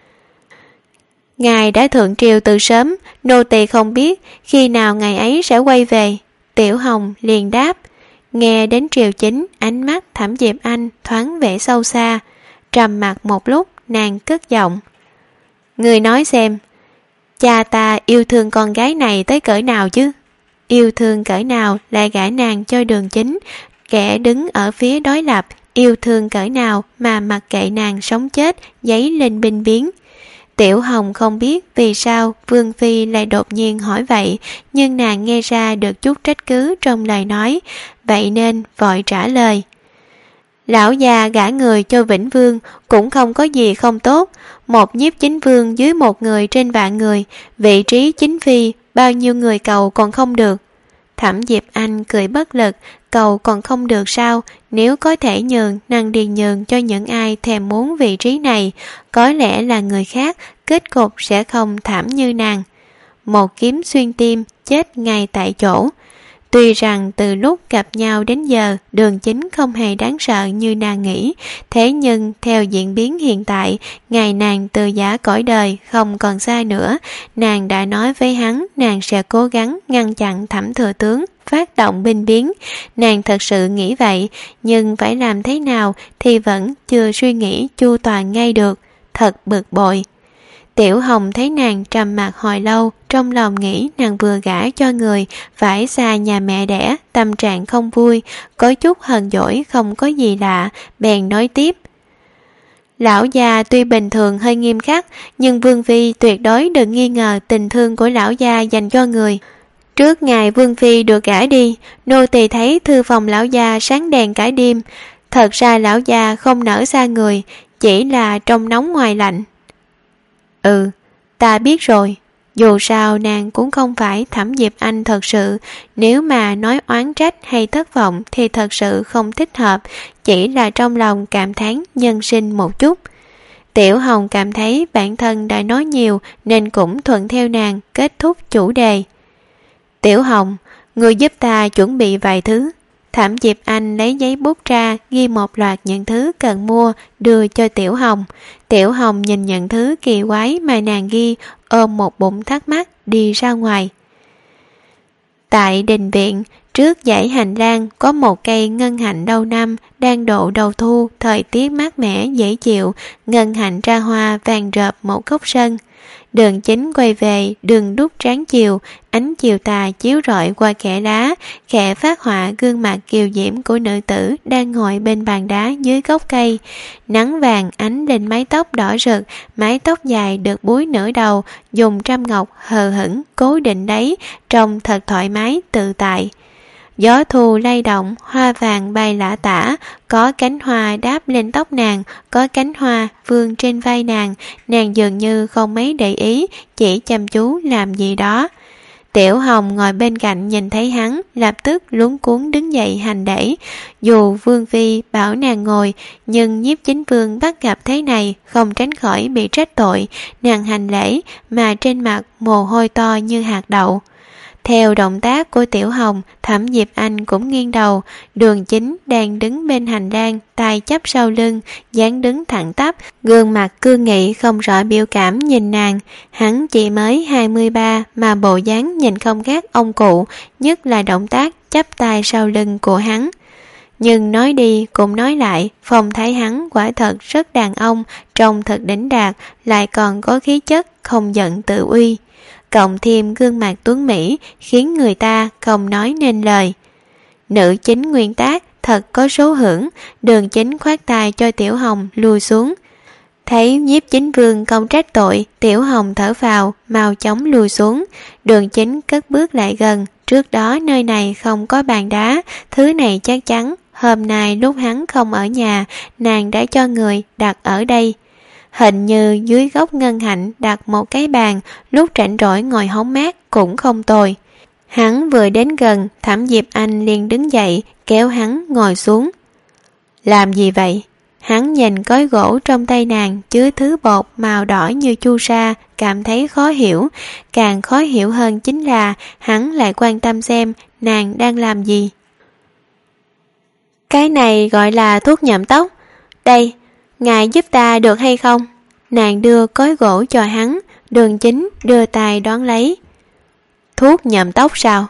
Ngài đã thượng triều từ sớm, nô tỳ không biết khi nào ngày ấy sẽ quay về. Tiểu Hồng liền đáp. Nghe đến triều chính, ánh mắt Thẩm Diệp Anh thoáng vẻ sâu xa. Trầm mặc một lúc, nàng cất giọng. Người nói xem, cha ta yêu thương con gái này tới cỡ nào chứ? Yêu thương cỡ nào lại gả nàng cho Đường Chính, kẻ đứng ở phía đối lập, yêu thương cỡ nào mà mặc kệ nàng sống chết, giấy lên binh biến. Tiểu Hồng không biết vì sao Vương Phi lại đột nhiên hỏi vậy, nhưng nàng nghe ra được chút trách cứ trong lời nói, vậy nên vội trả lời. Lão già gả người cho Vĩnh Vương cũng không có gì không tốt, một Nhiếp Chính Vương dưới một người trên vạn người, vị trí chính phi bao nhiêu người cầu còn không được. Thẩm Diệp Anh cười bất lực, cầu còn không được sao? Nếu có thể nhường, nàng điền nhường cho những ai thèm muốn vị trí này, có lẽ là người khác, kết cục sẽ không thảm như nàng. Một kiếm xuyên tim, chết ngay tại chỗ. Tuy rằng từ lúc gặp nhau đến giờ, Đường Chính không hề đáng sợ như nàng nghĩ, thế nhưng theo diễn biến hiện tại, ngày nàng từ giã cõi đời không còn xa nữa, nàng đã nói với hắn nàng sẽ cố gắng ngăn chặn Thẩm thừa tướng phát động binh biến. Nàng thật sự nghĩ vậy, nhưng phải làm thế nào thì vẫn chưa suy nghĩ chu toàn ngay được, thật bực bội. Tiểu Hồng thấy nàng trầm mặc hồi lâu, trong lòng nghĩ nàng vừa gả cho người phải xa nhà mẹ đẻ, tâm trạng không vui, có chút hờn dỗi không có gì lạ, bèn nói tiếp. Lão già tuy bình thường hơi nghiêm khắc, nhưng Vương Phi tuyệt đối đừng nghi ngờ tình thương của lão già dành cho người. Trước ngày Vương Phi được gả đi, nô tỳ thấy thư phòng lão già sáng đèn cả đêm. Thật ra lão già không nỡ xa người, chỉ là trong nóng ngoài lạnh. Ừ, ta biết rồi. Dù sao nàng cũng không phải Thẩm Diệp Anh thật sự, nếu mà nói oán trách hay thất vọng thì thật sự không thích hợp, chỉ là trong lòng cảm thán nhân sinh một chút. Tiểu Hồng cảm thấy bản thân đã nói nhiều nên cũng thuận theo nàng kết thúc chủ đề. Tiểu Hồng, người giúp ta chuẩn bị vài thứ. Thẩm Diệp Anh lấy giấy bút ra, ghi một loạt những thứ cần mua, đưa cho Tiểu Hồng. Tiểu Hồng nhìn những thứ kỳ quái mà nàng ghi, ôm một bụng thắc mắc, đi ra ngoài. Tại đình viện, trước dãy hành lang có một cây ngân hạnh lâu năm, đang độ đầu thu, thời tiết mát mẻ, dễ chịu, ngân hạnh ra hoa vàng rợp một góc sân. Đường Chính quay về, đường đúc tráng chiều, ánh chiều tà chiếu rọi qua kẽ đá, khẽ phát họa gương mặt kiều diễm của nữ tử đang ngồi bên bàn đá dưới gốc cây. Nắng vàng ánh lên mái tóc đỏ rực, mái tóc dài được búi nửa đầu, dùng trăm ngọc hờ hững cố định đấy, trông thật thoải mái tự tại. Gió thu lay động, hoa vàng bay lả tả, có cánh hoa đáp lên tóc nàng, có cánh hoa vương trên vai nàng, nàng dường như không mấy để ý, chỉ chăm chú làm gì đó. Tiểu Hồng ngồi bên cạnh nhìn thấy hắn, lập tức luống cuống đứng dậy hành lễ. Dù Vương Phi bảo nàng ngồi, nhưng Nhiếp Chính Vương bắt gặp thế này, không tránh khỏi bị trách tội, nàng hành lễ mà trên mặt mồ hôi to như hạt đậu. Theo động tác của Tiểu Hồng, Thẩm Diệp Anh cũng nghiêng đầu. Đường Chính đang đứng bên hành lang, tay chắp sau lưng, dáng đứng thẳng tắp, gương mặt cương nghị không rõ biểu cảm nhìn nàng. Hắn chỉ mới hai mươi ba mà bộ dáng nhìn không khác ông cụ, nhất là động tác chắp tay sau lưng của hắn. Nhưng nói đi cũng nói lại, phong thái hắn quả thật rất đàn ông, trông thật đỉnh đạt, lại còn có khí chất không giận tự uy. Cộng thêm gương mặt tuấn Mỹ khiến người ta không nói nên lời. Nữ chính nguyên tác thật có số hưởng. Đường Chính khoát tay cho Tiểu Hồng lùi xuống. Thấy Nhiếp Chính Vương không trách tội, Tiểu Hồng thở phào, mau chóng lùi xuống. Đường Chính cất bước lại gần, trước đó nơi này không có bàn đá, thứ này chắc chắn hôm nay lúc hắn không ở nhà, nàng đã cho người đặt ở đây. Hình như dưới gốc ngân hạnh đặt một cái bàn, lúc rảnh rỗi ngồi hóng mát cũng không tồi. Hắn vừa đến gần, Thẩm Diệp Anh liền đứng dậy, kéo hắn ngồi xuống. Làm gì vậy? Hắn nhìn gói gỗ trong tay nàng chứa thứ bột màu đỏ như chu sa, cảm thấy khó hiểu. Càng khó hiểu hơn chính là hắn lại quan tâm xem nàng đang làm gì. Cái này gọi là thuốc nhuộm tóc. Đây, ngài giúp ta được hay không? Nàng đưa gói gỗ cho hắn, Đường Chính đưa tay đón lấy. Thuốc nhuộm tóc sao?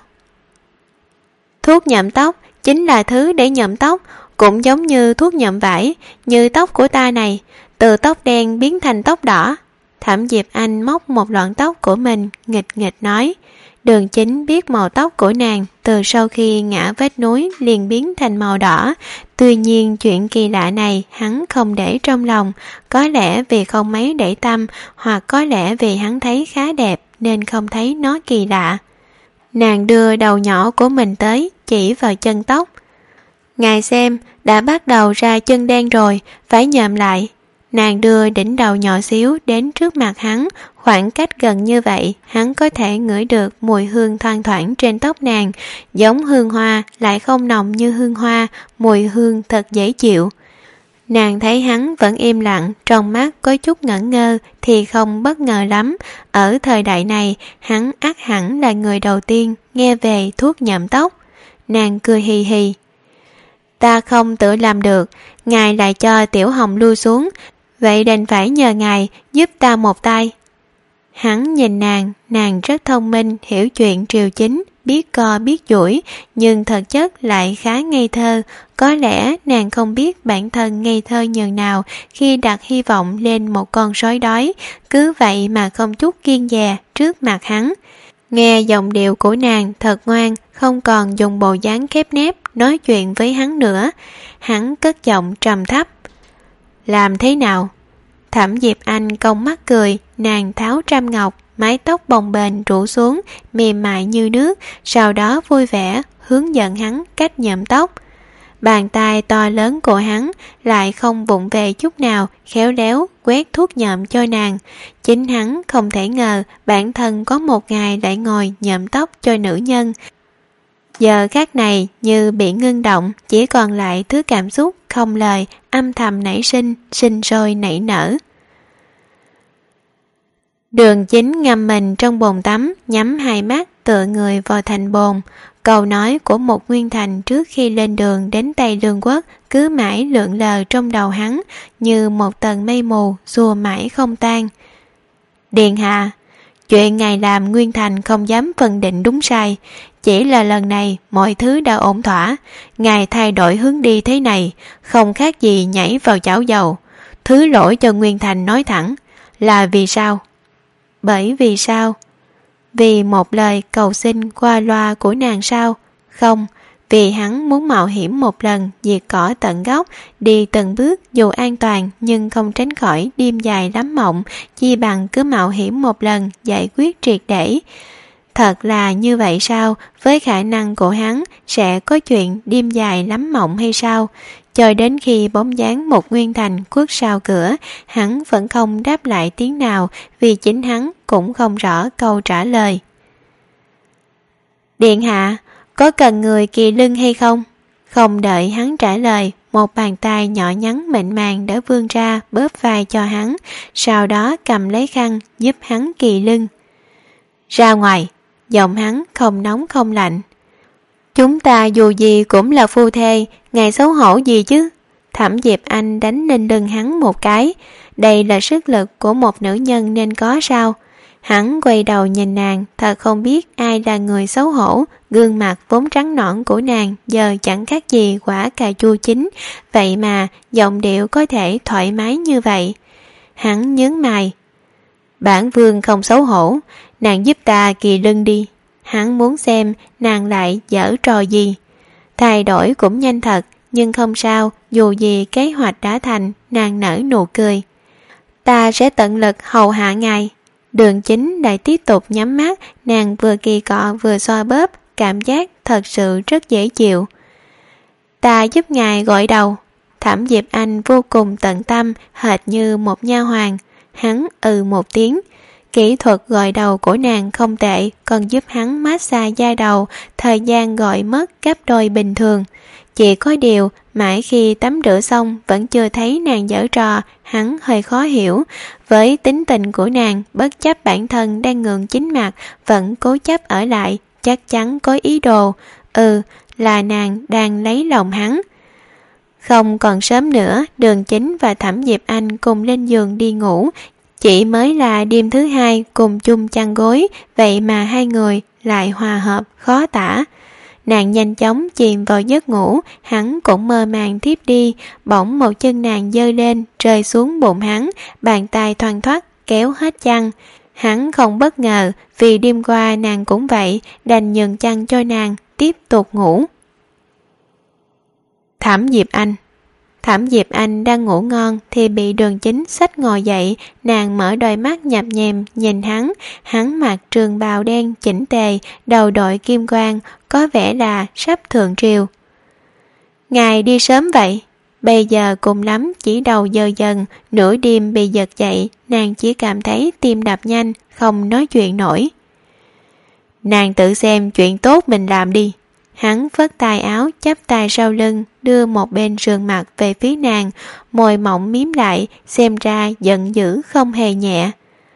Thuốc nhuộm tóc chính là thứ để nhuộm tóc, cũng giống như thuốc nhuộm vải, như tóc của ta này, từ tóc đen biến thành tóc đỏ. Thẩm Diệp Anh móc một lọn tóc của mình, nghịch nghịch nói. Đường Chính biết màu tóc của nàng từ sau khi ngã vách núi liền biến thành màu đỏ. Tuy nhiên chuyện kỳ lạ này hắn không để trong lòng, có lẽ vì không mấy để tâm, hoặc có lẽ vì hắn thấy khá đẹp nên không thấy nó kỳ lạ. Nàng đưa đầu nhỏ của mình tới, chỉ vào chân tóc. Ngài xem, đã bắt đầu ra chân đen rồi, phải nhuộm lại. Nàng đưa đỉnh đầu nhỏ xíu đến trước mặt hắn, khoảng cách gần như vậy, hắn có thể ngửi được mùi hương thoang thoảng trên tóc nàng, giống hương hoa, lại không nồng như hương hoa, mùi hương thật dễ chịu. Nàng thấy hắn vẫn im lặng, trong mắt có chút ngẩn ngơ thì không bất ngờ lắm. Ở thời đại này, hắn ắt hẳn là người đầu tiên nghe về thuốc nhuộm tóc. Nàng cười hì hì. Ta không tự làm được, ngài lại cho Tiểu Hồng lui xuống, vậy đành phải nhờ ngài giúp ta một tay. Hắn nhìn nàng, nàng rất thông minh, hiểu chuyện triều chính, biết co biết duỗi, nhưng thật chất lại khá ngây thơ. Có lẽ nàng không biết bản thân ngây thơ nhường nào khi đặt hy vọng lên một con sói đói, cứ vậy mà không chút kiêng dè trước mặt hắn. Nghe giọng điệu của nàng thật ngoan, không còn dùng bộ dáng khép nép nói chuyện với hắn nữa. Hắn cất giọng trầm thấp. Làm thế nào? Thẩm Diệp Anh cong mắt cười, nàng tháo trăm ngọc, mái tóc bồng bềnh rủ xuống, mềm mại như nước, sau đó vui vẻ hướng dẫn hắn cách nhuộm tóc. Bàn tay to lớn của hắn lại không vụng về chút nào, khéo léo quét thuốc nhuộm cho nàng. Chính hắn không thể ngờ bản thân có một ngày lại ngồi nhuộm tóc cho nữ nhân. Giờ khắc này như bị ngưng động, chỉ còn lại thứ cảm xúc không lời, âm thầm nảy sinh, sinh sôi nảy nở. Đường Chính ngâm mình trong bồn tắm, nhắm hai mắt tựa người vào thành bồn. Câu nói của một Nguyên Thành trước khi lên đường đến Tây Lương Quốc cứ mãi lượn lờ trong đầu hắn như một tầng mây mù xua mãi không tan. Điện hạ, chuyện ngài làm Nguyên Thành không dám phân định đúng sai, chỉ là lần này mọi thứ đã ổn thỏa. Ngài thay đổi hướng đi thế này không khác gì nhảy vào chảo dầu. Thứ lỗi cho Nguyên Thành nói thẳng là vì sao? Bởi vì sao? Vì một lời cầu xin qua loa của nàng sao? Không, vì hắn muốn mạo hiểm một lần, diệt cỏ tận gốc, đi từng bước dù an toàn nhưng không tránh khỏi đêm dài lắm mộng, chi bằng cứ mạo hiểm một lần giải quyết triệt để. Thật là như vậy sao? Với khả năng của hắn sẽ có chuyện đêm dài lắm mộng hay sao? Cho đến khi bóng dáng một Nguyên Thành khuất sau cửa, hắn vẫn không đáp lại tiếng nào, vì chính hắn cũng không rõ câu trả lời. Điện hạ, có cần người kỳ lưng hay không? Không đợi hắn trả lời, một bàn tay nhỏ nhắn mịn màng đã vươn ra bóp vai cho hắn, sau đó cầm lấy khăn giúp hắn kỳ lưng. Ra ngoài, giọng hắn không nóng không lạnh. Chúng ta dù gì cũng là phu thê, ngài xấu hổ gì chứ? Thẩm Diệp Anh đánh lên lưng hắn một cái. Đây là sức lực của một nữ nhân nên có sao? Hắn quay đầu nhìn nàng, thật không biết ai là người xấu hổ. Gương mặt vốn trắng nõn của nàng giờ chẳng khác gì quả cà chua chín, vậy mà giọng điệu có thể thoải mái như vậy. Hắn nhướng mày. Bản vương không xấu hổ, nàng giúp ta kỳ lưng đi. Hắn muốn xem nàng lại giở trò gì. Thay đổi cũng nhanh thật, nhưng không sao, dù gì kế hoạch đã thành. Nàng nở nụ cười. Ta sẽ tận lực hầu hạ ngài. Đường Chính lại tiếp tục nhắm mắt, nàng vừa kỳ cọ vừa xoa bóp, cảm giác thật sự rất dễ chịu. Ta giúp ngài gội đầu. Thẩm Diệp Anh vô cùng tận tâm, hệt như một nha hoàn. Hắn ừ một tiếng. Kỹ thuật gội đầu của nàng không tệ, còn giúp hắn massage da đầu, thời gian gội mất gấp đôi bình thường. Chỉ có điều, mãi khi tắm rửa xong vẫn chưa thấy nàng giở trò, hắn hơi khó hiểu. Với tính tình của nàng, bất chấp bản thân đang ngượng chín mặt, vẫn cố chấp ở lại, chắc chắn có ý đồ. Ừ, là nàng đang lấy lòng hắn. Không còn sớm nữa, Đường Chính và Thẩm Diệp Anh cùng lên giường đi ngủ. Chỉ mới là đêm thứ hai cùng chung chăn gối, vậy mà hai người lại hòa hợp khó tả. Nàng nhanh chóng chìm vào giấc ngủ, hắn cũng mơ màng thiếp đi, bỗng một chân nàng giơ lên, rơi xuống bụng hắn, bàn tay thoăn thoắt kéo hết chăn. Hắn không bất ngờ, vì đêm qua nàng cũng vậy, đành nhường chăn cho nàng, tiếp tục ngủ. Thẩm Diệp Anh Thẩm Diệp Anh đang ngủ ngon thì bị Đường Chính xách ngồi dậy, nàng mở đôi mắt nhập nhèm nhìn hắn, hắn mặc trường bào đen chỉnh tề, đầu đội kim quang, có vẻ là sắp thượng triều. Ngài đi sớm vậy? Bây giờ cùng lắm chỉ đầu giờ dần, nửa đêm bị giật dậy, nàng chỉ cảm thấy tim đập nhanh, không nói chuyện nổi. Nàng tự xem chuyện tốt mình làm đi. Hắn phất tay áo, chắp tay sau lưng, đưa một bên sườn mặt về phía nàng, môi mỏng mím lại, xem ra giận dữ không hề nhẹ.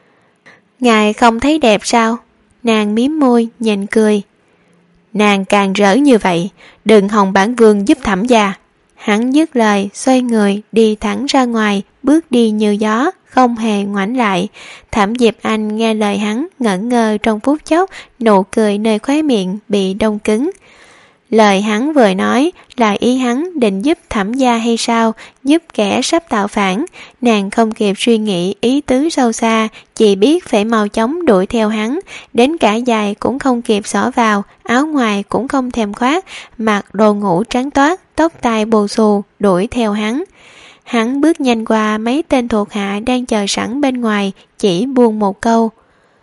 Ngài không thấy đẹp sao? Nàng mím môi, nhìn cười. Nàng càng rỡ như vậy, đừng hòng bản vương giúp thẩm gia. Hắn dứt lời, xoay người, đi thẳng ra ngoài, bước đi như gió, không hề ngoảnh lại. Thẩm Diệp Anh nghe lời hắn, ngẩn ngơ trong phút chốc, nụ cười nơi khóe miệng bị đông cứng. Lời hắn vừa nói là ý hắn định giúp thẩm gia hay sao, giúp kẻ sắp tạo phản. Nàng không kịp suy nghĩ ý tứ sâu xa, chỉ biết phải mau chóng đuổi theo hắn, đến cả giày cũng không kịp xỏ vào, áo ngoài cũng không thèm khoác, mặc đồ ngủ trắng toát, tóc tai bù xù, đuổi theo hắn. Hắn bước nhanh qua mấy tên thuộc hạ đang chờ sẵn bên ngoài, chỉ buông một câu: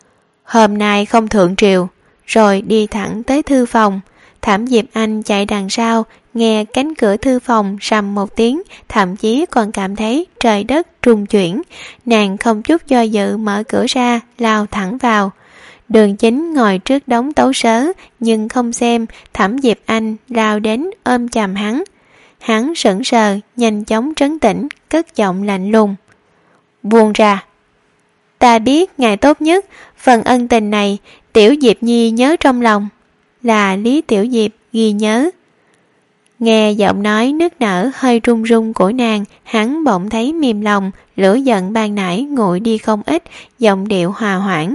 Hôm nay không thượng triều, rồi đi thẳng tới thư phòng. Thẩm Diệp Anh chạy đằng sau, nghe cánh cửa thư phòng rầm một tiếng, thậm chí còn cảm thấy trời đất rung chuyển. Nàng không chút do dự mở cửa ra, lao thẳng vào. Đường Chính ngồi trước đống tấu sớ, nhưng không xem, Thẩm Diệp Anh lao đến ôm chầm hắn. Hắn sững sờ, nhanh chóng trấn tĩnh, cất giọng lạnh lùng. Buông ra. Ta biết ngài tốt nhất, phần ân tình này, Tiểu Diệp Nhi nhớ trong lòng. Là Lý Tiểu Diệp ghi nhớ. Nghe giọng nói nức nở hơi run run của nàng, hắn bỗng thấy mềm lòng, lửa giận ban nãy nguội đi không ít, giọng điệu hòa hoãn.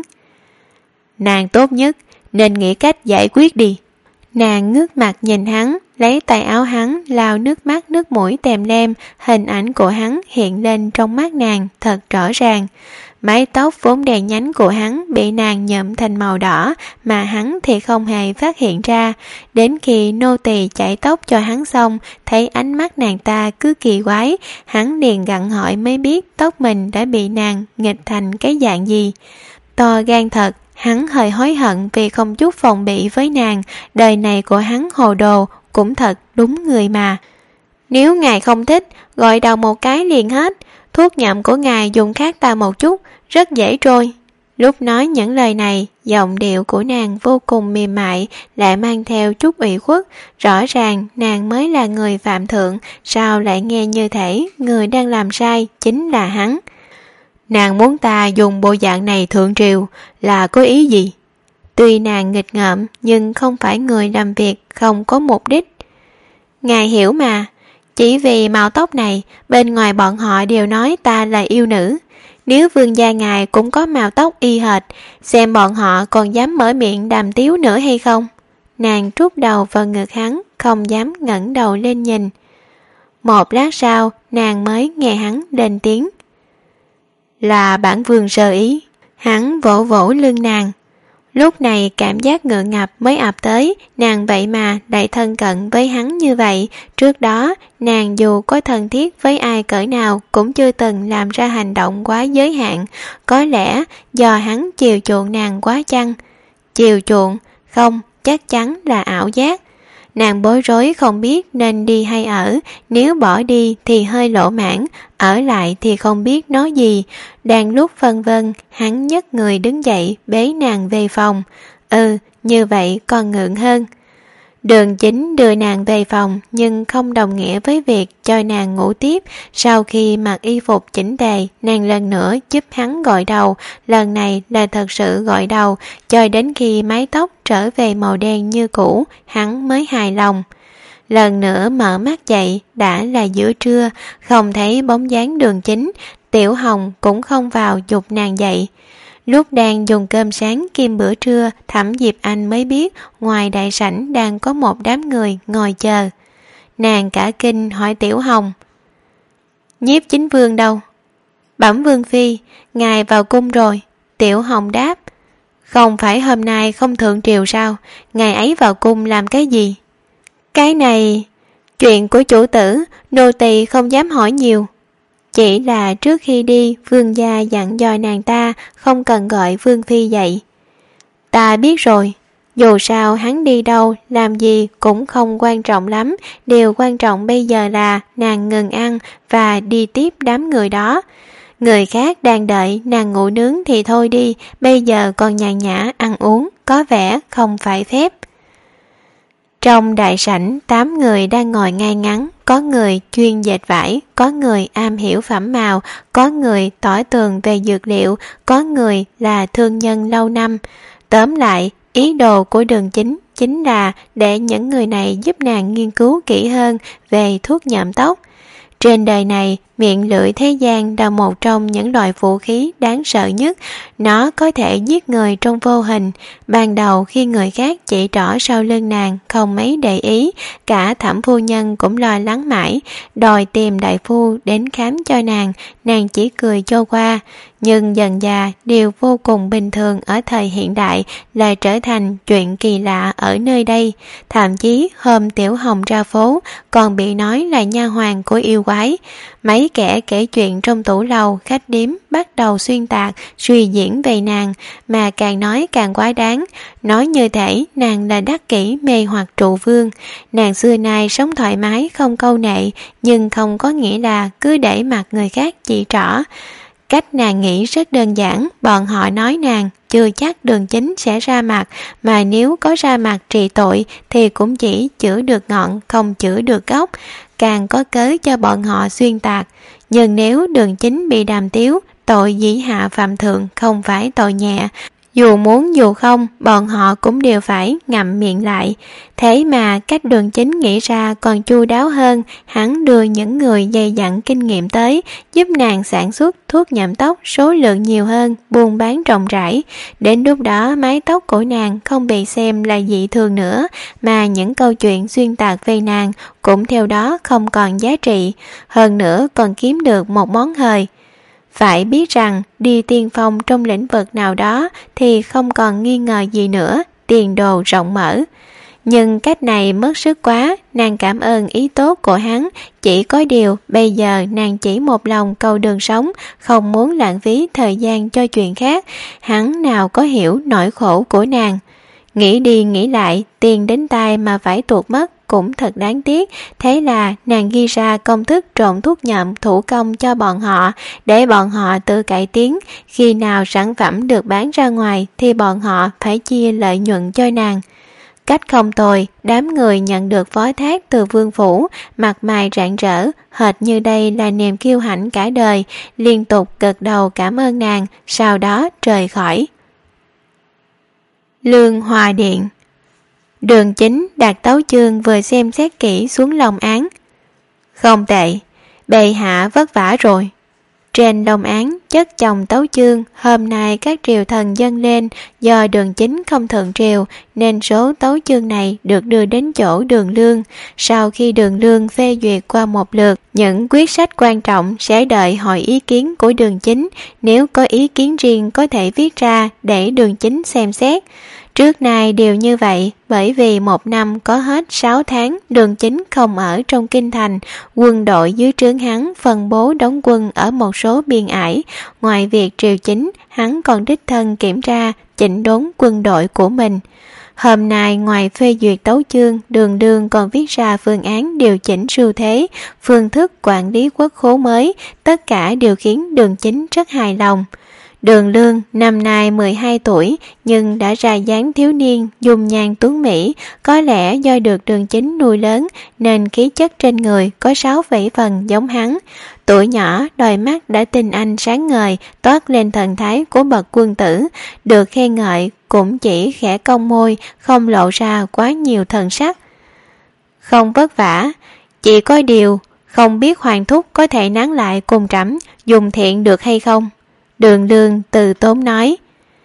Nàng tốt nhất nên nghĩ cách giải quyết đi. Nàng ngước mặt nhìn hắn, lấy tay áo hắn lau nước mắt nước mũi tèm lem, hình ảnh của hắn hiện lên trong mắt nàng thật rõ ràng. Mái tóc vốn đèn nhánh của hắn bị nàng nhuộm thành màu đỏ, mà hắn thì không hề phát hiện ra. Đến khi nô tỳ chải tóc cho hắn xong, thấy ánh mắt nàng ta cứ kỳ quái, hắn liền gặng hỏi mới biết tóc mình đã bị nàng nghịch thành cái dạng gì. To gan thật, hắn hơi hối hận vì không chút phòng bị với nàng, đời này của hắn hồ đồ, cũng thật đúng người mà. Nếu ngài không thích, gọi đầu một cái liền hết. Thuốc nhậm của ngài dùng khác ta một chút, rất dễ trôi. Lúc nói những lời này, giọng điệu của nàng vô cùng mềm mại, lại mang theo chút ủy khuất. Rõ ràng nàng mới là người phạm thượng, sao lại nghe như thể người đang làm sai chính là hắn. Nàng muốn ta dùng bộ dạng này thượng triều là có ý gì? Tuy nàng nghịch ngợm, nhưng không phải người làm việc không có mục đích. Ngài hiểu mà, chỉ vì màu tóc này, bên ngoài bọn họ đều nói ta là yêu nữ. Nếu vương gia ngài cũng có màu tóc y hệt, xem bọn họ còn dám mở miệng đàm tiếu nữa hay không? Nàng trút đầu vào ngực hắn, không dám ngẩng đầu lên nhìn. Một lát sau, nàng mới nghe hắn lên tiếng. Là bản vương sơ ý. Hắn vỗ vỗ lưng nàng. Lúc này cảm giác ngượng ngập mới ập tới, nàng vậy mà lại thân cận với hắn như vậy. Trước đó, nàng dù có thân thiết với ai cỡ nào cũng chưa từng làm ra hành động quá giới hạn. Có lẽ do hắn chiều chuộng nàng quá chăng? Chiều chuộng? Không, chắc chắn là ảo giác. Nàng bối rối không biết nên đi hay ở, nếu bỏ đi thì hơi lỗ mãn, ở lại thì không biết nói gì. Đang lúc phân vân, hắn nhấc người đứng dậy bế nàng về phòng. Ừ, như vậy còn ngượng hơn. Đường Chính đưa nàng về phòng nhưng không đồng nghĩa với việc cho nàng ngủ tiếp. Sau khi mặc y phục chỉnh tề, nàng lần nữa giúp hắn gội đầu. Lần này là thật sự gội đầu, cho đến khi mái tóc trở về màu đen như cũ, hắn mới hài lòng. Lần nữa mở mắt dậy đã là giữa trưa, không thấy bóng dáng Đường Chính. Tiểu Hồng cũng không vào giục nàng dậy. Lúc đang dùng cơm sáng kiêm bữa trưa, Thẩm Diệp Anh mới biết ngoài đại sảnh đang có một đám người ngồi chờ. Nàng cả kinh hỏi Tiểu Hồng: Nhiếp chính vương đâu? Bẩm vương phi, ngài vào cung rồi. Tiểu Hồng đáp: Không phải hôm nay không thượng triều sao? Ngài ấy vào cung làm cái gì? Cái này... Chuyện của chủ tử, nô tỳ không dám hỏi nhiều. Chỉ là trước khi đi, vương gia dặn dò nàng ta không cần gọi vương phi dậy. Ta biết rồi, dù sao hắn đi đâu, làm gì cũng không quan trọng lắm, điều quan trọng bây giờ là nàng ngừng ăn và đi tiếp đám người đó. Người khác đang đợi nàng ngủ nướng thì thôi đi, bây giờ còn nhàn nhã ăn uống, có vẻ không phải phép. Trong đại sảnh, tám người đang ngồi ngay ngắn, có người chuyên dệt vải, có người am hiểu phẩm màu, có người tỏ tường về dược liệu, có người là thương nhân lâu năm. Tóm lại, ý đồ của Đường Chính chính là để những người này giúp nàng nghiên cứu kỹ hơn về thuốc nhuộm tóc. Trên đời này, miệng lưỡi thế gian là một trong những loại vũ khí đáng sợ nhất. Nó có thể giết người trong vô hình. Ban đầu khi người khác chỉ trỏ sau lưng nàng không mấy để ý, cả Thẩm phu nhân cũng lo lắng mãi, đòi tìm đại phu đến khám cho nàng, nàng chỉ cười cho qua. Nhưng dần dà, điều vô cùng bình thường ở thời hiện đại lại trở thành chuyện kỳ lạ ở nơi đây. Thậm chí hôm Tiểu Hồng ra phố còn bị nói là nha hoàn của yêu quái. Mấy kẻ kể chuyện trong tủ lầu, khách điếm bắt đầu xuyên tạc, suy diễn về nàng, mà càng nói càng quá đáng. Nói như thể nàng là đắc kỷ mê hoặc trụ vương. Nàng xưa nay sống thoải mái không câu nệ, nhưng không có nghĩa là cứ để mặc người khác chỉ trỏ. Cách nàng nghĩ rất đơn giản, bọn họ nói nàng chưa chắc Đường Chính sẽ ra mặt, mà nếu có ra mặt trị tội thì cũng chỉ chữa được ngọn, không chữa được gốc, càng có cớ cho bọn họ xuyên tạc. Nhưng nếu Đường Chính bị đàm tiếu, tội dĩ hạ phạm thượng không phải tội nhẹ, dù muốn dù không, bọn họ cũng đều phải ngậm miệng lại. Thế mà cách Đường Chính nghĩ ra còn chu đáo hơn, hắn đưa những người dày dặn kinh nghiệm tới, giúp nàng sản xuất thuốc nhuộm tóc số lượng nhiều hơn, buôn bán rộng rãi. Đến lúc đó mái tóc của nàng không bị xem là dị thường nữa, mà những câu chuyện xuyên tạc về nàng cũng theo đó không còn giá trị, hơn nữa còn kiếm được một món hời. Phải biết rằng đi tiên phong trong lĩnh vực nào đó thì không còn nghi ngờ gì nữa, tiền đồ rộng mở. Nhưng cách này mất sức quá, nàng cảm ơn ý tốt của hắn, chỉ có điều bây giờ nàng chỉ một lòng cầu đường sống, không muốn lãng phí thời gian cho chuyện khác, hắn nào có hiểu nỗi khổ của nàng. Nghĩ đi nghĩ lại, tiền đến tay mà phải tuột mất cũng thật đáng tiếc. Thế là nàng ghi ra công thức trộn thuốc nhuộm thủ công cho bọn họ, để bọn họ tự cải tiến. Khi nào sản phẩm được bán ra ngoài thì bọn họ phải chia lợi nhuận cho nàng. Cách không tồi, đám người nhận được phó thác từ vương phủ, mặt mày rạng rỡ, hệt như đây là niềm kiêu hãnh cả đời, liên tục gật đầu cảm ơn nàng, sau đó rời khỏi. Lương Hòa Điện. Đường Chính đặt tấu chương vừa xem xét kỹ xuống lòng án. Không tệ, bệ hạ vất vả rồi. Trên Long Án chất chồng tấu chương, hôm nay các triều thần dâng lên, do Đường Chính không thượng triều nên số tấu chương này được đưa đến chỗ Đường Lương. Sau khi Đường Lương phê duyệt qua một lượt, những quyết sách quan trọng sẽ đợi hỏi ý kiến của Đường Chính, nếu có ý kiến riêng có thể viết ra để Đường Chính xem xét. Trước nay đều như vậy, bởi vì một năm có hết sáu tháng Đường Chính không ở trong kinh thành, quân đội dưới trướng hắn phân bố đóng quân ở một số biên ải. Ngoài việc triều chính, hắn còn đích thân kiểm tra, chỉnh đốn quân đội của mình. Hôm nay ngoài phê duyệt tấu chương, Đường Lương còn viết ra phương án điều chỉnh xu thế, phương thức quản lý quốc khố mới, tất cả đều khiến Đường Chính rất hài lòng. Đường Lương năm nay mười hai tuổi nhưng đã ra dáng thiếu niên, dung nhan tuấn mỹ, có lẽ do được Đường Chính nuôi lớn nên khí chất trên người có sáu bảy phần giống hắn. Tuổi nhỏ, đôi mắt đã tinh anh sáng ngời, toát lên thần thái của bậc quân tử, được khen ngợi cũng chỉ khẽ cong môi, không lộ ra quá nhiều thần sắc. Không vất vả, chỉ có điều không biết hoàng thúc có thể nán lại cùng trẫm dùng thiện được hay không. Đường Lương từ tốn nói.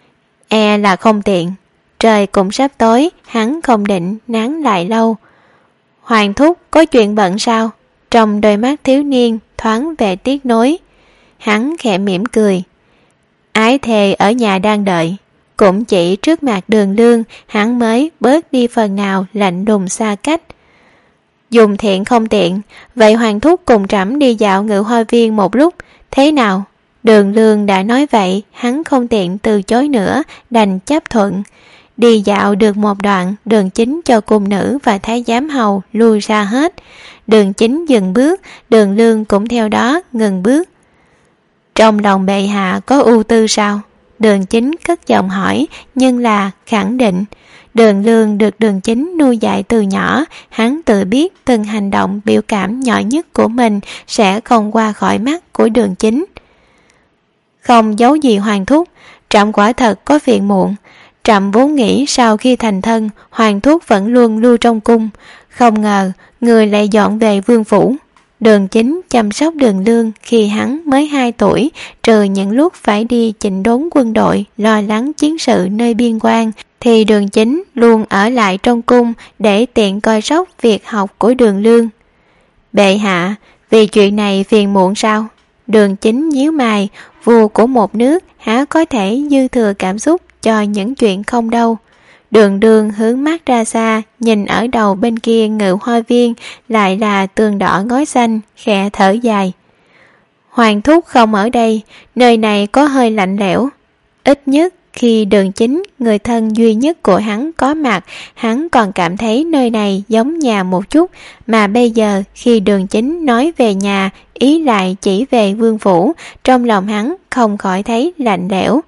E là không tiện, trời cũng sắp tối, hắn không định nán lại lâu. Hoàng thúc có chuyện bận sao? Trong đôi mắt thiếu niên thoáng vẻ tiếc nối. Hắn khẽ mỉm cười. Ái thề ở nhà đang đợi. Cũng chỉ trước mặt Đường Lương hắn mới bớt đi phần nào lạnh lùng xa cách. Dùng thiện không tiện, vậy hoàng thúc cùng trẫm đi dạo Ngự Hoa Viên một lúc, thế nào? Đường Lương đã nói vậy, hắn không tiện từ chối nữa, đành chấp thuận. Đi dạo được một đoạn, Đường Chính cho cung nữ và thái giám hầu lui ra hết. Đường Chính dừng bước, Đường Lương cũng theo đó ngừng bước. Trong lòng bệ hạ có ưu tư sao? Đường Chính cất giọng hỏi, nhưng là khẳng định. Đường Lương được Đường Chính nuôi dạy từ nhỏ, hắn tự biết từng hành động biểu cảm nhỏ nhất của mình sẽ không qua khỏi mắt của Đường Chính. Không giấu gì hoàng thúc, trẫm quả thật có phiền muộn. Trẫm vốn nghĩ sau khi thành thân, hoàng thúc vẫn luôn lưu trong cung, không ngờ người lại dọn về vương phủ. Đường Chính chăm sóc Đường Lương khi hắn mới hai tuổi, trừ những lúc phải đi chỉnh đốn quân đội, lo lắng chiến sự nơi biên quan, thì Đường Chính luôn ở lại trong cung để tiện coi sóc việc học của Đường Lương. Bệ hạ, vì chuyện này phiền muộn sao? Đường Chính nhíu mày, vua của một nước há có thể dư thừa cảm xúc cho những chuyện không đâu. Đường Đường hướng mắt ra xa, nhìn ở đầu bên kia Ngự Hoa Viên lại là tường đỏ ngói xanh, khẽ thở dài. Hoàng thúc không ở đây, nơi này có hơi lạnh lẽo. Ít nhất khi Đường Chính, người thân duy nhất của hắn có mặt, hắn còn cảm thấy nơi này giống nhà một chút, mà bây giờ khi Đường Chính nói về nhà, ý lại chỉ về vương phủ, trong lòng hắn không khỏi thấy lạnh lẽo.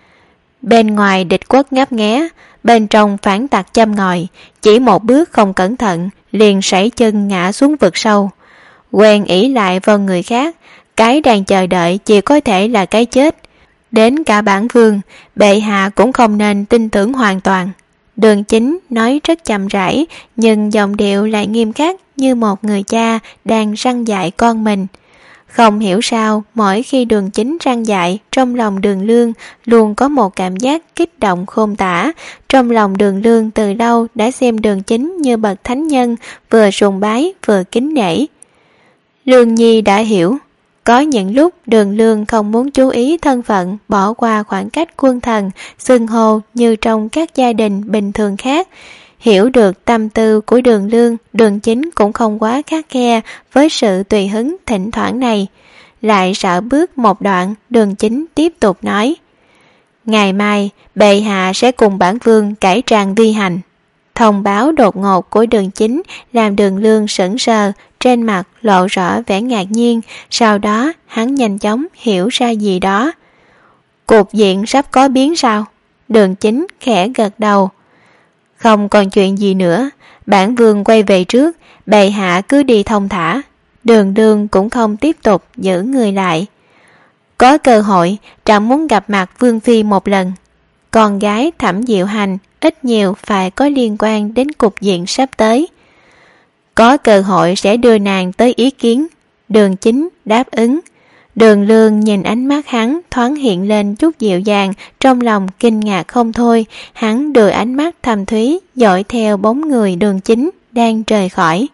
Bên ngoài địch quốc ngấp nghé, bên trong phản tặc châm ngòi, chỉ một bước không cẩn thận liền sảy chân ngã xuống vực sâu. Quen ỷ lại vào người khác, cái đang chờ đợi chỉ có thể là cái chết. Đến cả bản vương, bệ hạ cũng không nên tin tưởng hoàn toàn. Đường Chính nói rất chậm rãi, nhưng giọng điệu lại nghiêm khắc như một người cha đang răn dạy con mình. Không hiểu sao, mỗi khi Đường Chính răn dạy, trong lòng Đường Lương luôn có một cảm giác kích động khôn tả. Trong lòng Đường Lương từ lâu đã xem Đường Chính như bậc thánh nhân, vừa sùng bái vừa kính nể. Lương Nhi đã hiểu. Có những lúc Đường Lương không muốn chú ý thân phận, bỏ qua khoảng cách quân thần, xưng hô như trong các gia đình bình thường khác. Hiểu được tâm tư của Đường Lương, Đường Chính cũng không quá khắt khe với sự tùy hứng thỉnh thoảng này. Lại sợ bước một đoạn, Đường Chính tiếp tục nói. Ngày mai, bệ hạ sẽ cùng bản vương cải trang vi hành. Thông báo đột ngột của Đường Chính làm Đường Lương sững sờ, trên mặt lộ rõ vẻ ngạc nhiên, sau đó hắn nhanh chóng hiểu ra gì đó. Cục diện sắp có biến sao? Đường Chính khẽ gật đầu. Không còn chuyện gì nữa, bản vương quay về trước, bệ hạ cứ đi thông thả. Đường Đường cũng không tiếp tục giữ người lại. Có cơ hội, trẫm muốn gặp mặt vương phi một lần. Con gái Thẩm Diệu Hành ít nhiều phải có liên quan đến cục diện sắp tới. Có cơ hội sẽ đưa nàng tới ý kiến. Đường Chính đáp ứng. Đường Lương nhìn ánh mắt hắn thoáng hiện lên chút dịu dàng, trong lòng kinh ngạc không thôi. Hắn đưa ánh mắt thầm thúy dõi theo bóng người Đường Chính đang rời khỏi.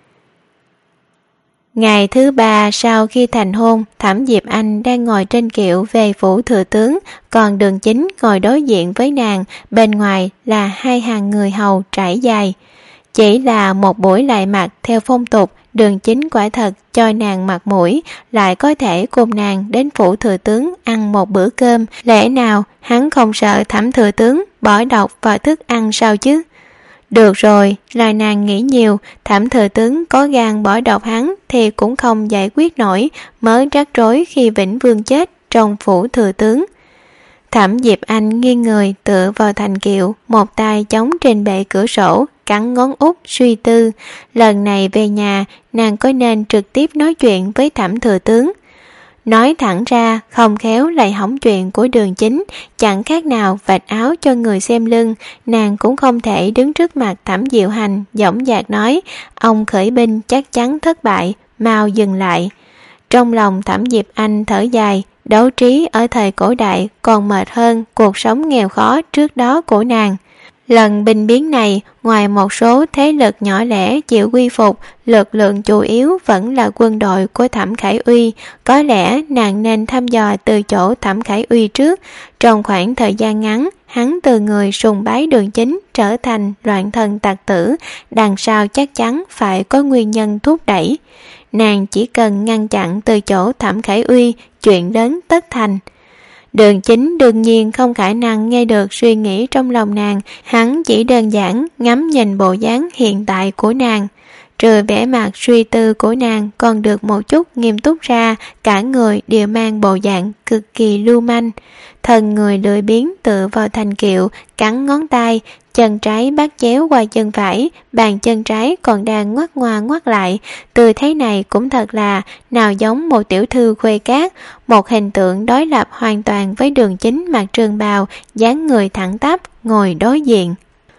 Ngày thứ ba sau khi thành hôn, Thẩm Diệp Anh đang ngồi trên kiệu về phủ thừa tướng, còn Đường Chính ngồi đối diện với nàng, bên ngoài là hai hàng người hầu trải dài. Chỉ là một buổi lại mặt theo phong tục, Đường Chính quả thật cho nàng mặt mũi, lại có thể cùng nàng đến phủ thừa tướng ăn một bữa cơm, lẽ nào hắn không sợ Thẩm thừa tướng bỏ độc vào thức ăn sao chứ? Được rồi, là nàng nghĩ nhiều, Thẩm thừa tướng có gan bỏ độc hắn thì cũng không giải quyết nổi, mới rắc rối khi Vĩnh Vương chết trong phủ thừa tướng. Thẩm Diệp Anh nghiêng người tựa vào thành kiệu, một tay chống trên bệ cửa sổ, cắn ngón út suy tư. Lần này về nhà, nàng có nên trực tiếp nói chuyện với Thẩm thừa tướng? Nói thẳng ra, không khéo lại hỏng chuyện của Đường Chính, chẳng khác nào vạch áo cho người xem lưng. Nàng cũng không thể đứng trước mặt Thẩm Diệu Hành dõng dạc nói, ông khởi binh chắc chắn thất bại, mau dừng lại. Trong lòng Thẩm Diệp Anh thở dài, đấu trí ở thời cổ đại còn mệt hơn cuộc sống nghèo khó trước đó của nàng. Lần binh biến này, ngoài một số thế lực nhỏ lẻ chịu quy phục, lực lượng chủ yếu vẫn là quân đội của Thẩm Khải Uy. Có lẽ nàng nên thăm dò từ chỗ Thẩm Khải Uy trước. Trong khoảng thời gian ngắn, hắn từ người sùng bái Đường Chính trở thành loạn thần tặc tử, đằng sau chắc chắn phải có nguyên nhân thúc đẩy. Nàng chỉ cần ngăn chặn từ chỗ Thẩm Khải Uy, chuyện lớn tất thành. Đường Chính đương nhiên không khả năng nghe được suy nghĩ trong lòng nàng, hắn chỉ đơn giản ngắm nhìn bộ dáng hiện tại của nàng. Trừ vẻ mặt suy tư của nàng còn được một chút nghiêm túc ra, cả người đều mang bộ dạng cực kỳ lưu manh. Thân người lười biếng tựa vào thành kiệu, cắn ngón tay, chân trái bắt chéo qua chân phải, bàn chân trái còn đang ngoắt ngoa ngoắt lại. Từ thế này cũng thật là nào giống một tiểu thư khuê cát, một hình tượng đối lập hoàn toàn với Đường Chính mặc trường bào, dáng người thẳng tắp, ngồi đối diện.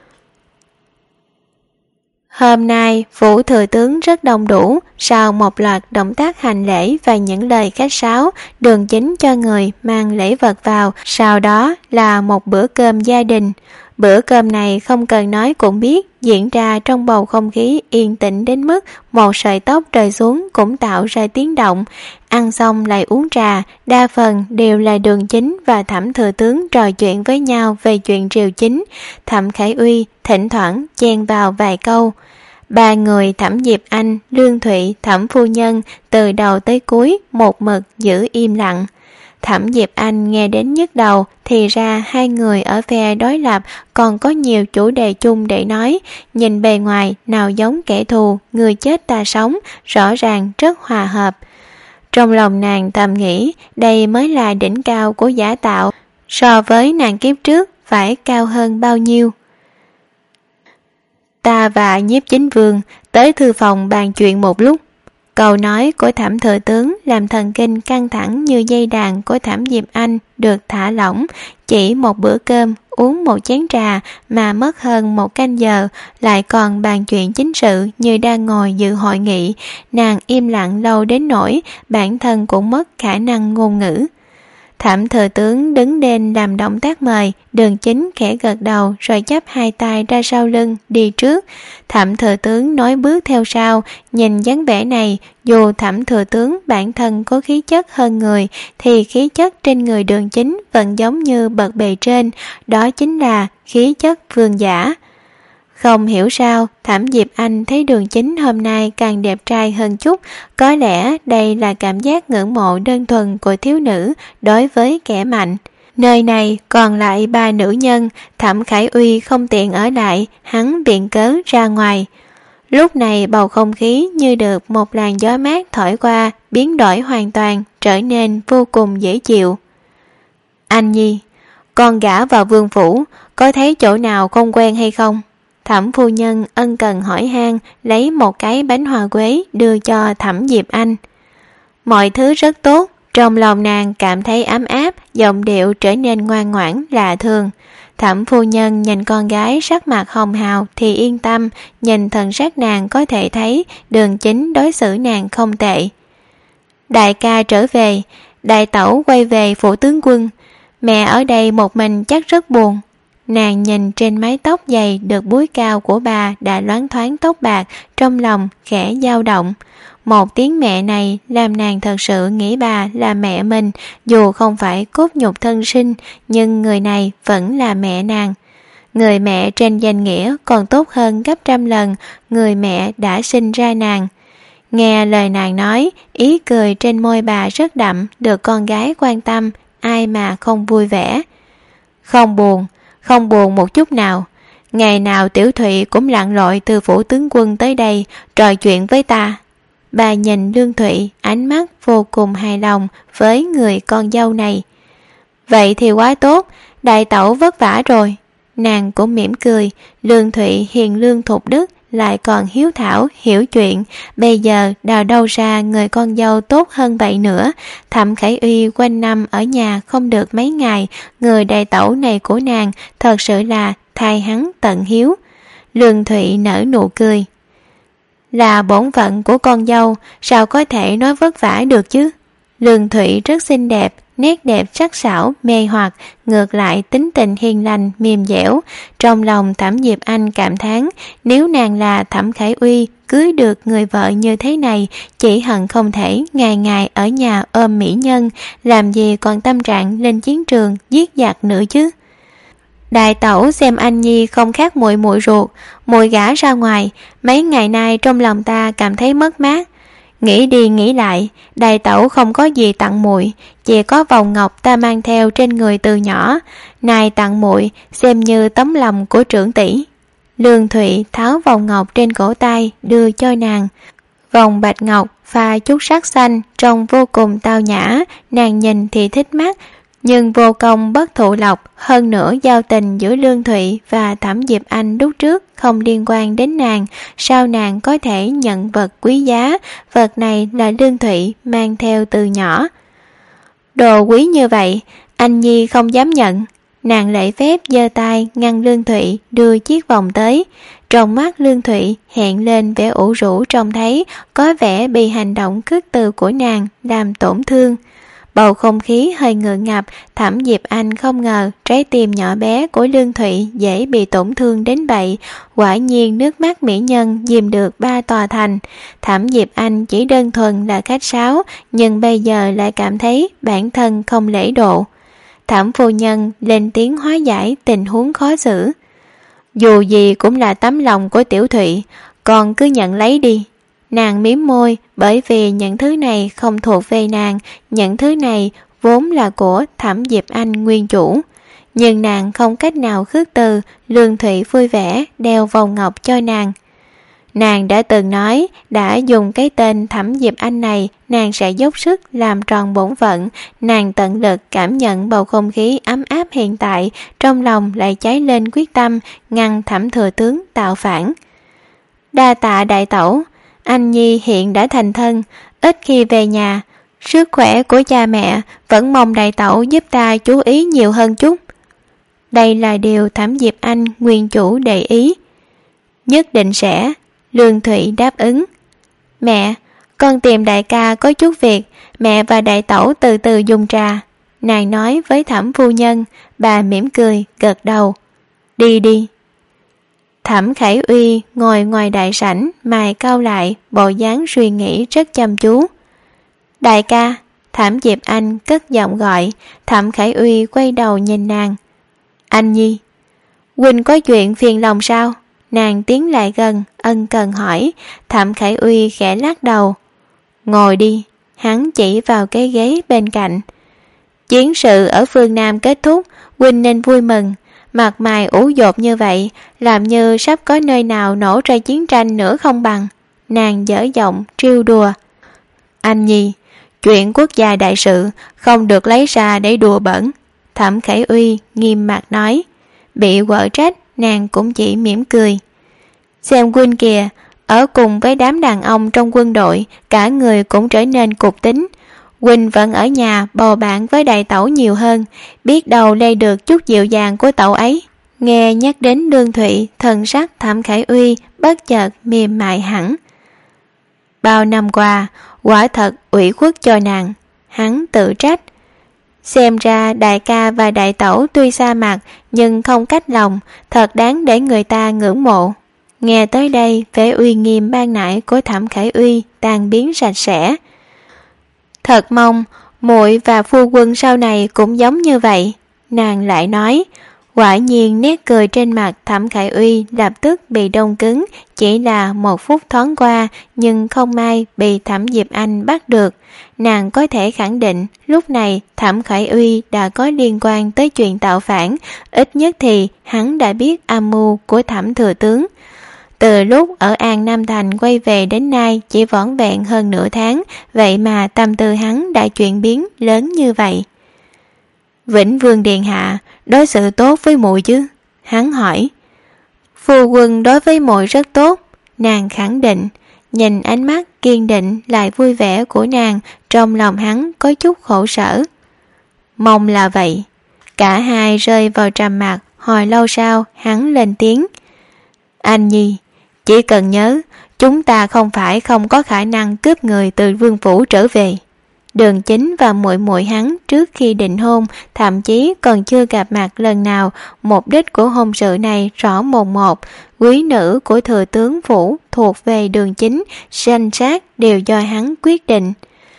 Hôm nay, phủ thừa tướng rất đông đủ, sau một loạt động tác hành lễ và những lời khách sáo, Đường Chính cho người mang lễ vật vào, sau đó là một bữa cơm gia đình. Bữa cơm này không cần nói cũng biết, diễn ra trong bầu không khí yên tĩnh đến mức một sợi tóc rơi xuống cũng tạo ra tiếng động. Ăn xong lại uống trà, đa phần đều là Đường Chính và Thẩm thừa tướng trò chuyện với nhau về chuyện triều chính. Thẩm Khải Uy thỉnh thoảng chen vào vài câu. Ba người Thẩm Diệp Anh, Lương Thụy, Thẩm phu nhân từ đầu tới cuối một mực giữ im lặng. Thẩm Diệp Anh nghe đến nhức đầu, thì ra hai người ở phe đối lập còn có nhiều chủ đề chung để nói. Nhìn bề ngoài nào giống kẻ thù, người chết ta sống, rõ ràng rất hòa hợp. Trong lòng nàng thầm nghĩ, đây mới là đỉnh cao của giả tạo, so với nàng kiếp trước phải cao hơn bao nhiêu. Ta và Nhiếp Chính Vương tới thư phòng bàn chuyện một lúc. Câu nói của Thẩm thừa tướng làm thần kinh căng thẳng như dây đàn của Thẩm Diệp Anh được thả lỏng. Chỉ một bữa cơm, uống một chén trà mà mất hơn một canh giờ, lại còn bàn chuyện chính sự như đang ngồi dự hội nghị. Nàng im lặng lâu đến nỗi bản thân cũng mất khả năng ngôn ngữ. Thẩm thừa tướng đứng lên làm động tác mời, Đường Chính khẽ gật đầu rồi chắp hai tay ra sau lưng đi trước. Thẩm thừa tướng nói bước theo sau. Nhìn dáng vẻ này, dù Thẩm thừa tướng bản thân có khí chất hơn người, thì khí chất trên người Đường Chính vẫn giống như bậc bề trên, đó chính là khí chất vương giả. Không hiểu sao, Thẩm Diệp Anh thấy Đường Chính hôm nay càng đẹp trai hơn chút, có lẽ đây là cảm giác ngưỡng mộ đơn thuần của thiếu nữ đối với kẻ mạnh. Nơi này còn lại ba nữ nhân, Thẩm Khải Uy không tiện ở lại, hắn viện cớ ra ngoài. Lúc này bầu không khí như được một làn gió mát thổi qua, biến đổi hoàn toàn, trở nên vô cùng dễ chịu. Anh Nhi, con gả vào vương phủ, có thấy chỗ nào không quen hay không? Thẩm phu nhân ân cần hỏi han, lấy một cái bánh hoa quế đưa cho Thẩm Diệp Anh. Mọi thứ rất tốt, trong lòng nàng cảm thấy ấm áp, giọng điệu trở nên ngoan ngoãn lạ thường. Thẩm phu nhân nhìn con gái sắc mặt hồng hào thì yên tâm, nhìn thần sắc nàng có thể thấy Đường Chính đối xử nàng không tệ. Đại ca trở về, đại tẩu quay về phủ tướng quân. Mẹ ở đây một mình chắc rất buồn. Nàng nhìn trên mái tóc dày được búi cao của bà đã loáng thoáng tóc bạc, trong lòng khẽ dao động. Một tiếng mẹ này làm nàng thật sự nghĩ bà là mẹ mình, dù không phải cốt nhục thân sinh, nhưng người này vẫn là mẹ nàng. Người mẹ trên danh nghĩa còn tốt hơn gấp trăm lần người mẹ đã sinh ra nàng. Nghe lời nàng nói, ý cười trên môi bà rất đậm, được con gái quan tâm, ai mà không vui vẻ. Không buồn, không buồn một chút nào. Ngày nào Tiểu Thụy cũng lặn lội từ phủ tướng quân tới đây trò chuyện với ta. Bà nhìn Lương Thụy, ánh mắt vô cùng hài lòng với người con dâu này. Vậy thì quá tốt, đại tẩu vất vả rồi. Nàng cũng mỉm cười. Lương Thụy hiền lương thục đức, lại còn hiếu thảo hiểu chuyện, bây giờ đào đâu ra người con dâu tốt hơn vậy nữa. Thẩm Khải Uy quanh năm ở nhà không được mấy ngày, người đại tẩu này của nàng thật sự là thay hắn tận hiếu. Lương Thụy nở nụ cười. Là bổn phận của con dâu, sao có thể nói vất vả được chứ? Lương Thụy rất xinh đẹp, nét đẹp sắc sảo mê hoặc, ngược lại tính tình hiền lành mềm dẻo. Trong lòng Thẩm Diệp Anh cảm thán, nếu nàng là Thẩm Khải Uy cưới được người vợ như thế này, chỉ hận không thể ngày ngày ở nhà ôm mỹ nhân, làm gì còn tâm trạng lên chiến trường giết giặc nữa chứ. Đại tẩu xem anh nhi không khác muội muội ruột, muội gả ra ngoài, mấy ngày nay trong lòng ta cảm thấy mất mát. Nghĩ đi nghĩ lại, đại tẩu không có gì tặng muội, chỉ có vòng ngọc ta mang theo trên người từ nhỏ, này tặng muội xem như tấm lòng của trưởng tỷ. Lương Thụy tháo vòng ngọc trên cổ tay đưa cho nàng. Vòng bạch ngọc pha chút sắc xanh, trông vô cùng tao nhã, nàng nhìn thì thích mắt, nhưng vô công bất thụ lộc. Hơn nữa giao tình giữa Lương Thụy và Thẩm Diệp Anh lúc trước không liên quan đến nàng, sao nàng có thể nhận vật quý giá? Vật này là Lương Thụy mang theo từ nhỏ. Đồ quý như vậy, anh nhi không dám nhận. Nàng lễ phép giơ tay ngăn Lương Thụy đưa chiếc vòng tới. Trong mắt Lương Thụy hiện lên vẻ ủ rũ, trông thấy có vẻ bị hành động khước từ của nàng làm tổn thương. Bầu không khí hơi ngượng ngập, Thẩm Diệp Anh không ngờ trái tim nhỏ bé của Lương Thụy dễ bị tổn thương đến vậy. Quả nhiên nước mắt mỹ nhân dìm được ba tòa thành. Thẩm Diệp Anh chỉ đơn thuần là khách sáo, nhưng bây giờ lại cảm thấy bản thân không lễ độ. Thẩm phu nhân lên tiếng hóa giải tình huống khó xử. Dù gì cũng là tấm lòng của Tiểu Thụy, con cứ nhận lấy đi. Nàng mím môi, bởi vì những thứ này không thuộc về nàng, những thứ này vốn là của Thẩm Diệp Anh nguyên chủ. Nhưng nàng không cách nào khước từ. Lương Thụy vui vẻ đeo vòng ngọc cho nàng. Nàng đã từng nói, đã dùng cái tên Thẩm Diệp Anh này, nàng sẽ dốc sức làm tròn bổn phận. Nàng tận lực cảm nhận bầu không khí ấm áp hiện tại, trong lòng lại cháy lên quyết tâm ngăn Thẩm thừa tướng tạo phản. Đa tạ đại tẩu, anh nhi hiện đã thành thân, ít khi về nhà. Sức khỏe của cha mẹ vẫn mong đại tẩu giúp ta chú ý nhiều hơn chút. Đây là điều Thẩm Diệp Anh nguyên chủ để ý. Nhất định sẽ. Lương Thụy đáp ứng. Mẹ, con tìm đại ca có chút việc, mẹ và đại tẩu từ từ dùng trà. Nàng nói với Thẩm phu nhân. Bà mỉm cười gật đầu. Đi đi. Thẩm Khải Uy ngồi ngoài đại sảnh, mày cau lại, bộ dáng suy nghĩ rất chăm chú. Đại ca, Thẩm Diệp Anh cất giọng gọi. Thẩm Khải Uy quay đầu nhìn nàng. Anh nhi, huynh có chuyện phiền lòng sao? Nàng tiến lại gần, ân cần hỏi. Thẩm Khải Uy khẽ lắc đầu. Ngồi đi. Hắn chỉ vào cái ghế bên cạnh. Chiến sự ở phương Nam kết thúc, huynh nên vui mừng. Mặt mày ủ dột như vậy, làm như sắp có nơi nào nổ ra chiến tranh nữa không bằng. Nàng dở giọng trêu đùa. Anh nhi, chuyện quốc gia đại sự không được lấy ra để đùa bỡn. Thẩm Khải Uy nghiêm mặt nói. Bị quở trách, nàng cũng chỉ mỉm cười. Xem huynh kìa, ở cùng với đám đàn ông trong quân đội, cả người cũng trở nên cục tính. Huynh vẫn ở nhà bầu bạn với đại tẩu nhiều hơn, biết đâu lây được chút dịu dàng của tẩu ấy. Nghe nhắc đến Lương Thụy, thần sắc Thẩm Khải Uy bất chợt mềm mại hẳn. Bao năm qua, quả thật ủy khuất cho nàng. Hắn tự trách. Xem ra đại ca và đại tẩu tuy xa mặt nhưng không cách lòng, thật đáng để người ta ngưỡng mộ. Nghe tới đây, vẻ uy nghiêm ban nãy của Thẩm Khải Uy tan biến sạch sẽ. Thật mong muội và phu quân sau này cũng giống như vậy, nàng lại nói. Quả nhiên nét cười trên mặt Thẩm Khải Uy lập tức bị đông cứng, chỉ là một phút thoáng qua nhưng không may bị Thẩm Diệp Anh bắt được. Nàng có thể khẳng định lúc này Thẩm Khải Uy đã có liên quan tới chuyện tạo phản, ít nhất thì hắn đã biết âm mưu của Thẩm thừa tướng. Từ lúc ở An Nam Thành quay về đến nay chỉ vỏn vẹn hơn nửa tháng, vậy mà tâm tư hắn đã chuyển biến lớn như vậy. Vĩnh Vương điện hạ đối xử tốt với muội chứ? Hắn hỏi. Phu quân đối với muội rất tốt, nàng khẳng định. Nhìn ánh mắt kiên định lại vui vẻ của nàng, trong lòng hắn có chút khổ sở. Mong là vậy. Cả hai rơi vào trầm mặc, hồi lâu sau hắn lên tiếng. Anh nhi, chỉ cần nhớ, chúng ta không phải không có khả năng cướp người từ vương phủ trở về. Đường Chính và muội muội hắn trước khi định hôn thậm chí còn chưa gặp mặt lần nào, mục đích của hôn sự này rõ mồn một. Quý nữ của thừa tướng phủ thuộc về Đường Chính, danh sát đều do hắn quyết định.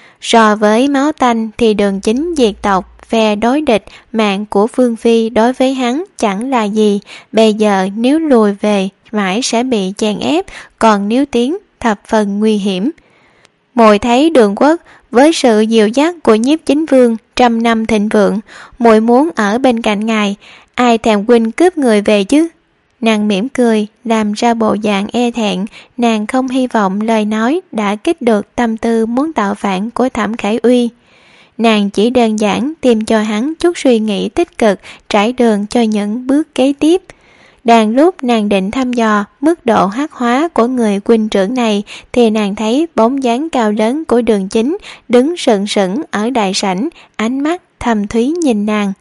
So với máu tanh thì Đường Chính diệt tộc, phe đối địch, mạng của Vương Phi đối với hắn chẳng là gì. Bây giờ nếu lùi về mãi sẽ bị chèn ép, còn nếu tiến thập phần nguy hiểm. Muội thấy Đường Quốc với sự dìu dắt của Nhiếp Chính Vương trăm năm thịnh vượng, muội muốn ở bên cạnh ngài, ai thèm huynh cướp người về chứ? Nàng mỉm cười, làm ra bộ dạng e thẹn, nàng không hy vọng lời nói đã kích được tâm tư muốn tạo phản của Thẩm Khải Uy. Nàng chỉ đơn giản tìm cho hắn chút suy nghĩ tích cực, trải đường cho những bước kế tiếp. Đang lúc nàng định thăm dò mức độ hắc hóa của người huynh trưởng này thì nàng thấy bóng dáng cao lớn của Đường Chính đứng sừng sững ở đại sảnh, ánh mắt thầm thúy nhìn nàng.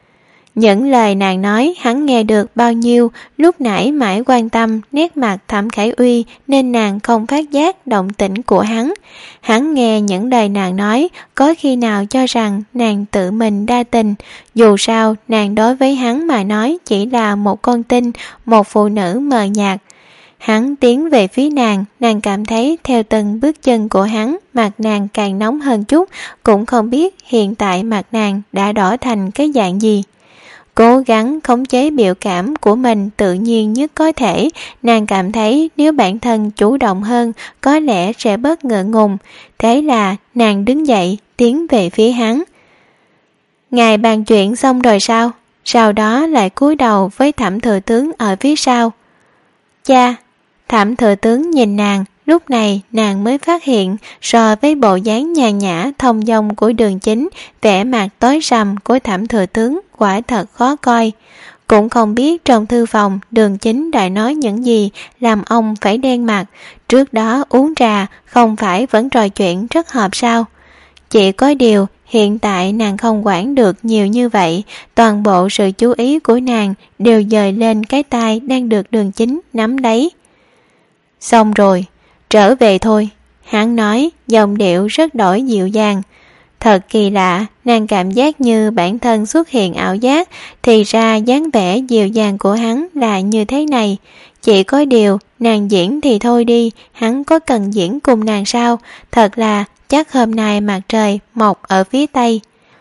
Những lời nàng nói hắn nghe được bao nhiêu, lúc nãy mãi quan tâm nét mặt Thẩm Khải Uy nên nàng không phát giác động tĩnh của hắn. Hắn nghe những lời nàng nói, có khi nào cho rằng nàng tự mình đa tình, dù sao nàng đối với hắn mà nói chỉ là một con tin, một phụ nữ mờ nhạt. Hắn tiến về phía nàng, nàng cảm thấy theo từng bước chân của hắn, mặt nàng càng nóng hơn chút, cũng không biết hiện tại mặt nàng đã đỏ thành cái dạng gì. Cố gắng khống chế biểu cảm của mình tự nhiên nhất có thể, nàng cảm thấy nếu bản thân chủ động hơn có lẽ sẽ bớt ngượng ngùng. Thế là nàng đứng dậy tiến về phía hắn. Ngài bàn chuyện xong rồi sao? Sau đó lại cúi đầu với Thẩm thừa tướng ở phía sau. Cha! Thẩm thừa tướng nhìn nàng, lúc này nàng mới phát hiện so với bộ dáng nhàn nhã thông dong của Đường Chính, vẻ mặt tối sầm của Thẩm thừa tướng quả thật khó coi. Cũng không biết trong thư phòng Đường Chính đã nói những gì làm ông phải đen mặt. Trước đó uống trà không phải vẫn trò chuyện rất hợp sao? Chỉ có điều hiện tại nàng không quản được nhiều như vậy, toàn bộ sự chú ý của nàng đều dời lên cái tay đang được Đường Chính nắm lấy. Xong rồi, trở về thôi, hắn nói, giọng điệu rất đổi dịu dàng. Thật kỳ lạ, nàng cảm giác như bản thân xuất hiện ảo giác, thì ra dáng vẻ dịu dàng của hắn là như thế này. Chỉ có điều, nàng diễn thì thôi đi, hắn có cần diễn cùng nàng sao? Thật là, chắc hôm nay mặt trời mọc ở phía tây.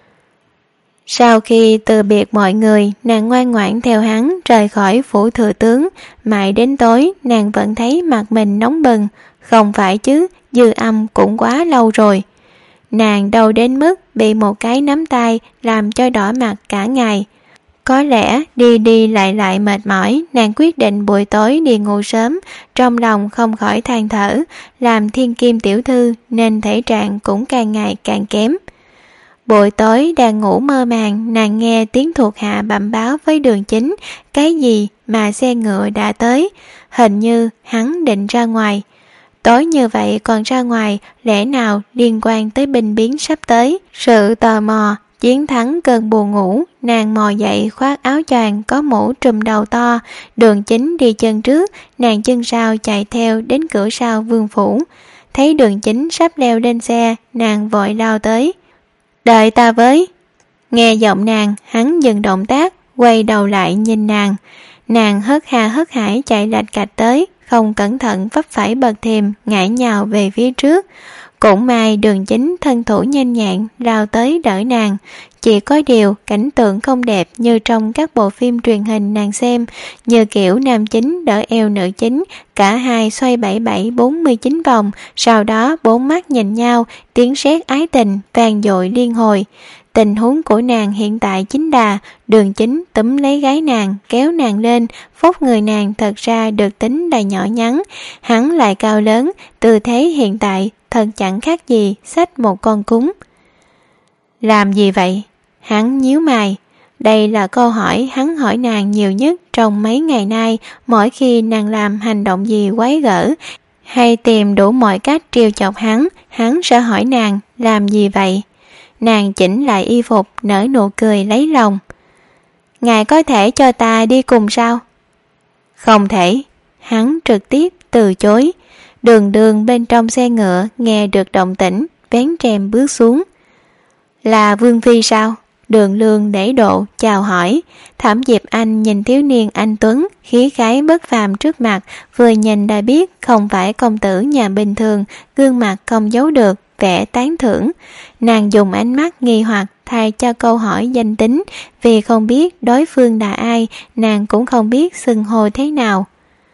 Sau khi từ biệt mọi người, nàng ngoan ngoãn theo hắn rời khỏi phủ thừa tướng. Mãi đến tối, nàng vẫn thấy mặt mình nóng bừng. Không phải chứ, dư âm cũng quá lâu rồi. Nàng đau đến mức bị một cái nắm tay làm cho đỏ mặt cả ngày. Có lẽ đi đi lại lại mệt mỏi, nàng quyết định buổi tối đi ngủ sớm, trong lòng không khỏi than thở, làm thiên kim tiểu thư nên thể trạng cũng càng ngày càng kém. Buổi tối đang ngủ mơ màng, nàng nghe tiếng thuộc hạ bẩm báo với Đường Chính, cái gì mà xe ngựa đã tới, hình như hắn định ra ngoài. Tối như vậy còn ra ngoài, lẽ nào liên quan tới binh biến sắp tới? Sự tò mò chiến thắng cơn buồn ngủ, nàng mò dậy khoác áo choàng có mũ trùm đầu to. Đường Chính đi chân trước, nàng chân sau chạy theo đến cửa sau vương phủ. thấy Đường Chính sắp leo lên xe, nàng vội lao tới. Đợi ta với. Nghe giọng nàng, hắn dừng động tác, quay đầu lại nhìn nàng. Nàng hớt ha hớt hải chạy lạch cạch tới, không cẩn thận vấp phải bậc thềm, ngã nhào về phía trước. Cũng may Đường Chính thân thủ nhanh nhẹn lao tới đỡ nàng. Chỉ có điều cảnh tượng không đẹp như trong các bộ phim truyền hình nàng xem, như kiểu nam chính đỡ eo nữ chính, cả hai xoay bảy bảy bốn mươi chín vòng, sau đó bốn mắt nhìn nhau, tiếng sét ái tình vang dội liên hồi. Tình huống của nàng hiện tại chính là Đường Chính túm lấy gái nàng, kéo nàng lên, vóc người nàng thật ra được tính là nhỏ nhắn, hắn lại cao lớn, tư thế hiện tại thật chẳng khác gì xách một con cún. Làm gì vậy? Hắn nhíu mày. Đây là câu hỏi hắn hỏi nàng nhiều nhất trong mấy ngày nay, mỗi khi nàng làm hành động gì quái gở hay tìm đủ mọi cách trêu chọc hắn, hắn sẽ hỏi nàng làm gì vậy. Nàng chỉnh lại y phục, nở nụ cười lấy lòng. Ngài có thể cho ta đi cùng sao? Không thể. Hắn trực tiếp từ chối. Đường Đường bên trong xe ngựa nghe được động tĩnh, vén rèm bước xuống. Là Vương Phi sao? Đường Lương để độ chào hỏi. Thẩm Diệp Anh nhìn thiếu niên anh tuấn khí khái bất phàm trước mặt, vừa nhìn đã biết không phải công tử nhà bình thường, gương mặt không giấu được vẻ tán thưởng. Nàng dùng ánh mắt nghi hoặc thay cho câu hỏi danh tính, vì không biết đối phương là ai, nàng cũng không biết xưng hô thế nào.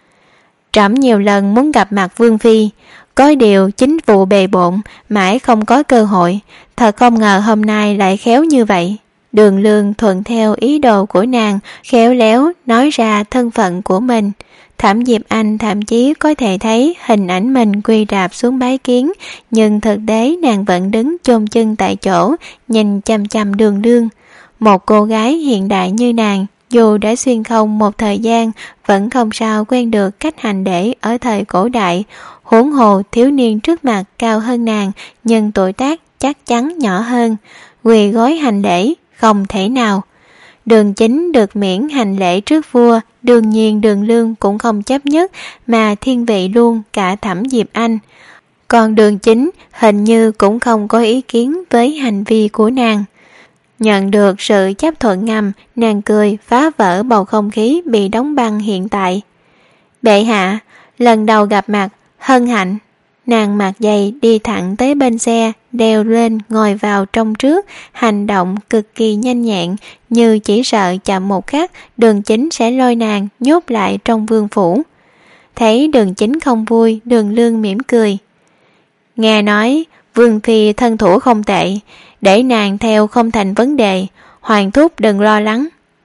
Trẫm nhiều lần muốn gặp mặt Vương Phi, có điều chính vụ bề bộn, mãi không có cơ hội, thật không ngờ hôm nay lại khéo như vậy. Đường Lương thuận theo ý đồ của nàng, khéo léo nói ra thân phận của mình. Thẩm Diệp Anh thậm chí có thể thấy hình ảnh mình quỳ rạp xuống bái kiến, nhưng thực tế nàng vẫn đứng chôn chân tại chỗ, nhìn chăm chăm Đường Lương. Một cô gái hiện đại như nàng, dù đã xuyên không một thời gian, vẫn không sao quen được cách hành lễ ở thời cổ đại. Huống hồ thiếu niên trước mặt cao hơn nàng, nhưng tuổi tác chắc chắn nhỏ hơn. Quỳ gối hành lễ, không thể nào. Đường Chính được miễn hành lễ trước vua, đương nhiên Đường Lương cũng không chấp nhất, mà thiên vị luôn cả Thẩm Diệp Anh. Còn Đường Chính hình như cũng không có ý kiến với hành vi của nàng. Nhận được sự chấp thuận ngầm, nàng cười phá vỡ bầu không khí bị đóng băng hiện tại. Bệ hạ, lần đầu gặp mặt, hân hạnh. Nàng mặc giày đi thẳng tới bên xe, đeo lên ngồi vào trong trước, hành động cực kỳ nhanh nhẹn, như chỉ sợ chậm một khắc Đường Chính sẽ lôi nàng nhốt lại trong vương phủ. Thấy Đường Chính không vui, Đường Lương mỉm cười. Nghe nói Vương Phi thân thủ không tệ, để nàng theo không thành vấn đề, Hoàng thúc đừng lo lắng.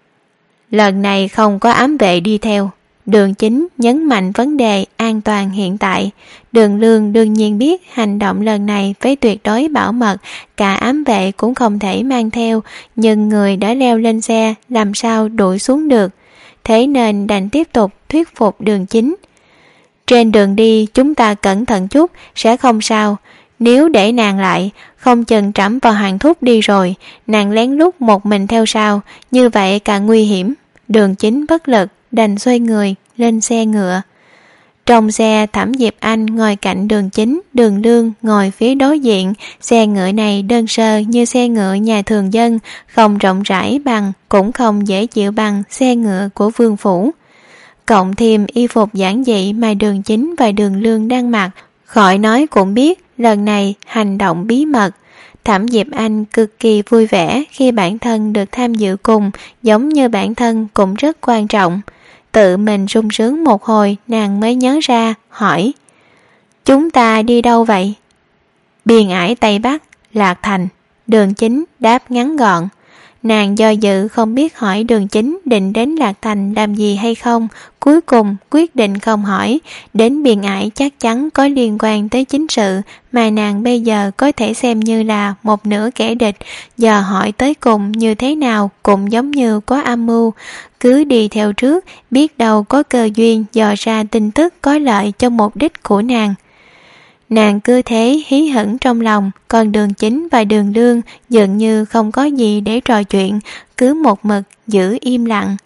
Lần này không có ám vệ đi theo. Đường Chính nhấn mạnh vấn đề an toàn hiện tại. Đường Lương đương nhiên biết hành động lần này phải tuyệt đối bảo mật, cả ám vệ cũng không thể mang theo, nhưng người đã leo lên xe làm sao đuổi xuống được. Thế nên đành tiếp tục thuyết phục Đường Chính. Trên đường đi chúng ta cẩn thận chút, sẽ không sao. Nếu để nàng lại, không chừng trẫm vào Hoàng thúc đi rồi, nàng lén lút một mình theo sau, như vậy càng nguy hiểm. Đường Chính bất lực, đành xoay người lên xe ngựa. Trong xe, Thẩm Diệp Anh ngồi cạnh Đường Chính, Đường Lương ngồi phía đối diện. Xe ngựa này đơn sơ như xe ngựa nhà thường dân, không rộng rãi bằng, cũng không dễ chịu bằng xe ngựa của vương phủ. Cộng thêm y phục giản dị mà Đường Chính và Đường Lương đang mặc, khỏi nói cũng biết lần này hành động bí mật. Thẩm Diệp Anh cực kỳ vui vẻ khi bản thân được tham dự cùng, giống như bản thân cũng rất quan trọng. Tự mình sung sướng một hồi, nàng mới nhớ ra, hỏi: Chúng ta đi đâu vậy? Biên Ải Tây Bắc, Lạc Thành. Đường Chính đáp ngắn gọn. Nàng do dự không biết hỏi Đường Chính định đến Lạc Thành làm gì hay không, cuối cùng quyết định không hỏi. Đến Biên Ải chắc chắn có liên quan tới chính sự, mà nàng bây giờ có thể xem như là một nửa kẻ địch, giờ hỏi tới cùng như thế nào cũng giống như có âm mưu. Cứ đi theo trước, biết đâu có cơ duyên dò ra tin tức có lợi cho mục đích của nàng. Nàng cứ thế hí hửng trong lòng, còn Đường Chính và Đường Lương dường như không có gì để trò chuyện, cứ một mực giữ im lặng.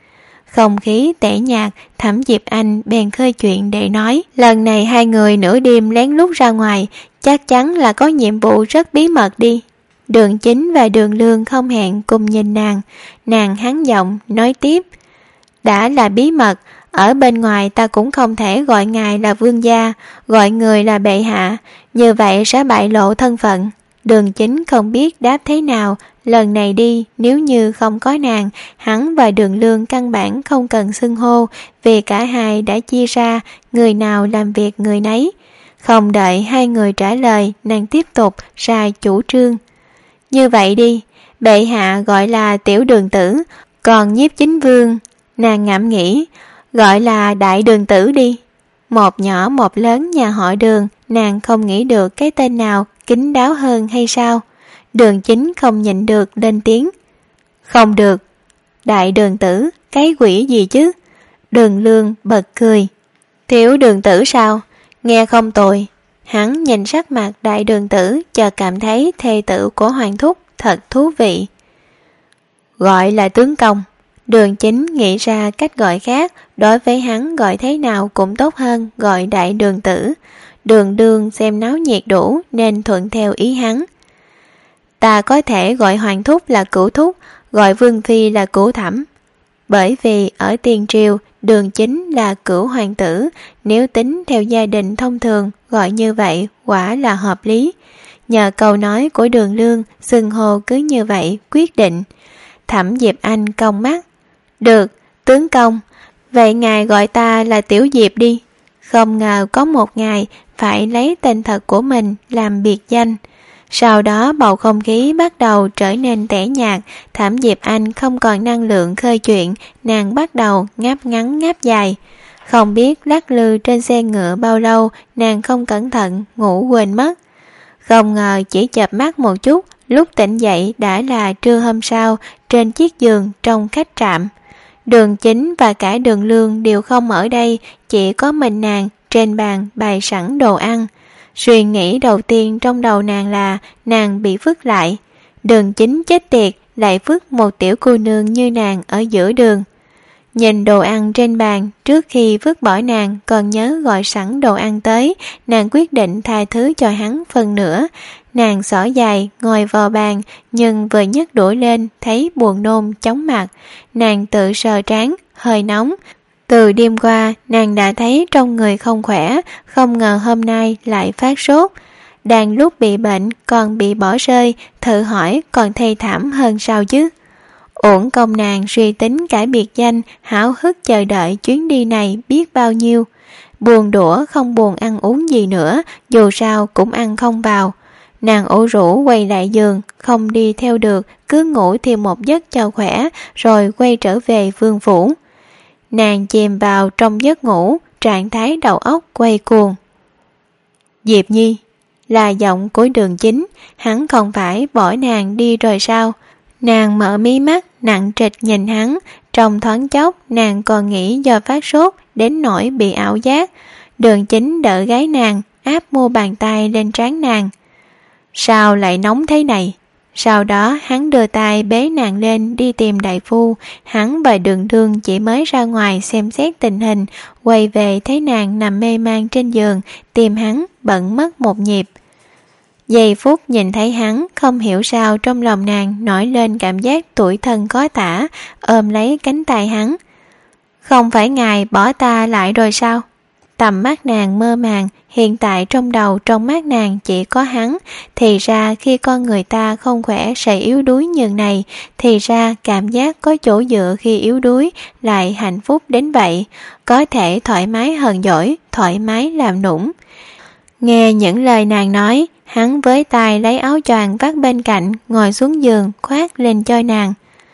Không khí tẻ nhạt, Thẩm Diệp Anh bèn khơi chuyện để nói. Lần này hai người nửa đêm lén lút ra ngoài, chắc chắn là có nhiệm vụ rất bí mật đi. Đường Chính và Đường Lương không hẹn cùng nhìn nàng. Nàng hắn giọng nói tiếp. Đã là bí mật, ở bên ngoài ta cũng không thể gọi ngài là vương gia, gọi người là bệ hạ, như vậy sẽ bại lộ thân phận. Đường Chính không biết đáp thế nào. Lần này đi, nếu như không có nàng, hắn và Đường Lương căn bản không cần xưng hô, vì cả hai đã chia ra, người nào làm việc người nấy. Không đợi hai người trả lời, nàng tiếp tục ra chủ trương. Như vậy đi, bệ hạ gọi là tiểu đường tử, còn Nhiếp Chính Vương, nàng ngẫm nghĩ, gọi là đại đường tử đi. Một nhỏ một lớn nhà họ Đường, nàng không nghĩ được cái tên nào kín đáo hơn hay sao? Đường Chính không nhịn được lên tiếng. Không được. Đại đường tử, cái quỷ gì chứ? Đường Lương bật cười. Tiểu đường tử sao? Nghe không tồi. Hắn nhìn sắc mặt đại đường tử, chợt cảm thấy thê tử của Hoàng Thúc thật thú vị. Gọi là tướng công. Đường Chính nghĩ ra cách gọi khác, đối với hắn gọi thế nào cũng tốt hơn gọi đại đường tử. Đường Đường xem náo nhiệt đủ nên thuận theo ý hắn. Ta có thể gọi Hoàng Thúc là Cửu Thúc, gọi Vương Phi là Cửu Thẩm. Bởi vì ở tiền triều, Đường Chính là cửu hoàng tử, nếu tính theo gia đình thông thường, gọi như vậy quả là hợp lý. Nhờ câu nói của Đường Lương, xưng hô cứ như vậy quyết định. Thẩm Diệp Anh cong mắt. Được, tướng công, vậy ngài gọi ta là Tiểu Diệp đi. Không ngờ có một ngày phải lấy tên thật của mình làm biệt danh. Sau đó bầu không khí bắt đầu trở nên tẻ nhạt, Thẩm Diệp Anh không còn năng lượng khơi chuyện, nàng bắt đầu ngáp ngắn ngáp dài. Không biết lắc lư trên xe ngựa bao lâu, nàng không cẩn thận ngủ quên mất. Không ngờ chỉ chợp mắt một chút, lúc tỉnh dậy đã là trưa hôm sau, trên chiếc giường trong khách trạm. Đường Chính và cả Đường Lương đều không ở đây, chỉ có mình nàng, trên bàn bày sẵn đồ ăn. Suy nghĩ đầu tiên trong đầu nàng là nàng bị vứt lại. Đường Chính chết tiệt lại vứt một tiểu cô nương như nàng ở giữa đường. Nhìn đồ ăn trên bàn, trước khi vứt bỏ nàng còn nhớ gọi sẵn đồ ăn tới, nàng quyết định tha thứ cho hắn phần nữa. Nàng xỏ dài ngồi vào bàn, nhưng vừa nhấc đũa lên thấy buồn nôn chóng mặt. Nàng tự sờ trán, hơi nóng. Từ đêm qua, nàng đã thấy trong người không khỏe, không ngờ hôm nay lại phát sốt. Đang lúc bị bệnh còn bị bỏ rơi, thử hỏi còn thê thảm hơn sao chứ. Uổng công nàng suy tính cả biệt danh, háo hức chờ đợi chuyến đi này biết bao nhiêu. Buồn đũa không buồn ăn uống gì nữa, dù sao cũng ăn không vào. Nàng ủ rũ quay lại giường, không đi theo được, cứ ngủ thêm một giấc cho khỏe, rồi quay trở về vương phủ. Nàng chìm vào trong giấc ngủ, trạng thái đầu óc quay cuồng. Diệp Nhi, là giọng của Đường Chính, hắn không phải bỏ nàng đi rồi sao? Nàng mở mí mắt, nặng trịch nhìn hắn, trong thoáng chốc nàng còn nghĩ do phát sốt đến nỗi bị ảo giác. Đường Chính đỡ gái nàng, áp mu bàn tay lên trán nàng. Sao lại nóng thế này? Sau đó hắn đưa tay bế nàng lên đi tìm đại phu. Hắn và Đường Lương chỉ mới ra ngoài xem xét tình hình, quay về thấy nàng nằm mê man trên giường, tìm hắn bận mất một nhịp. Giây phút nhìn thấy hắn, không hiểu sao trong lòng nàng nổi lên cảm giác tủi thân khó tả, ôm lấy cánh tay hắn. Không phải ngài bỏ ta lại rồi sao? Tầm mắt nàng mơ màng, hiện tại trong đầu trong mắt nàng chỉ có hắn. Thì ra khi con người ta không khỏe sẽ yếu đuối như này, thì ra cảm giác có chỗ dựa khi yếu đuối lại hạnh phúc đến vậy, có thể thoải mái hờn dỗi, thoải mái làm nũng. Nghe những lời nàng nói, hắn với tay lấy áo choàng vắt bên cạnh, ngồi xuống giường khoác lên cho nàng.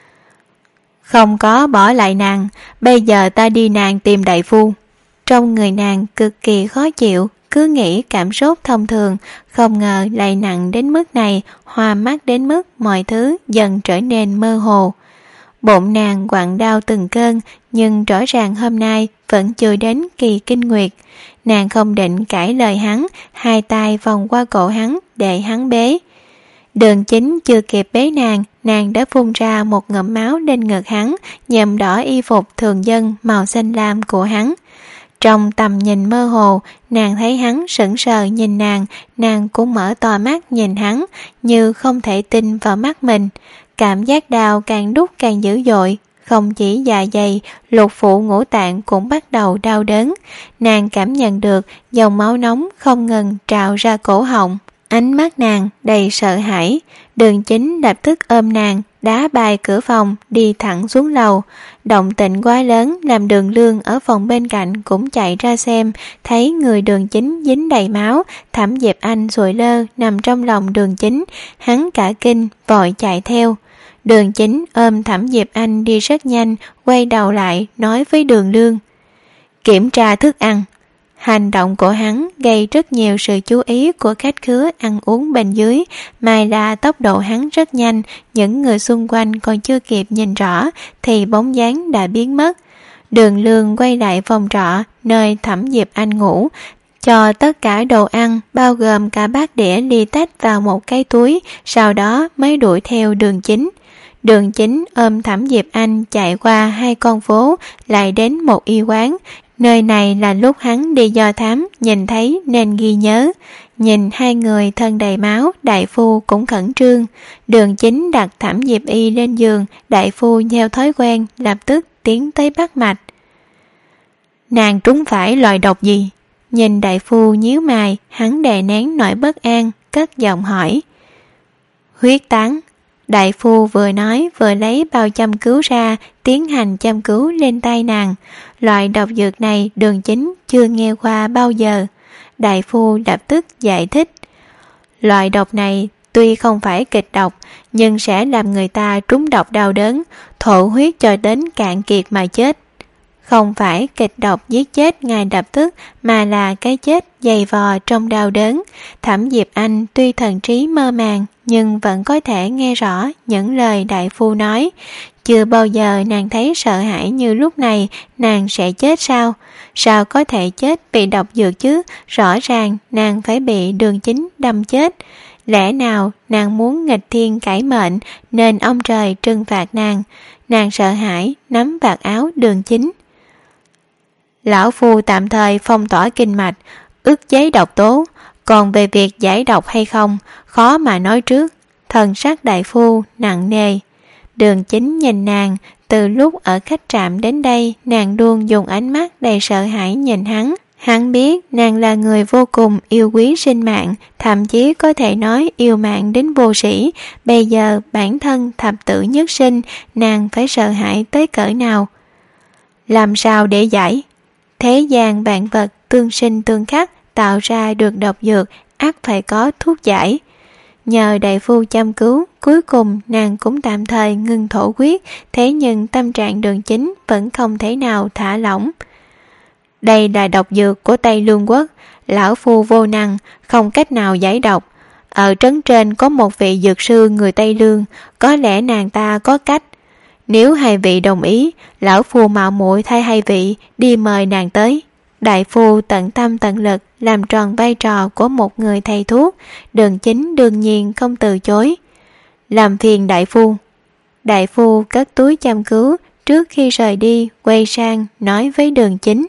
Không có bỏ lại nàng, bây giờ ta đi nàng tìm đại phu. Trong người nàng cực kỳ khó chịu, cứ nghĩ cảm sốt thông thường, không ngờ lại nặng đến mức này, hoa mắt đến mức mọi thứ dần trở nên mơ hồ. Bụng nàng quặn đau từng cơn, nhưng rõ ràng hôm nay vẫn chưa đến kỳ kinh nguyệt. Nàng không định cãi lời hắn, hai tay vòng qua cổ hắn để hắn bế. Đường Chính chưa kịp bế nàng, nàng đã phun ra một ngụm máu lên ngực hắn, nhuộm đỏ y phục thường dân màu xanh lam của hắn. Trong tầm nhìn mơ hồ, nàng thấy hắn sững sờ nhìn nàng, nàng cũng mở to mắt nhìn hắn, như không thể tin vào mắt mình. Cảm giác đau càng đút càng dữ dội, không chỉ dạ dày, lục phủ ngũ tạng cũng bắt đầu đau đớn. Nàng cảm nhận được dòng máu nóng không ngừng trào ra cổ họng. Ánh mắt nàng đầy sợ hãi. Đường Chính lập tức ôm nàng, đá bay cửa phòng, đi thẳng xuống lầu. Động tĩnh quá lớn làm Đường Lương ở phòng bên cạnh cũng chạy ra xem, thấy người Đường Chính dính đầy máu, Thẩm Diệp Anh sụi lơ nằm trong lòng Đường Chính, hắn cả kinh vội chạy theo. Đường Chính ôm Thẩm Diệp Anh đi rất nhanh, quay đầu lại nói với Đường Lương: "Kiểm tra thức ăn." Hành động của hắn gây rất nhiều sự chú ý của khách khứa ăn uống bên dưới, may là tốc độ hắn rất nhanh, những người xung quanh còn chưa kịp nhìn rõ thì bóng dáng đã biến mất. Đường Lương quay lại phòng trọ nơi Thẩm Diệp Anh ngủ, cho tất cả đồ ăn bao gồm cả bát đĩa ly tách vào một cái túi, sau đó mới đuổi theo Đường Chính. Đường Chính ôm Thẩm Diệp Anh chạy qua hai con phố, lại đến một y quán. Nơi này là lúc hắn đi do thám nhìn thấy nên ghi nhớ. Nhìn hai người thân đầy máu, đại phu cũng khẩn trương. Đường Chính đặt Thẩm Diệp Y lên giường, đại phu theo thói quen lập tức tiến tới bắt mạch. "Nàng trúng phải loại độc gì?" Nhìn đại phu nhíu mày, hắn đè nén nỗi bất an, cất giọng hỏi. "Huyết tán." Đại phu vừa nói vừa lấy bao châm cứu ra, tiến hành châm cứu lên tay nàng. Loại độc dược này Đường Chính chưa nghe qua bao giờ. Đại phu lập tức giải thích. Loại độc này tuy không phải kịch độc, nhưng sẽ làm người ta trúng độc đau đớn, thổ huyết cho đến cạn kiệt mà chết. Không phải kịch độc giết chết ngay lập tức, mà là cái chết dày vò trong đau đớn. Thẩm Diệp Anh tuy thần trí mơ màng, nhưng vẫn có thể nghe rõ những lời đại phu nói. Chưa bao giờ nàng thấy sợ hãi như lúc này. Nàng sẽ chết sao? Sao có thể chết vì độc dược chứ? Rõ ràng nàng phải bị Đường Chính đâm chết. Lẽ nào nàng muốn nghịch thiên cải mệnh nên ông trời trừng phạt nàng? Nàng sợ hãi nắm vạt áo Đường Chính. "Lão phu tạm thời phong tỏa kinh mạch, ức chế độc tố, còn về việc giải độc hay không, khó mà nói trước." Thần sắc đại phu nặng nề. Đường Chính nhìn nàng, từ lúc ở khách trạm đến đây, nàng luôn dùng ánh mắt đầy sợ hãi nhìn hắn. Hắn biết nàng là người vô cùng yêu quý sinh mạng, thậm chí có thể nói yêu mạng đến vô sĩ. Bây giờ bản thân thập tử nhất sinh, nàng phải sợ hãi tới cỡ nào? Làm sao để giải? Thế gian vạn vật tương sinh tương khắc, tạo ra được độc dược, ắt phải có thuốc giải. Nhờ đại phu chăm cứu, cuối cùng nàng cũng tạm thời ngừng thổ huyết, thế nhưng tâm trạng Đường Chính vẫn không thể nào thả lỏng. "Đây là độc dược của Tây Lương Quốc, lão phu vô năng, không cách nào giải độc. Ở trấn trên có một vị dược sư người Tây Lương, có lẽ nàng ta có cách. Nếu hai vị đồng ý, lão phu mạo muội thay hai vị đi mời nàng tới." Đại phu tận tâm tận lực làm tròn vai trò của một người thầy thuốc. Đường Chính đương nhiên không từ chối. "Làm phiền đại phu." Đại phu cất túi chăm cứu, trước khi rời đi quay sang nói với Đường Chính.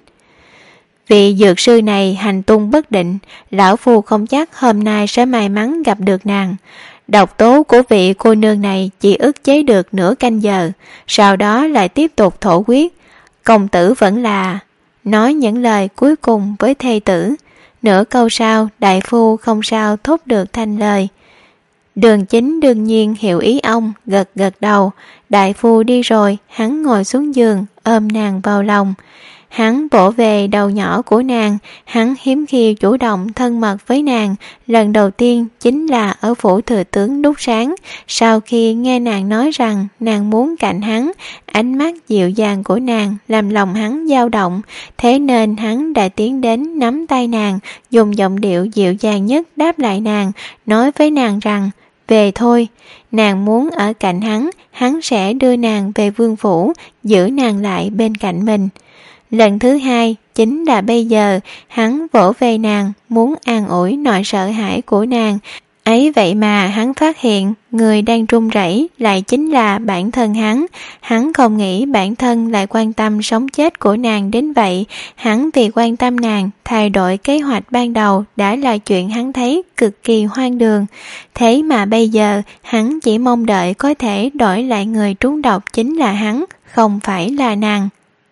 "Vị dược sư này hành tung bất định, lão phu không chắc hôm nay sẽ may mắn gặp được nàng. Độc tố của vị cô nương này chỉ ức chế được nửa canh giờ, sau đó lại tiếp tục thổ huyết. Công tử vẫn là..." Nói những lời cuối cùng với thê tử. Nửa câu sau, đại phu không sao thốt được thành lời. Đường Chính đương nhiên hiểu ý ông, gật gật đầu. Đại phu đi rồi, hắn ngồi xuống giường, ôm nàng vào lòng. Hắn vỗ về đầu nhỏ của nàng, hắn hiếm khi chủ động thân mật với nàng, lần đầu tiên chính là ở phủ thừa tướng lúc sáng. Sau khi nghe nàng nói rằng nàng muốn cạnh hắn, ánh mắt dịu dàng của nàng làm lòng hắn dao động, thế nên hắn đã tiến đến nắm tay nàng, dùng giọng điệu dịu dàng nhất đáp lại nàng, nói với nàng rằng về thôi. Nàng muốn ở cạnh hắn, hắn sẽ đưa nàng về vương phủ, giữ nàng lại bên cạnh mình. Lần thứ hai chính là bây giờ, hắn vỗ về nàng, muốn an ủi nỗi sợ hãi của nàng. Ấy vậy mà hắn phát hiện người đang run rẩy lại chính là bản thân hắn. Hắn không nghĩ bản thân lại quan tâm sống chết của nàng đến vậy. Hắn vì quan tâm nàng thay đổi kế hoạch ban đầu đã là chuyện hắn thấy cực kỳ hoang đường. Thế mà bây giờ hắn chỉ mong đợi có thể đổi lại người trúng độc chính là hắn, không phải là nàng.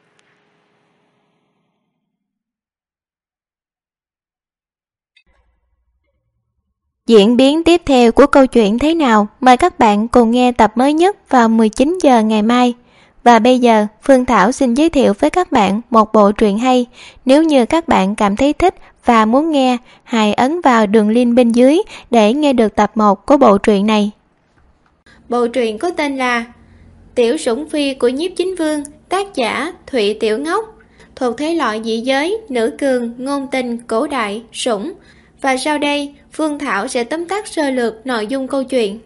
Diễn biến tiếp theo của câu chuyện thế nào? Mời các bạn cùng nghe tập mới nhất vào mười chín giờ ngày mai. Và bây giờ, Phương Thảo xin giới thiệu với các bạn một bộ truyện hay. Nếu như các bạn cảm thấy thích và muốn nghe, hãy ấn vào đường link bên dưới để nghe được tập một của bộ truyện này. Bộ truyện có tên là Tiểu Sủng Phi của Nhiếp Chính Vương, tác giả Thụy Tiểu Ngốc, thuộc thể loại dị giới, nữ cường, ngôn tình, cổ đại, sủng. Và sau đây, Phương Thảo sẽ tóm tắt sơ lược nội dung câu chuyện.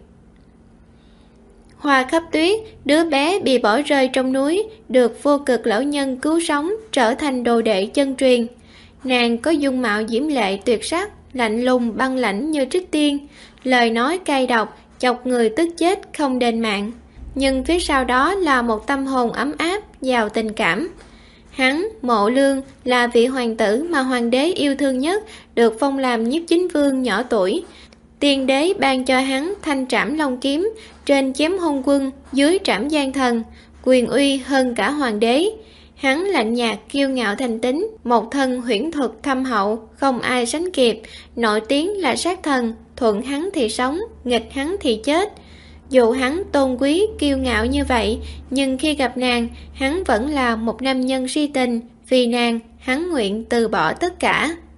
Hoa Khắp Tuyết, đứa bé bị bỏ rơi trong núi, được vô cực lão nhân cứu sống, trở thành đồ đệ chân truyền. Nàng có dung mạo diễm lệ tuyệt sắc, lạnh lùng băng lãnh như trích tiên, lời nói cay độc, chọc người tức chết không đền mạng. Nhưng phía sau đó là một tâm hồn ấm áp, giàu tình cảm. Hắn, Mộ Lương, là vị hoàng tử mà hoàng đế yêu thương nhất, được phong làm Nhiếp Chính Vương nhỏ tuổi. Tiên đế ban cho hắn thanh trảm long kiếm, trên chém hung quân, dưới trảm gian thần, quyền uy hơn cả hoàng đế. Hắn lạnh nhạt kiêu ngạo thành tính, một thân huyễn thuật thâm hậu, không ai sánh kịp, nổi tiếng là sát thần, thuận hắn thì sống, nghịch hắn thì chết. Dù hắn tôn quý, kiêu ngạo như vậy, nhưng khi gặp nàng, hắn vẫn là một nam nhân si tình, vì nàng, hắn nguyện từ bỏ tất cả.